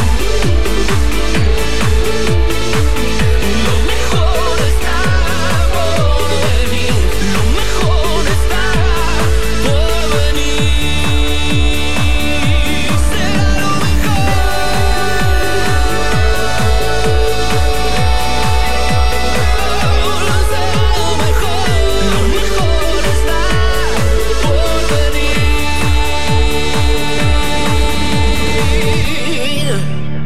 S8: Lo mejor está por venir. Lo mejor está por venir. Será lo mejor. Lo mejor está por venir.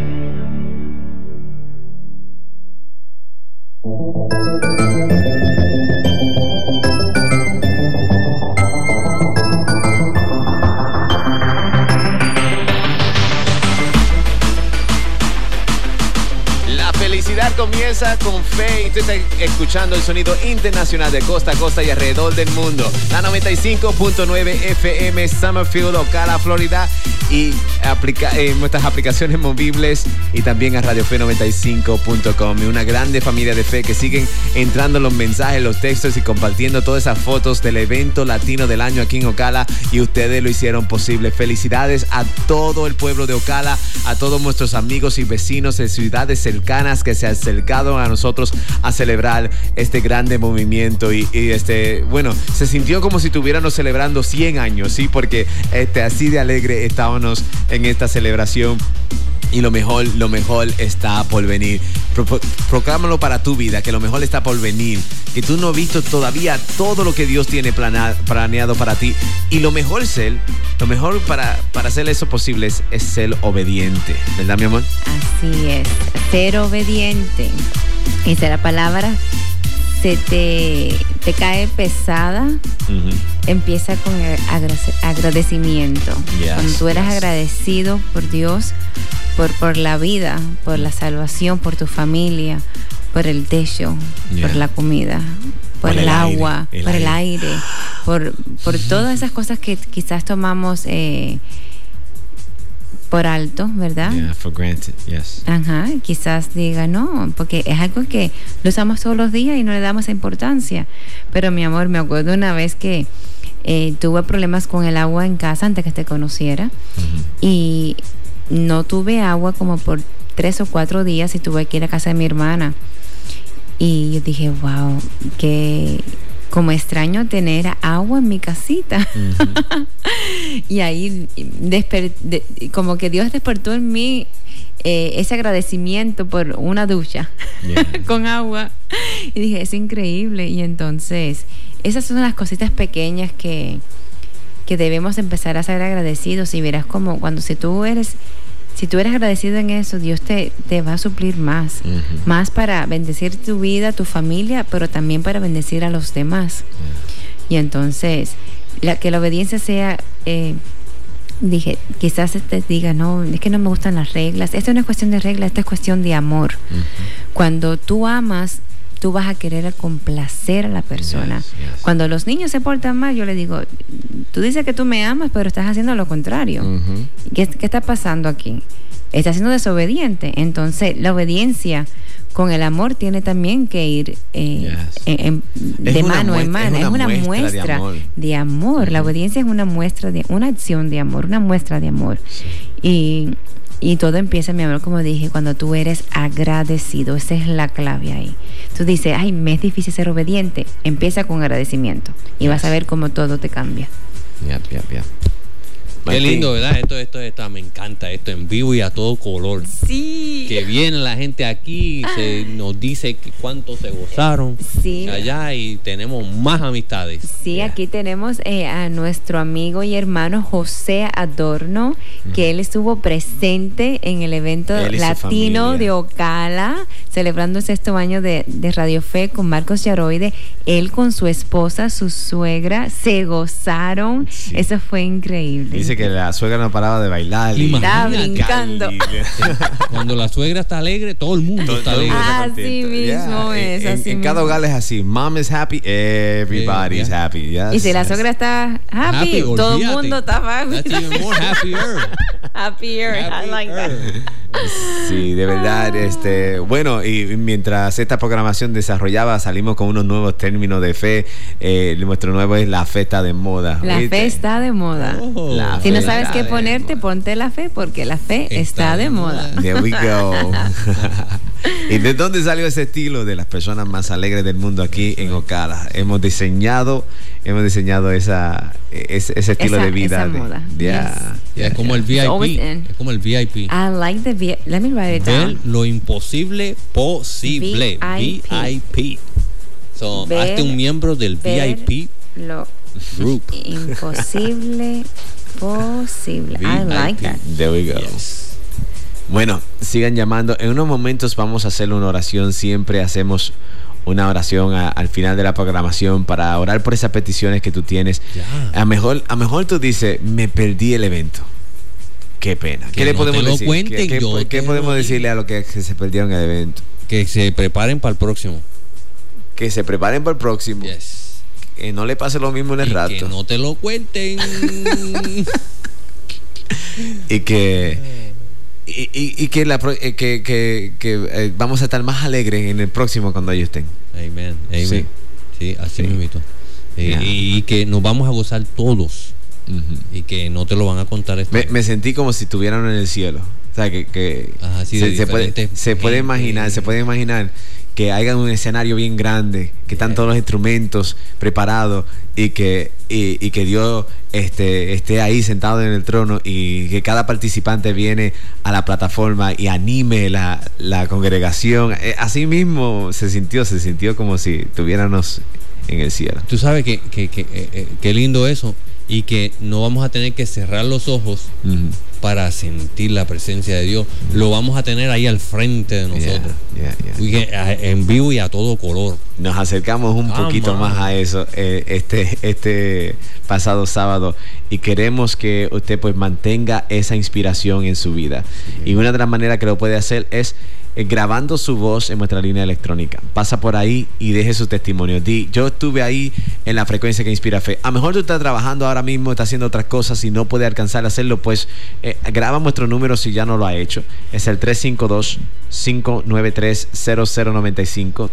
S2: La felicidad comienza con fe y tú estás escuchando el sonido internacional de costa a costa y alrededor del mundo. La 95.9 FM Summerfield, Ocala, Florida y nuestras aplicaciones móviles y también a radiofe95.com y una grande familia de fe que siguen entrando los mensajes, los textos y compartiendo todas esas fotos del evento latino del año aquí en Ocala y ustedes lo hicieron posible. Felicidades a todo el pueblo de Ocala, a todos nuestros amigos y vecinos de ciudades cercanas que se han acercado a nosotros a celebrar este grande movimiento y bueno, se sintió como si estuviéramos celebrando 100 años, ¿sí? Porque así de alegre estábamos en esta celebración. Y lo mejor está por venir. Proclámalo para tu vida, que lo mejor está por venir. Que tú no has visto todavía todo lo que Dios tiene planeado para ti. Y lo mejor para hacer eso posible es ser obediente. ¿Verdad, mi amor?
S3: Así es, ser obediente. Esa es la palabra. Se te cae pesada, empieza con agradecimiento. Cuando tú eres agradecido por Dios, por la vida, por la salvación, por tu familia, por el techo, por la comida, por el agua, por el aire, por todas esas cosas que quizás tomamos por alto, ¿verdad?
S2: Yeah, for granted, yes.
S3: Ajá, quizás diga no, porque es algo que lo usamos todos los días y no le damos esa importancia. Pero mi amor, me acuerdo una vez que tuve problemas con el agua en casa antes que te conociera y no tuve agua como por 3 o 4 días y tuve que ir a casa de mi hermana. Y yo dije, wow, que como extraño tener agua en mi casita. Y ahí como que Dios despertó en mí ese agradecimiento por una ducha con agua. Y dije, es increíble. Y entonces, esas son las cositas pequeñas que debemos empezar a ser agradecidos. Y verás como si tú eres agradecido en eso, Dios te va a suplir más. Más para bendecir tu vida, tu familia, pero también para bendecir a los demás. Y entonces, que la obediencia sea... dije, quizás te diga, no, es que no me gustan las reglas. Esta no es cuestión de reglas, esta es cuestión de amor. Cuando tú amas, tú vas a querer complacer a la persona. Cuando los niños se portan mal, yo le digo, tú dices que tú me amas, pero estás haciendo lo contrario. ¿Qué está pasando aquí? Estás siendo desobediente. Entonces, la obediencia con el amor tiene también que ir de mano en mano. Es una muestra de amor. La obediencia es una muestra de una acción de amor, una muestra de amor. Y todo empieza, mi amor, como dije, cuando tú eres agradecido. Esa es la clave ahí. Tú dices, ay, me es difícil ser obediente. Empieza con agradecimiento y vas a ver cómo todo te cambia.
S4: Qué lindo, ¿verdad? Esto me encanta, esto en vivo y a todo color.
S3: Sí.
S4: Que viene la gente aquí, nos dice que cuánto se gozaron allá y tenemos más amistades.
S3: Sí, aquí tenemos a nuestro amigo y hermano José Adorno, que él estuvo presente en el evento latino de Ocala, celebrando el 6º año de Radio Fe con Marcos Yaroide. Él con su esposa, su suegra, se gozaron. Eso fue increíble.
S2: Dice que la suegra no paraba de bailar.
S3: Estaba brincando.
S4: Cuando la suegra está alegre, todo el mundo está alegre.
S3: Así mismo es.
S2: En cada hogar es así. Mom is happy, everybody's happy. Yes,
S3: y si la suegra está happy, todo el mundo está happy.
S4: That's even more
S3: happier. I like that.
S2: Sí, de verdad. Bueno, y mientras esta programación desarrollaba, salimos con unos nuevos términos de fe. Nuestro nuevo es la fe está de moda.
S3: La fe está de moda. Si no sabes qué ponerte, ponte la fe, porque la fe está de moda.
S2: There we go. ¿Y de dónde salió ese estilo? De las personas más alegres del mundo aquí en Ocala. Hemos diseñado ese estilo de vida.
S3: Esa moda.
S4: Es como el VIP. Es como el VIP.
S3: I like the VIP. Let me write it down.
S4: Ver lo imposible posible. VIP. Hazte un miembro del VIP group.
S3: Imposible posible. I like that.
S2: There we go. Yes. Bueno, sigan llamando. En unos momentos vamos a hacer una oración. Siempre hacemos una oración al final de la programación para orar por esas peticiones que tú tienes. A mejor tú dices, me perdí el evento. Qué pena. ¿Qué le podemos decir? ¿Qué podemos decirle a los que se perdieron el evento?
S4: Que se preparen para el próximo.
S2: Que se preparen para el próximo.
S4: Yes.
S2: Que no le pase lo mismo en el rato.
S4: Que no te lo cuenten.
S2: Y que vamos a estar más alegres en el próximo cuando ellos estén.
S4: Amen. Sí, así mismo. Y que nos vamos a gozar todos. Y que no te lo van a contar esto.
S2: Me sentí como si estuvieran en el cielo. O sea, se puede imaginar que haya un escenario bien grande, que están todos los instrumentos preparados y que Dios esté ahí sentado en el trono y que cada participante viene a la plataforma y anime la congregación. Así mismo se sintió como si estuviéramos en el cielo.
S4: Tú sabes que lindo eso, y que no vamos a tener que cerrar los ojos para sentir la presencia de Dios. Lo vamos a tener ahí al frente de nosotros. En vivo y a todo color.
S2: Nos acercamos un poquito más a eso este pasado sábado, y queremos que usted pues mantenga esa inspiración en su vida. Y una de las maneras que lo puede hacer es grabando su voz en nuestra línea electrónica. Pasa por ahí y deje su testimonio. Yo estuve ahí en la frecuencia que inspira fe. A lo mejor tú estás trabajando ahora mismo, estás haciendo otras cosas y no puede alcanzar a hacerlo, pues graba nuestro número si ya no lo ha hecho. Es el 352-593-0095.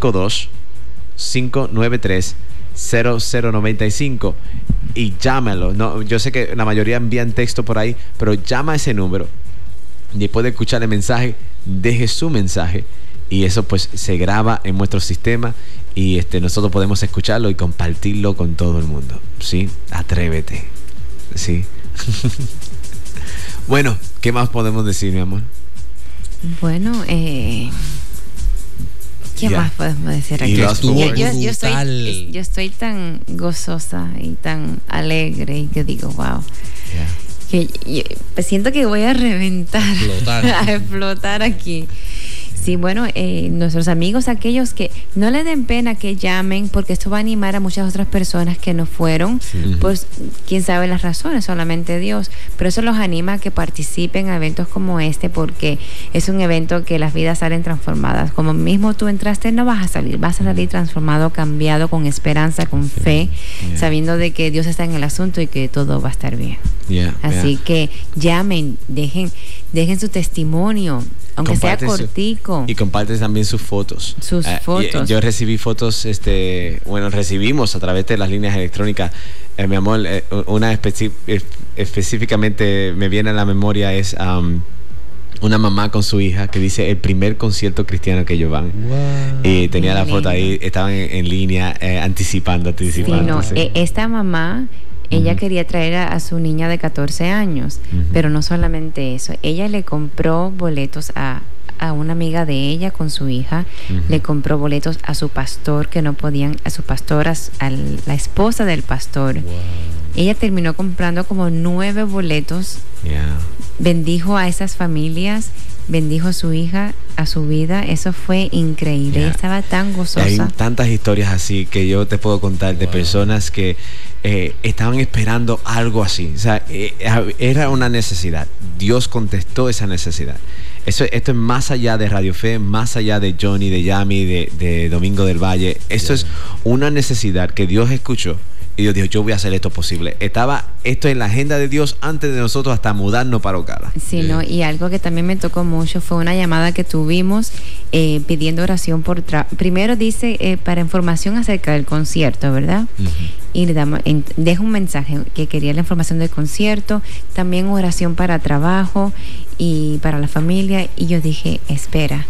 S2: 352-593-0095. Y llámalo. No, yo sé que la mayoría envían texto por ahí, pero llama a ese número. Después de escuchar el mensaje, deje su mensaje, y eso pues se graba en nuestro sistema, y nosotros podemos escucharlo y compartirlo con todo el mundo. ¿Sí? Atrévete. Sí. Bueno, ¿qué más podemos decir, mi amor?
S3: Bueno, ¿qué más podemos decir aquí? Yo estoy tan gozosa y tan alegre y que digo, wow. Que pues siento que voy a reventar, a explotar aquí. Sí, bueno, nuestros amigos, aquellos que no le den pena que llamen, porque esto va a animar a muchas otras personas que no fueron, pues quién sabe las razones, solamente Dios, pero eso los anima a que participen en eventos como este, porque es un evento que las vidas salen transformadas. Como mismo tú entraste, no vas a salir, vas a salir transformado, cambiado, con esperanza, con fe, sabiendo de que Dios está en el asunto y que todo va a estar bien. Así que llamen, dejen su testimonio, aunque sea cortico.
S2: Y comparten también sus fotos.
S3: Fotos.
S2: Yo recibí fotos, recibimos a través de las líneas electrónicas. Mi amor, una específicamente me viene a la memoria es una mamá con su hija que dice el primer concierto cristiano que ellos van. Wow. Y tenía la foto ahí, estaban en línea anticipando.
S3: Sí, no, esta mamá... Ella quería traer a su niña de 14 años, pero no solamente eso. Ella le compró boletos a una amiga de ella con su hija, le compró boletos a su pastor que no podían, a su pastora, a la esposa del pastor. Wow. Ella terminó comprando como 9 boletos. Bendijo a esas familias, bendijo a su hija, a su vida. Eso fue increíble. Ella estaba tan gozosa.
S2: Hay tantas historias así que yo te puedo contar de personas que estaban esperando algo así. O sea, era una necesidad. Dios contestó esa necesidad. Esto es más allá de Radio Fe, más allá de Johnny, de Yami, de Domingo del Valle. Esto es una necesidad que Dios escuchó. Y Dios dijo, yo voy a hacer esto posible. Estaba esto en la agenda de Dios antes de nosotros hasta mudarnos para Ocala.
S3: Sí, ¿no? Y algo que también me tocó mucho fue una llamada que tuvimos pidiendo oración por... Primero dice para información acerca del concierto, ¿verdad? Y le damos, deja un mensaje que quería la información del concierto, también oración para trabajo y para la familia. Y yo dije, espera,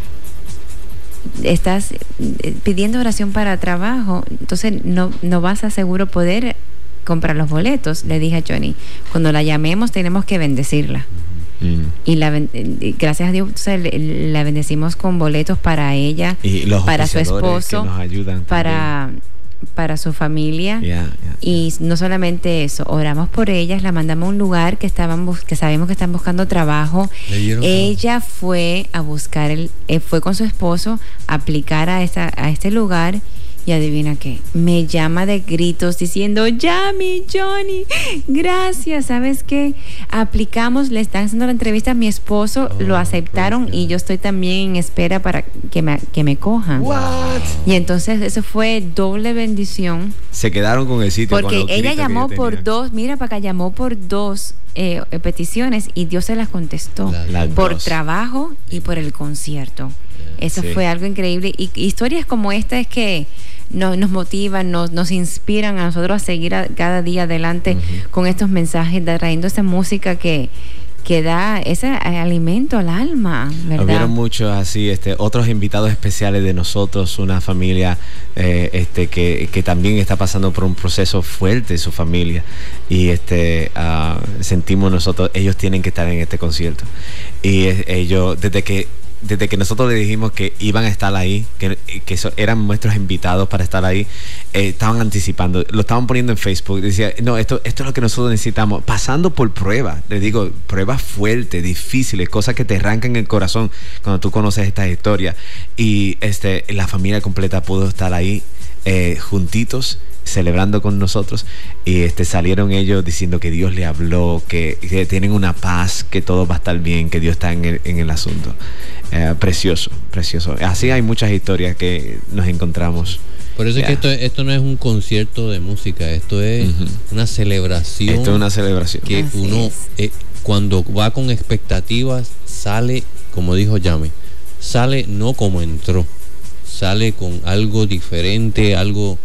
S3: estás pidiendo oración para trabajo, entonces no vas a seguro poder comprar los boletos. Le dije a Johnny, cuando la llamemos tenemos que bendecirla. Y gracias a Dios la bendecimos con boletos para ella,
S2: y los
S3: para su esposo,
S2: que nos ayudan
S3: para su familia. Y no solamente eso, oramos por ellas, la mandamos a un lugar que sabemos que están buscando trabajo. Ella fue a buscar fue con su esposo a aplicar a este lugar. Y adivina qué, me llama de gritos diciendo, Yami, Johnny, gracias, ¿sabes qué? Aplicamos, le están haciendo la entrevista a mi esposo, lo aceptaron y yo estoy también en espera para que me cojan.
S2: What?
S3: Y entonces eso fue doble bendición.
S2: Se quedaron con el sitio.
S3: Porque ella llamó por 2, mira para acá, llamó por 2 peticiones y Dios se las contestó. Por trabajo y por el concierto. Eso fue algo increíble. Y historias como esta es que nos motivan, nos inspiran a nosotros a seguir cada día adelante con estos mensajes, trayendo esa música que da ese alimento al alma, ¿verdad?
S2: Hubieron muchos así, otros invitados especiales de nosotros, una familia que también está pasando por un proceso fuerte, su familia, y sentimos nosotros, ellos tienen que estar en este concierto. Y ellos, desde que nosotros le dijimos que iban a estar ahí, que eran nuestros invitados para estar ahí, estaban anticipando, lo estaban poniendo en Facebook, decía, no, esto es lo que nosotros necesitamos, pasando por pruebas, les digo, pruebas fuertes, difíciles, cosas que te arrancan el corazón cuando tú conoces estas historias, y la familia completa pudo estar ahí juntitos, celebrando con nosotros, y salieron ellos diciendo que Dios le habló, que tienen una paz, que todo va a estar bien, que Dios está en el asunto. Precioso. Así hay muchas historias que nos encontramos.
S4: Por eso es que esto no es un concierto de música, esto es una celebración.
S2: Esto es una celebración.
S4: Que así uno, cuando va con expectativas, sale, como dijo Yami, sale no como entró, sale con algo diferente, algo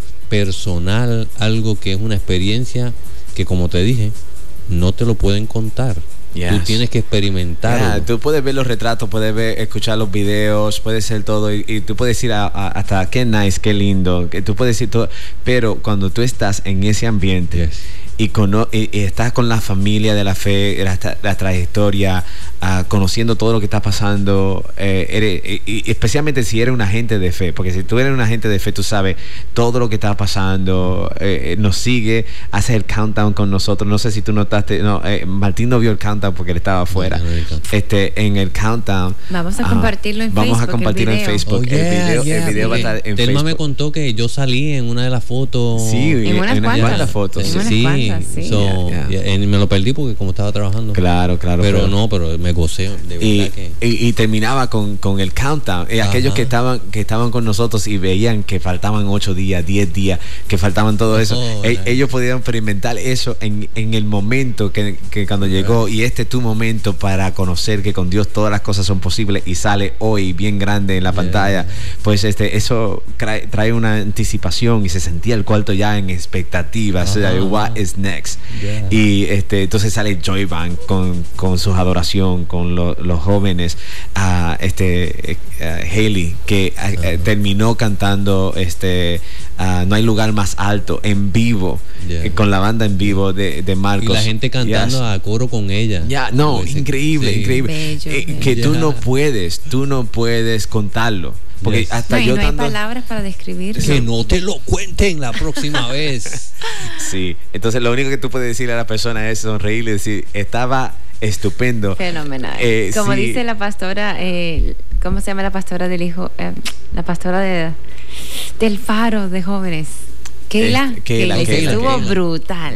S4: personal, algo que es una experiencia que, como te dije, no te lo pueden contar.
S2: Yes.
S4: Tú tienes que experimentar.
S2: Tú puedes ver los retratos, puedes escuchar los videos, puedes ser todo y tú puedes decir hasta qué nice, qué lindo, que tú puedes decir todo, pero cuando tú estás en ese ambiente y estás con la familia de la fe, la trayectoria, conociendo todo lo que está pasando, y especialmente si eres un agente de fe, porque si tú eres un agente de fe, tú sabes todo lo que está pasando, nos sigue, hace el countdown con nosotros. No sé si tú notaste, Martín no vio el countdown porque él estaba afuera. En el countdown
S3: vamos a compartirlo en Facebook.
S2: Vamos a compartirlo en Facebook. El video va a estar en
S4: Telma
S2: Facebook.
S4: me contó que yo salí en una de las fotos.
S2: Sí,
S3: en unas cuantas
S2: fotos.
S4: Sí. Me lo perdí porque como estaba trabajando.
S2: Claro.
S4: Pero me gocé, de verdad
S2: y terminaba con el countdown. Aquellos que estaban con nosotros y veían que faltaban 8 días, 10 días, que faltaban todo eso. Ellos podían experimentar eso en el momento que cuando llegó, y este es tu momento para conocer que con Dios todas las cosas son posibles, y sale hoy bien grande en la pantalla. Pues eso trae una anticipación, y se sentía el cuarto ya en expectativas. What is next? Y entonces sale Joy Band con su adoración, con los jóvenes, Hailey que terminó cantando No hay lugar más alto en vivo, con la banda en vivo de Marcos,
S4: y la gente cantando a coro con ella.
S2: Increíble.
S3: Bello.
S2: Que tú no puedes contarlo. Porque hasta
S3: no,
S2: yo
S3: no hay palabras para describirlo.
S4: Que no te lo cuenten la próxima vez.
S2: Sí, entonces lo único que tú puedes decirle a la persona es sonreírle y decir, estaba estupendo.
S3: Fenomenal. Como dice la pastora, ¿cómo se llama la pastora del hijo? La pastora del Faro de Jóvenes. Keila, estuvo brutal.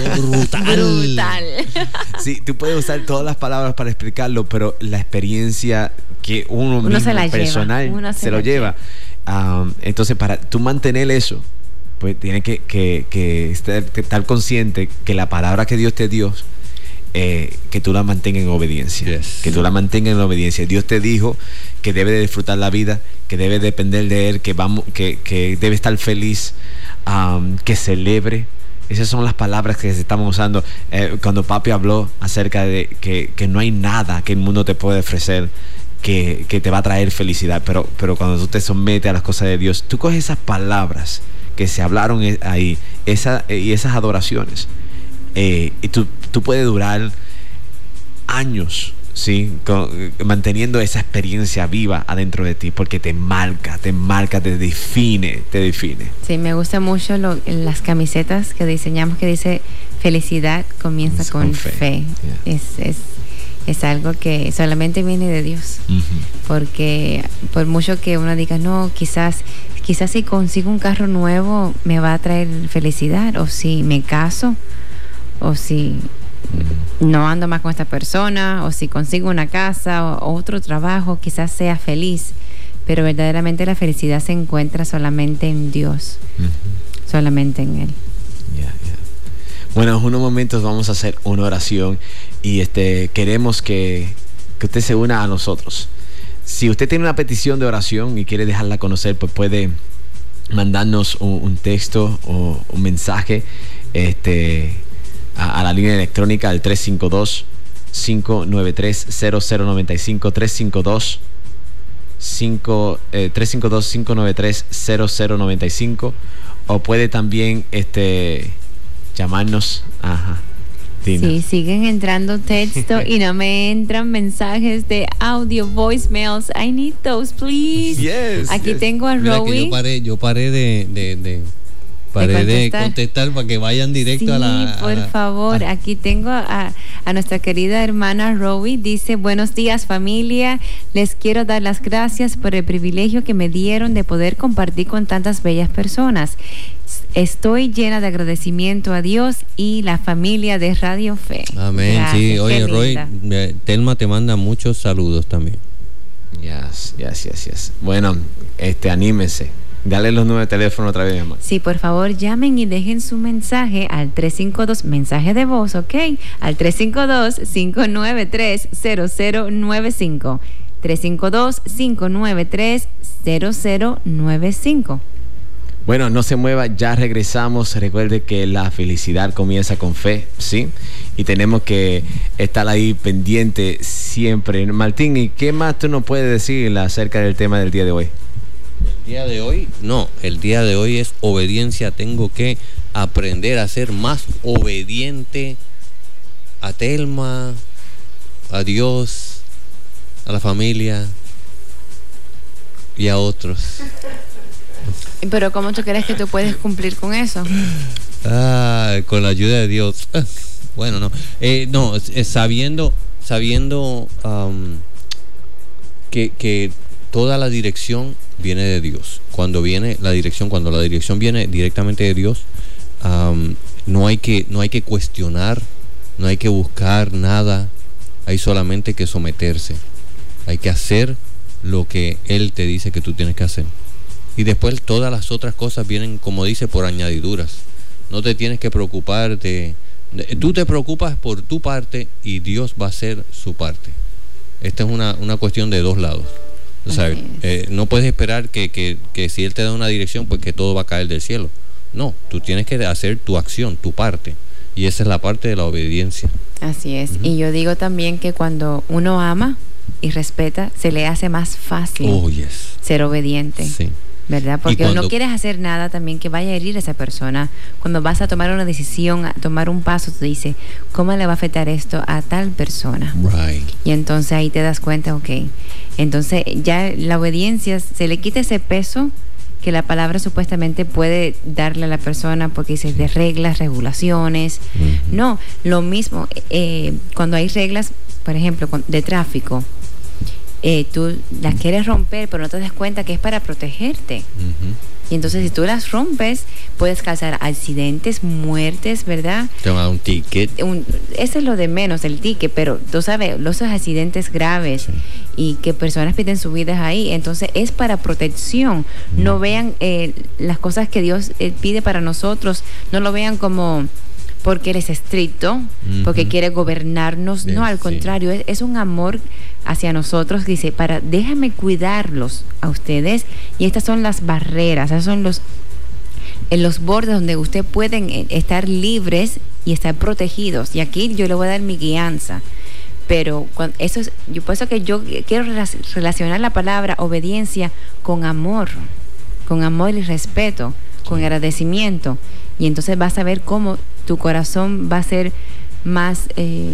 S3: Brutal.
S2: Sí, tú puedes usar todas las palabras para explicarlo, pero la experiencia que uno mismo
S3: se la
S2: personal
S3: lleva.
S2: se lo lleva. Entonces, para tú mantener eso, pues tienes que estar consciente que la palabra que Dios te dio, que tú la mantengas en obediencia. Que tú la mantengas en obediencia. Dios te dijo que debe de disfrutar la vida, que debe depender de Él, que debe estar feliz, que celebre. Esas son las palabras que estamos usando. Cuando papi habló acerca de que no hay nada que el mundo te puede ofrecer que te va a traer felicidad, pero cuando tú te sometes a las cosas de Dios, tú coges esas palabras que se hablaron ahí, y esas adoraciones, y tú puedes durar años, ¿sí? Manteniendo esa experiencia viva adentro de ti, porque te marca, te define.
S3: Sí, me gusta mucho las camisetas que diseñamos, que dice felicidad comienza con fe. Yeah. Es algo que solamente viene de Dios. Porque por mucho que uno diga, no, quizás si consigo un carro nuevo me va a traer felicidad, o si me caso, o si no ando más con esta persona, o si consigo una casa o otro trabajo, quizás sea feliz, pero verdaderamente la felicidad se encuentra solamente en Dios, solamente en Él.
S2: Bueno, en unos momentos vamos a hacer una oración y queremos que usted se una a nosotros. Si usted tiene una petición de oración y quiere dejarla conocer, pues puede mandarnos un texto o un mensaje a la línea electrónica al 352-593-0095, 352-593-0095, o puede también llamarnos. Tina.
S3: Sí, siguen entrando textos y no me entran mensajes de audio, voicemails. I need those, please. Aquí tengo a Rowie.
S4: Yo paré de contestar para que vayan directo a la...
S3: por favor. Aquí tengo a nuestra querida hermana Rowie. Dice, buenos días familia, les quiero dar las gracias por el privilegio que me dieron de poder compartir con tantas bellas personas. Estoy llena de agradecimiento a Dios y la familia de Radio Fe.
S4: Amén. Gracias, sí, oye Roy, Telma te manda muchos saludos también.
S2: Yes. Bueno, anímense. Dale los números de teléfono otra vez, mi amor.
S3: Sí, por favor, llamen y dejen su mensaje al 352, mensaje de voz, ¿ok? Al 352-593-0095. 352-593-0095.
S2: Bueno, no se mueva, ya regresamos. Recuerde que la felicidad comienza con fe, ¿sí? Y tenemos que estar ahí pendiente siempre. Martín, ¿y qué más tú nos puedes decir acerca del tema del día de hoy?
S4: El día de hoy, no, el día de hoy es obediencia. Tengo que aprender a ser más obediente a Telma, a Dios, a la familia y a otros.
S3: Pero ¿cómo tú crees que tú puedes cumplir con eso?
S4: Con la ayuda de Dios. Bueno, no. No, sabiendo que toda la dirección viene de Dios. Cuando la dirección viene directamente de Dios, no hay que cuestionar, no hay que buscar nada. Hay solamente que someterse. Hay que hacer lo que Él te dice que tú tienes que hacer. Y después todas las otras cosas vienen, como dice, por añadiduras. No te tienes que preocupar tú te preocupas por tu parte y Dios va a hacer su parte. Esta es una cuestión de dos lados. ¿Sabes? No puedes esperar que si Él te da una dirección, pues que todo va a caer del cielo. No, tú tienes que hacer tu acción, tu parte. Y esa es la parte de la obediencia.
S3: Así es. Y yo digo también que cuando uno ama y respeta, se le hace más fácil ser obediente. Sí. ¿Verdad? Porque no quieres hacer nada también que vaya a herir a esa persona. Cuando vas a tomar una decisión, a tomar un paso, tú dices, ¿cómo le va a afectar esto a tal persona?
S4: Right.
S3: Y entonces ahí te das cuenta, entonces ya la obediencia, se le quita ese peso que la palabra supuestamente puede darle a la persona, porque dice de reglas, regulaciones. Uh-huh. No, lo mismo, cuando hay reglas, por ejemplo, de tráfico, tú las quieres romper, pero no te das cuenta que es para protegerte. Uh-huh. Y entonces si tú las rompes, puedes causar accidentes, muertes, ¿verdad?
S4: Te van a dar un ticket.
S3: Eso es lo de menos, el ticket, pero tú sabes, los accidentes graves y que personas pierden sus vidas ahí, entonces es para protección. Uh-huh. No vean las cosas que Dios pide para nosotros, no lo vean como porque Él es estricto, uh-huh, porque quiere gobernarnos. No, al contrario, es un amor hacia nosotros. Dice, déjame cuidarlos a ustedes, y estas son las barreras, estos son los bordes donde ustedes pueden estar libres y estar protegidos. Y aquí yo le voy a dar mi guianza. Pero por eso que yo quiero relacionar la palabra obediencia con amor y respeto, con agradecimiento. Y entonces vas a ver cómo tu corazón va a ser más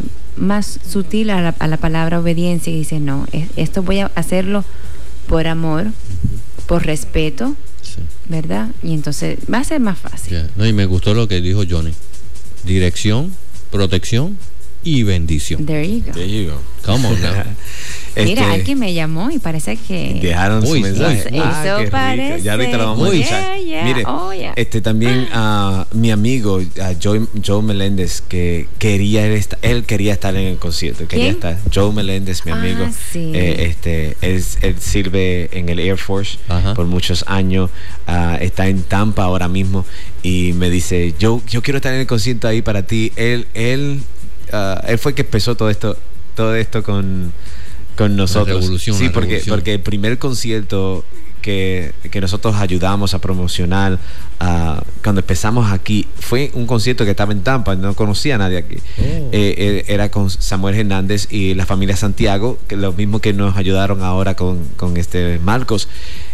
S3: sutil a la palabra obediencia, y dice, no, esto voy a hacerlo por amor, por respeto, ¿verdad? Y entonces va a ser más fácil.
S4: Yeah. No, y me gustó lo que dijo Johnny: dirección, protección y bendición.
S3: There you go.
S4: Come on now.
S3: Mira, alguien me llamó y parece que
S2: dejaron su mensaje.
S3: Eso parece.
S2: Ya ahorita lo vamos a escuchar. Mire, también mi amigo Joe Meléndez, que él quería estar en el concierto. Joe Meléndez, mi amigo.
S3: Sí.
S2: Él sirve en el Air Force por muchos años. Está en Tampa ahora mismo y me dice, yo quiero estar en el concierto ahí para ti. Él fue el que empezó todo esto con nosotros. Sí, porque el primer concierto que nosotros ayudamos a promocionar cuando empezamos aquí fue un concierto que estaba en Tampa, no conocía a nadie aquí. Era con Samuel Hernández y la familia Santiago, que lo mismo que nos ayudaron ahora con Marcos,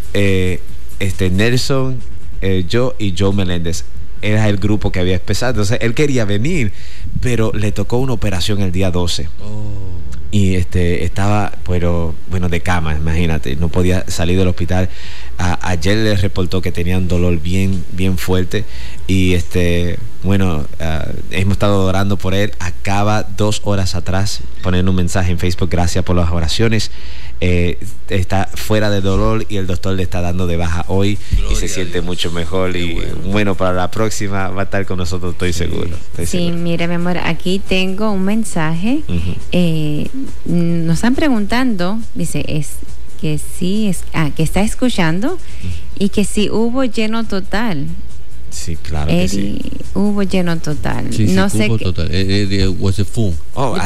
S2: Nelson, yo y Joe Meléndez. Era el grupo que había empezado. Entonces él quería venir, pero le tocó una operación el día 12. Y estaba, pero bueno, de cama, imagínate, no podía salir del hospital. Ayer le reportó que tenía un dolor bien fuerte. Y hemos estado orando por él. Acaba 2 horas atrás poniendo un mensaje en Facebook: gracias por las oraciones. Está fuera de dolor y el doctor le está dando de baja hoy. Gloria y se siente mucho mejor. Qué y bueno, para la próxima va a estar con nosotros, estoy seguro.
S3: Mira, mi amor, aquí tengo un mensaje. Uh-huh. Nos están preguntando, dice, que está escuchando, uh-huh, y que si hubo lleno total.
S2: Sí, claro que sí.
S3: Hubo lleno total.
S4: Sí,
S3: no sé
S4: hubo
S3: qué.
S4: total. Was it full?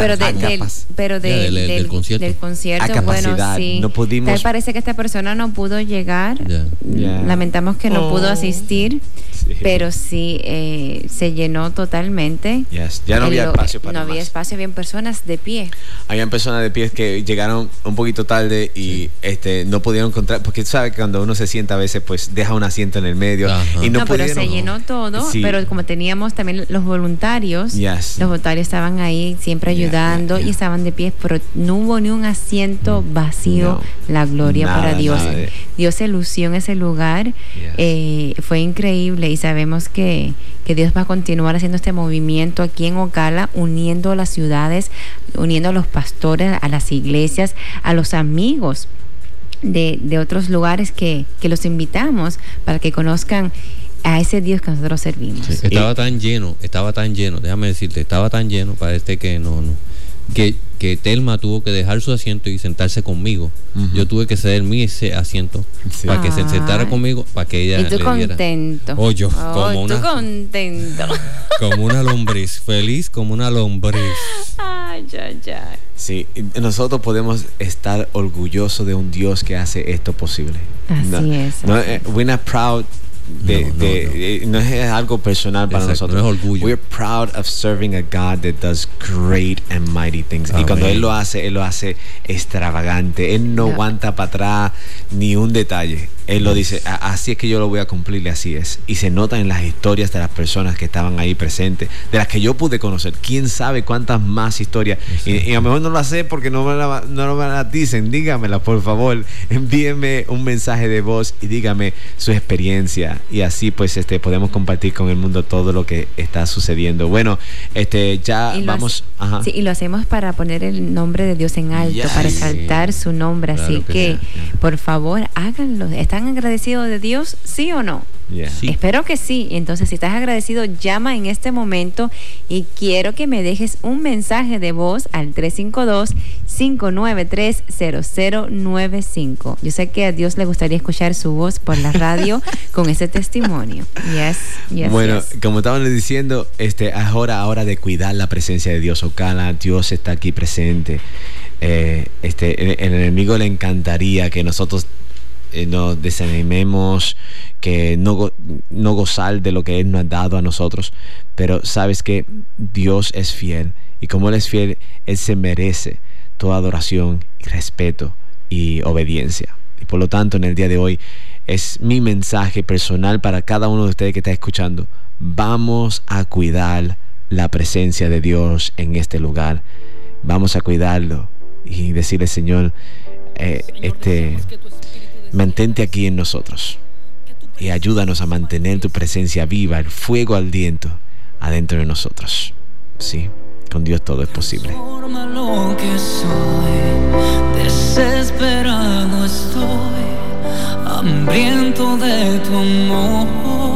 S3: Del concierto, bueno, sí.
S2: No pudimos.
S3: Tal parece que esta persona no pudo llegar. Lamentamos que no pudo asistir, pero sí se llenó totalmente.
S2: Ya no había espacio para
S3: No había espacio, habían personas de pie.
S2: Habían personas de pie que llegaron un poquito tarde y no pudieron encontrar, porque tú sabes que cuando uno se sienta a veces pues deja un asiento en el medio. Y no pudieron,
S3: pero se llenó todo, pero como teníamos también los voluntarios, los voluntarios estaban ahí siempre ayudando y estaban de pie, pero no hubo ni un asiento vacío. La gloria para Dios. Dios se lució en ese lugar. Fue increíble y sabemos que Dios va a continuar haciendo este movimiento aquí en Ocala, uniendo a las ciudades, uniendo a los pastores, a las iglesias, a los amigos de otros lugares que los invitamos para que conozcan a ese Dios que nosotros servimos.
S4: Sí, estaba tan lleno, déjame decirte, estaba tan lleno, parece que que Telma tuvo que dejar su asiento y sentarse conmigo. Yo tuve que ceder mi asiento para que se sentara conmigo, para que ella
S3: y tú
S4: le
S3: contento.
S4: diera. Yo
S3: contento.
S4: Como una lombriz, feliz como una lombriz.
S3: Ay.
S2: Sí, nosotros podemos estar orgullosos de un Dios que hace esto posible.
S3: Así es.
S2: We're not proud. No es algo personal para nosotros.
S4: No es orgullo.
S2: We're proud of serving a God that does great and mighty things. Y cuando Él lo hace extravagante. Él no aguanta para atrás ni un detalle. Él lo dice, así es que yo lo voy a cumplir y así es. Y se nota en las historias de las personas que estaban ahí presentes, de las que yo pude conocer. Quién sabe cuántas más historias. Y a lo mejor no las sé porque no me las dicen. Dígamela, por favor. Envíenme un mensaje de voz y dígame su experiencia. Y así pues podemos compartir con el mundo todo lo que está sucediendo. Bueno, ya vamos.
S3: Sí, y lo hacemos para poner el nombre de Dios en alto, para exaltar su nombre. Claro, así que por favor, háganlo. ¿Están agradecidos de Dios, sí o no?
S2: Sí.
S3: Espero que sí. Entonces, si estás agradecido, llama en este momento y quiero que me dejes un mensaje de voz al 352-593-0095. Yo sé que a Dios le gustaría escuchar su voz por la radio con ese testimonio. Bueno,
S2: como estaban diciendo, es hora de cuidar la presencia de Dios. Ocala, Dios está aquí presente. El enemigo le encantaría que nosotros nos desanimemos, que no gozar de lo que Él nos ha dado a nosotros, pero sabes que Dios es fiel, y como Él es fiel, Él se merece toda adoración y respeto y obediencia. Y por lo tanto, en el día de hoy es mi mensaje personal para cada uno de ustedes que está escuchando: vamos a cuidar la presencia de Dios en este lugar. Vamos a cuidarlo y decirle: Señor, mantente aquí en nosotros y ayúdanos a mantener tu presencia viva, el fuego ardiente adentro de nosotros. Sí, con Dios todo es posible.
S8: Transforma lo que soy, desesperado estoy, hambriento de tu amor.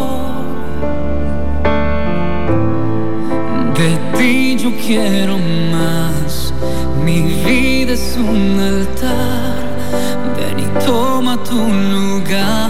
S8: De ti yo quiero más, mi vida es un altar. Ven y toma tu lugar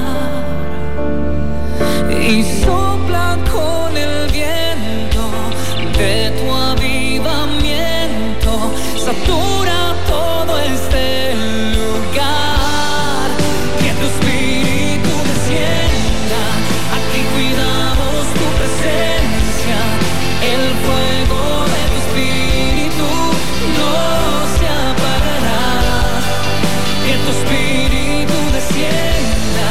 S8: y sopla con el viento de tu avivamiento, satura todo este lugar, que tu espíritu descienda, aquí cuidamos tu presencia, el fuego de tu espíritu no se apagará. Que tu espíritu descienda,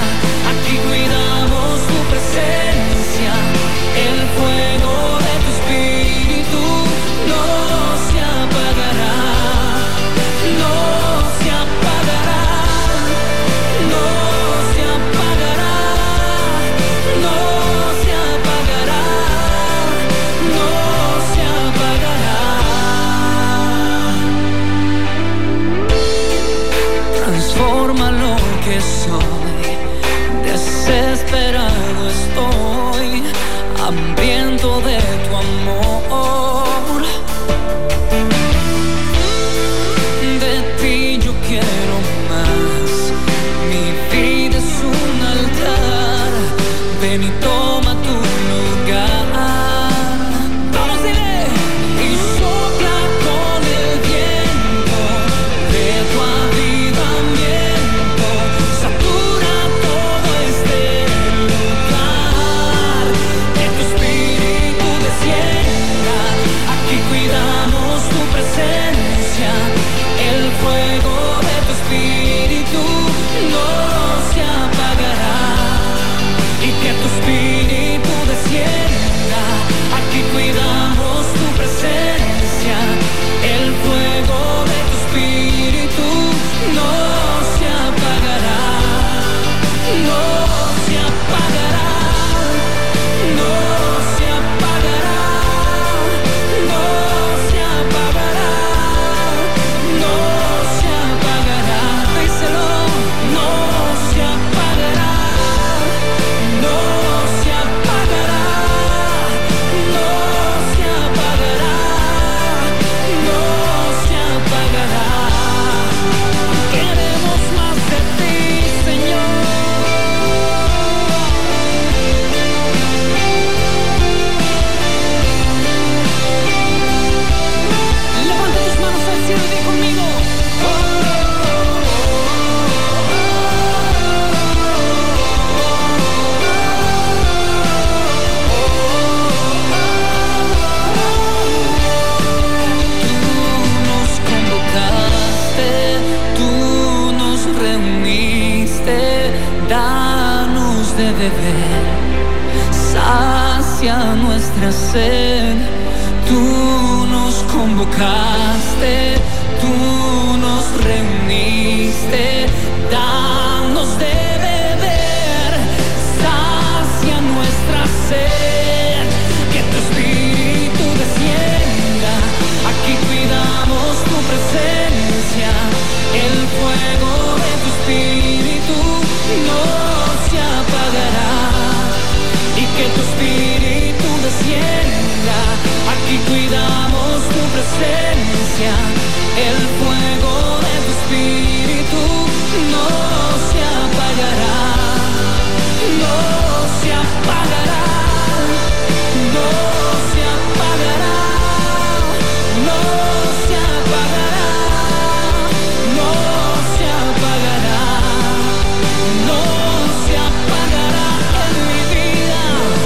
S8: nuestra sed. Tú nos convocaste, tú nos reuniste, danos de beber, sacia nuestra sed, que tu espíritu descienda, aquí cuidamos tu presencia, el fuego de tu espíritu no se apagará, y que tu espíritu descienda, aquí cuidamos tu presencia, el fuego de tu espíritu no se apagará, no se apagará, no se apagará, no se apagará, no se apagará, no se apagará en mi vida,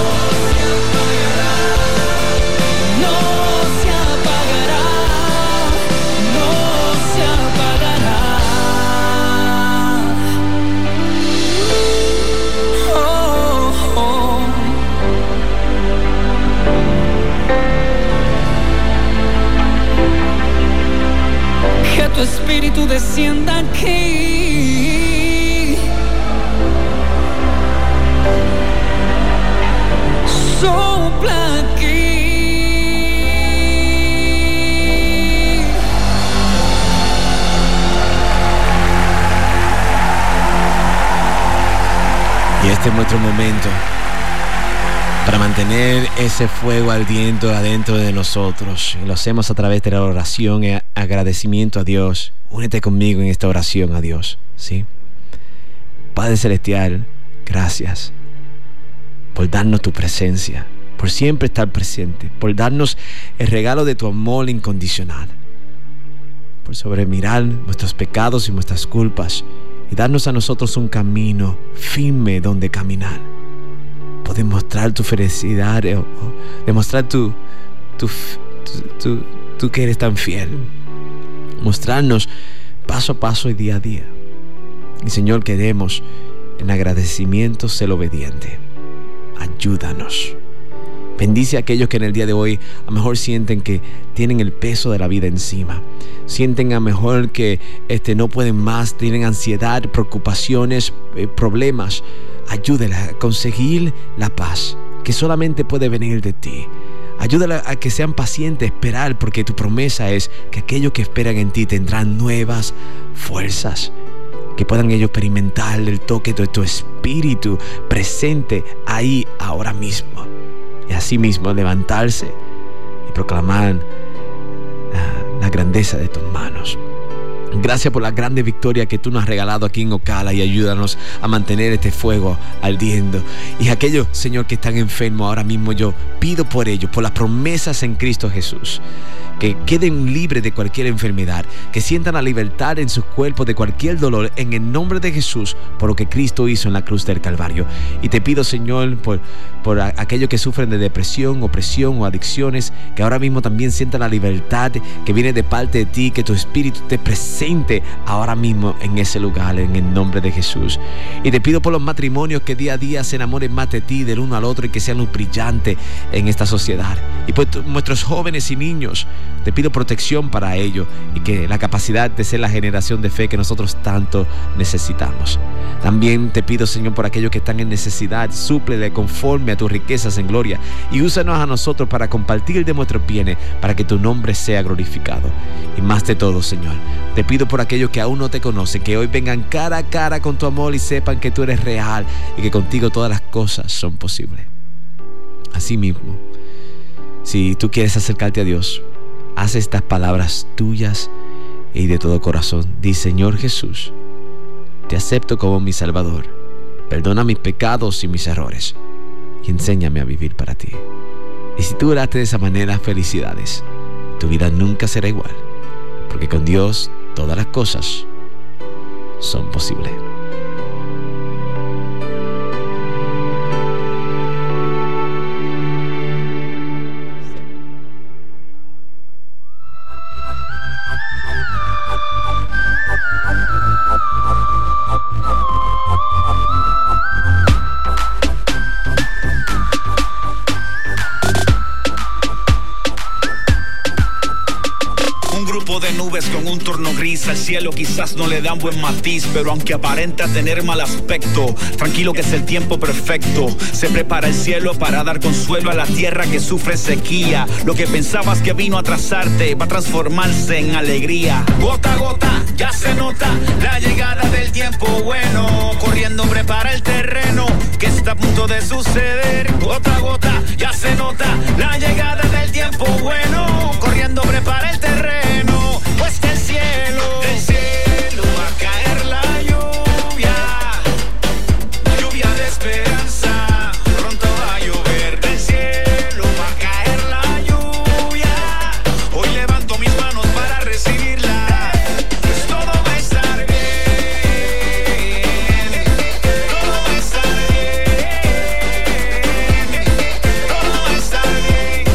S8: no se apagará, no se apagará. Oh, oh. Que tu espíritu descienda aquí. Sopla aquí.
S2: Y este es nuestro momento para mantener ese fuego ardiendo adentro de nosotros. Y lo hacemos a través de la oración y agradecimiento a Dios. Únete conmigo en esta oración a Dios, ¿sí? Padre Celestial, gracias por darnos tu presencia, por siempre estar presente, por darnos el regalo de tu amor incondicional, por sobremirar nuestros pecados y nuestras culpas y darnos a nosotros un camino firme donde caminar. Por demostrar tu felicidad, demostrar tú que eres tan fiel, mostrarnos paso a paso y día a día. Y Señor, queremos en agradecimiento ser obediente. Ayúdanos. Bendice a aquellos que en el día de hoy a lo mejor sienten que tienen el peso de la vida encima. Sienten a lo mejor que no pueden más, tienen ansiedad, preocupaciones, problemas. Ayúdala a conseguir la paz que solamente puede venir de ti. Ayúdala a que sean pacientes, esperar, porque tu promesa es que aquellos que esperan en ti tendrán nuevas fuerzas. Que puedan ellos experimentar el toque de tu espíritu presente ahí ahora mismo. Y así mismo levantarse y proclamar la grandeza de tus manos. Gracias por la grande victoria que tú nos has regalado aquí en Ocala, y ayúdanos a mantener este fuego ardiendo. Y aquellos, Señor, que están enfermos ahora mismo, yo pido por ellos, por las promesas en Cristo Jesús, que queden libres de cualquier enfermedad, que sientan la libertad en sus cuerpos de cualquier dolor, en el nombre de Jesús, por lo que Cristo hizo en la cruz del Calvario. Y te pido, Señor, por aquellos que sufren de depresión, opresión o adicciones, que ahora mismo también sientan la libertad que viene de parte de ti, que tu espíritu te presente ahora mismo en ese lugar, en el nombre de Jesús. Y te pido por los matrimonios, que día a día se enamoren más de ti, del uno al otro, y que sean luz brillante en esta sociedad. Y por nuestros jóvenes y niños, te pido protección para ellos, y que la capacidad de ser la generación de fe que nosotros tanto necesitamos. También te pido, Señor, por aquellos que están en necesidad, súplele conforme a tus riquezas en gloria, y úsanos a nosotros para compartir de nuestros bienes, para que tu nombre sea glorificado. Y más de todo, Señor, te pido por aquellos que aún no te conocen, que hoy vengan cara a cara con tu amor y sepan que tú eres real y que contigo todas las cosas son posibles. Así mismo, si tú quieres acercarte a Dios, haz estas palabras tuyas y de todo corazón. Di: Señor Jesús, te acepto como mi Salvador. Perdona mis pecados y mis errores y enséñame a vivir para ti. Y si tú oraste de esa manera, felicidades. Tu vida nunca será igual, porque con Dios todas las cosas son posibles.
S9: nubes con un torno gris. Al cielo quizás no le dan buen matiz, pero aunque aparenta tener mal aspecto, tranquilo que es el tiempo perfecto. Se prepara el cielo para dar consuelo a la tierra que sufre sequía. Lo que pensabas que vino a atrasarte va a transformarse en alegría. Gota a gota ya se nota la llegada del tiempo bueno. Corriendo prepara el terreno que está a punto de suceder. Gota a gota ya se nota la llegada del tiempo bueno. Corriendo prepara el terreno, pues del cielo va a caer la lluvia, lluvia de esperanza. Pronto va a llover, del cielo va a caer la lluvia. Hoy levanto mis manos para recibirla, pues todo va a estar bien, todo va a estar bien, todo va a estar bien,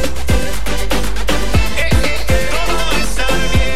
S9: todo va a estar bien.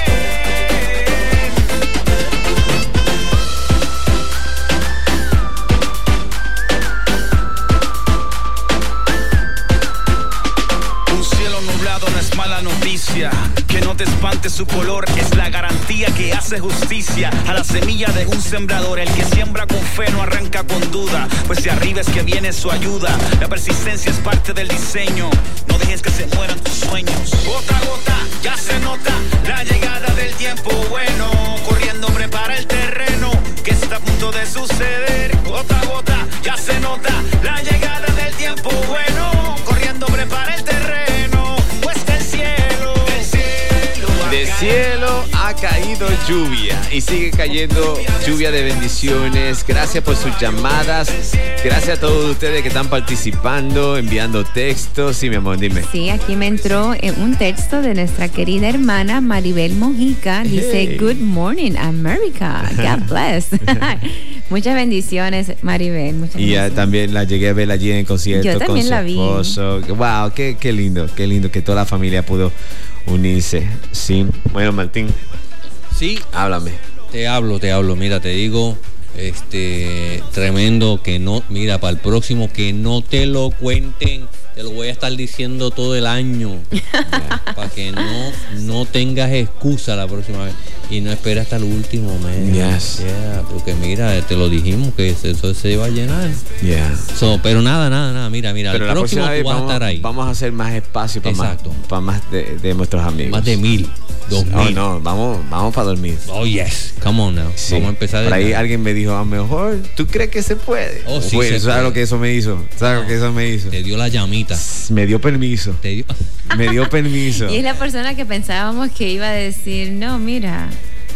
S9: Un cielo nublado no es mala noticia, que no te espante su color, es la garantía que hace justicia a la semilla de un sembrador. El que siembra con fe no arranca con duda, pues de arriba es que viene su ayuda. La persistencia es parte del diseño, no dejes que se mueran tus sueños. Gota a gota ya se nota la llegada del tiempo bueno. Corriendo prepara el terreno que está a punto de suceder. Gota a gota ya se nota la llegada del tiempo bueno. Corriendo prepara el terreno, pues del cielo
S2: Del cielo ha caído lluvia y sigue cayendo lluvia de bendiciones. Gracias por sus llamadas. Gracias a todos ustedes que están participando, enviando textos. Sí, mi amor, dime.
S3: Sí, aquí me entró un texto de nuestra querida hermana Maribel Mojica. Dice,
S2: Hey.
S3: Good morning, America. God bless. Muchas bendiciones, Maribel. Muchas
S2: Y
S3: bendiciones.
S2: también la llegué a ver allí en el concierto
S3: Yo
S2: con
S3: también
S2: su
S3: la vi.
S2: esposo. Wow, qué lindo que toda la familia pudo unirse. Sí. Bueno, Martín,
S4: Sí,
S2: háblame.
S4: te hablo, mira, te digo, tremendo que no, mira, para el próximo que no te lo cuenten, te lo voy a estar diciendo todo el año, para que no tengas excusa la próxima vez y no esperes hasta el último mes.
S2: Yes.
S4: Yeah, porque mira, te lo dijimos que eso se va a llenar.
S2: Yeah.
S4: Pero nada, mira,
S2: Pero
S4: el
S2: la
S4: próximo
S2: próxima vez
S4: tú vas a estar ahí.
S2: vamos a hacer más espacio para
S4: Exacto.
S2: más de nuestros amigos.
S4: Más de 1000, 2000.
S2: Oh, no, vamos para dormir.
S4: Oh, yes. Come on now.
S2: Sí.
S4: Vamos a empezar
S2: Por ahí
S4: nada.
S2: alguien me dijo, a lo mejor, ¿tú crees que se puede?
S4: Oh, sí,
S2: Bueno,
S4: se
S2: ¿sabes
S4: puede.
S2: lo que eso me hizo? ¿Sabes lo que eso me hizo?
S4: Te dio la llamita.
S2: Me dio permiso.
S4: Te dio...
S2: Me dio permiso.
S3: Y es la persona que pensábamos que iba a decir, no, mira,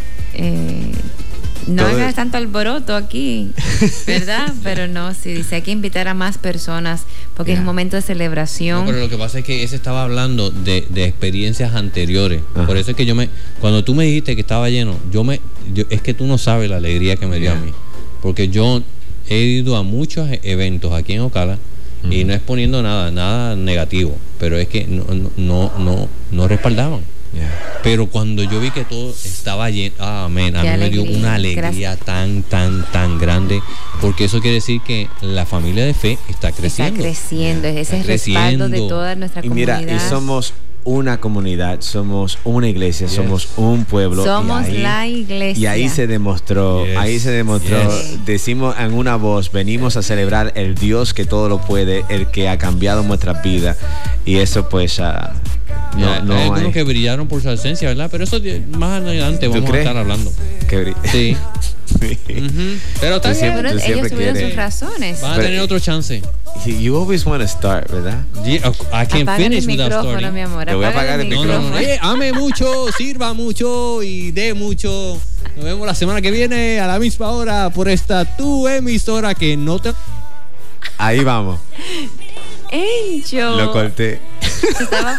S3: no
S2: Todo
S3: hagas
S2: es-
S3: tanto alboroto aquí, ¿verdad? Pero no, sí, dice, hay que invitar a más personas porque es un momento de celebración.
S4: No, pero lo que pasa es que ese estaba hablando de experiencias anteriores.
S2: Ajá.
S4: Por eso es que cuando tú me dijiste que estaba lleno, es que tú no sabes la alegría que me dio a mí. Porque yo he ido a muchos eventos aquí en Ocala y no exponiendo nada negativo, pero es que no respaldaban.
S2: Yeah.
S4: Pero cuando yo vi que todo estaba lleno, amén, a
S3: Qué
S4: mí me dio
S3: alegría.
S4: una alegría tan grande, porque eso quiere decir que la familia de fe está creciendo.
S3: Está creciendo, ese es el
S4: Está
S3: respaldo de
S4: creciendo.
S3: toda nuestra
S2: Y mira,
S3: comunidad.
S2: y somos una comunidad, somos una iglesia, somos un pueblo.
S3: Somos
S2: y ahí,
S3: la iglesia.
S2: Y ahí se demostró,
S4: Yes. Yes.
S2: decimos en una voz, venimos a celebrar el Dios que todo lo puede, el que ha cambiado nuestras vidas. Y eso pues
S4: Ya,
S2: no
S4: hay algunos
S2: hay
S4: que brillaron por su ausencia, ¿verdad? Pero eso más adelante
S2: ¿Tú
S4: vamos
S2: crees?
S4: a estar hablando.
S2: que
S4: Sí. Ujú. Pero
S2: Tú
S4: está
S2: siempre-
S3: Pero
S2: tú
S3: ellos
S2: siempre
S3: tuvieron
S2: quieres.
S3: sus razones.
S4: Van a
S2: Pero-
S4: tener otro chance.
S2: You always want to start, ¿verdad?
S4: Yeah, I can't
S3: Apaga el
S4: finish without
S3: micrófono,
S4: starting.
S3: mi amor.
S2: Te voy a
S3: apaga
S2: apagar el
S4: No,
S3: micrófono.
S4: ame mucho, sirva mucho y dé mucho. Nos vemos la semana que viene a la misma hora por esta tu emisora que no te...
S2: Ahí vamos.
S3: Angel.
S2: Lo corté.
S3: Estaba-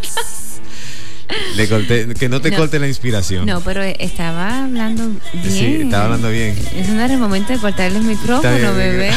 S2: Le corté. Que no te
S3: No.
S2: corte la inspiración.
S3: No, pero estaba hablando bien.
S2: Sí, estaba hablando bien.
S3: Eso no era el momento de cortarle el micrófono,
S2: Está bien,
S3: bebé.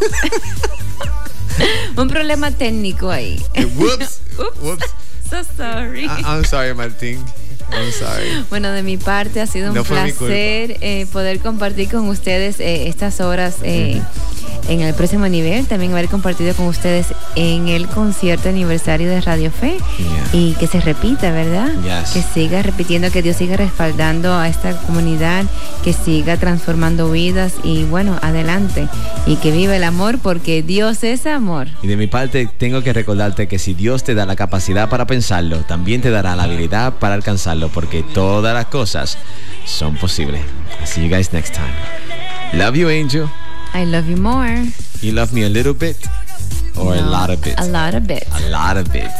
S3: Un problema técnico ahí.
S2: Whoops.
S3: Oops.
S2: Whoops.
S3: So sorry.
S2: I'm sorry, Martín. I'm sorry.
S3: Bueno, de mi parte ha sido un
S2: No fue mi
S3: placer poder compartir con ustedes estas horas en el próximo nivel, también haber compartido con ustedes en el concierto aniversario de Radio Fe, y que se repita, ¿verdad? Que siga repitiendo, que Dios siga respaldando a esta comunidad, que siga transformando vidas y bueno, adelante, y que viva el amor porque Dios es amor.
S2: Y de mi parte tengo que recordarte que si Dios te da la capacidad para pensarlo, también te dará la habilidad para alcanzarlo, porque todas las cosas son posibles. See you guys next time. Love you, Angel.
S3: I love you more.
S2: You love me a little bit or a lot of bit?
S3: A lot of bit.
S2: A lot of bit.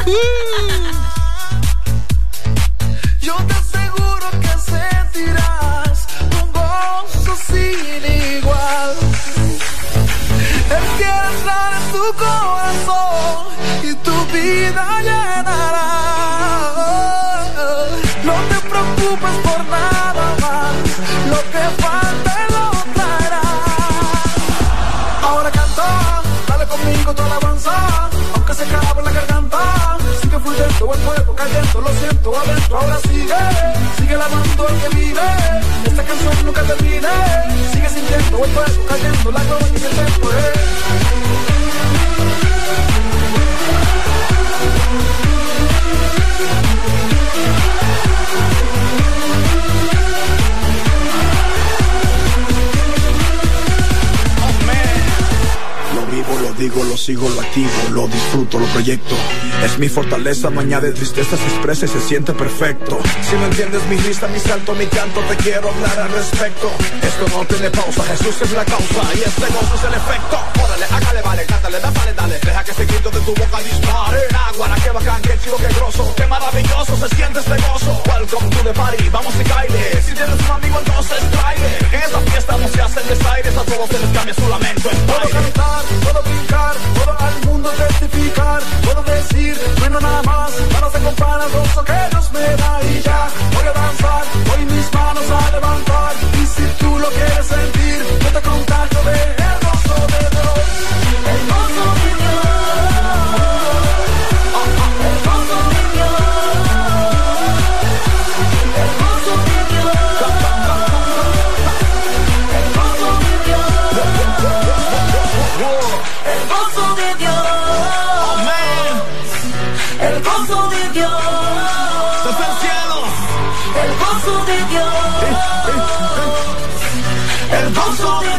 S8: Yo te aseguro que sentirás un gozo sin igual. Él quiere entrar en tu corazón y tu vida llenará. No te preocupes por nada más, lo que falta lo traerá. Ahora canta, dale conmigo tu alabanza, aunque se acabe la garganta. Sigue fluyendo el fuego cayendo, lo siento adentro. Ahora sigue alabando al que vive. Esta canción nunca termine. Sigue sintiendo el fuego cayendo, la gloria y el tiempo.
S6: Lo digo, lo sigo, lo activo, lo disfruto, lo proyecto. Es mi fortaleza, no añade tristeza, se expresa y se siente perfecto. Si no entiendes mi lista, mi salto, mi canto, te quiero hablar al respecto. Esto no tiene pausa, Jesús es la causa y este gozo es el efecto. Órale, hágale, vale, cántale, dale, deja que este grito de tu boca dispare. Aguara, qué bacán, qué chido, qué grosso, qué maravilloso se siente este gozo. Welcome to the party, vamos y caile. Si tienes un amigo, entonces tráele. En esta fiesta no se hacen desaires, a todos se les cambia su lamento en baile.
S8: Puedo cantar, puedo brincar, puedo al mundo testificar, puedo decir, bueno nada más, nada se compara al gozo que Dios me da y ya. Voy a danzar, voy mis manos a levantar, y si tú lo quieres sentir, yo te contagio de el gozo de Dios. El gozo de Dios. El gozo de Dios. El gozo de Dios. El gozo de Dios. El gozo de Dios.
S6: Amén.
S8: El gozo de Dios.
S6: Desde el cielo.
S8: El gozo de Dios. El gozo de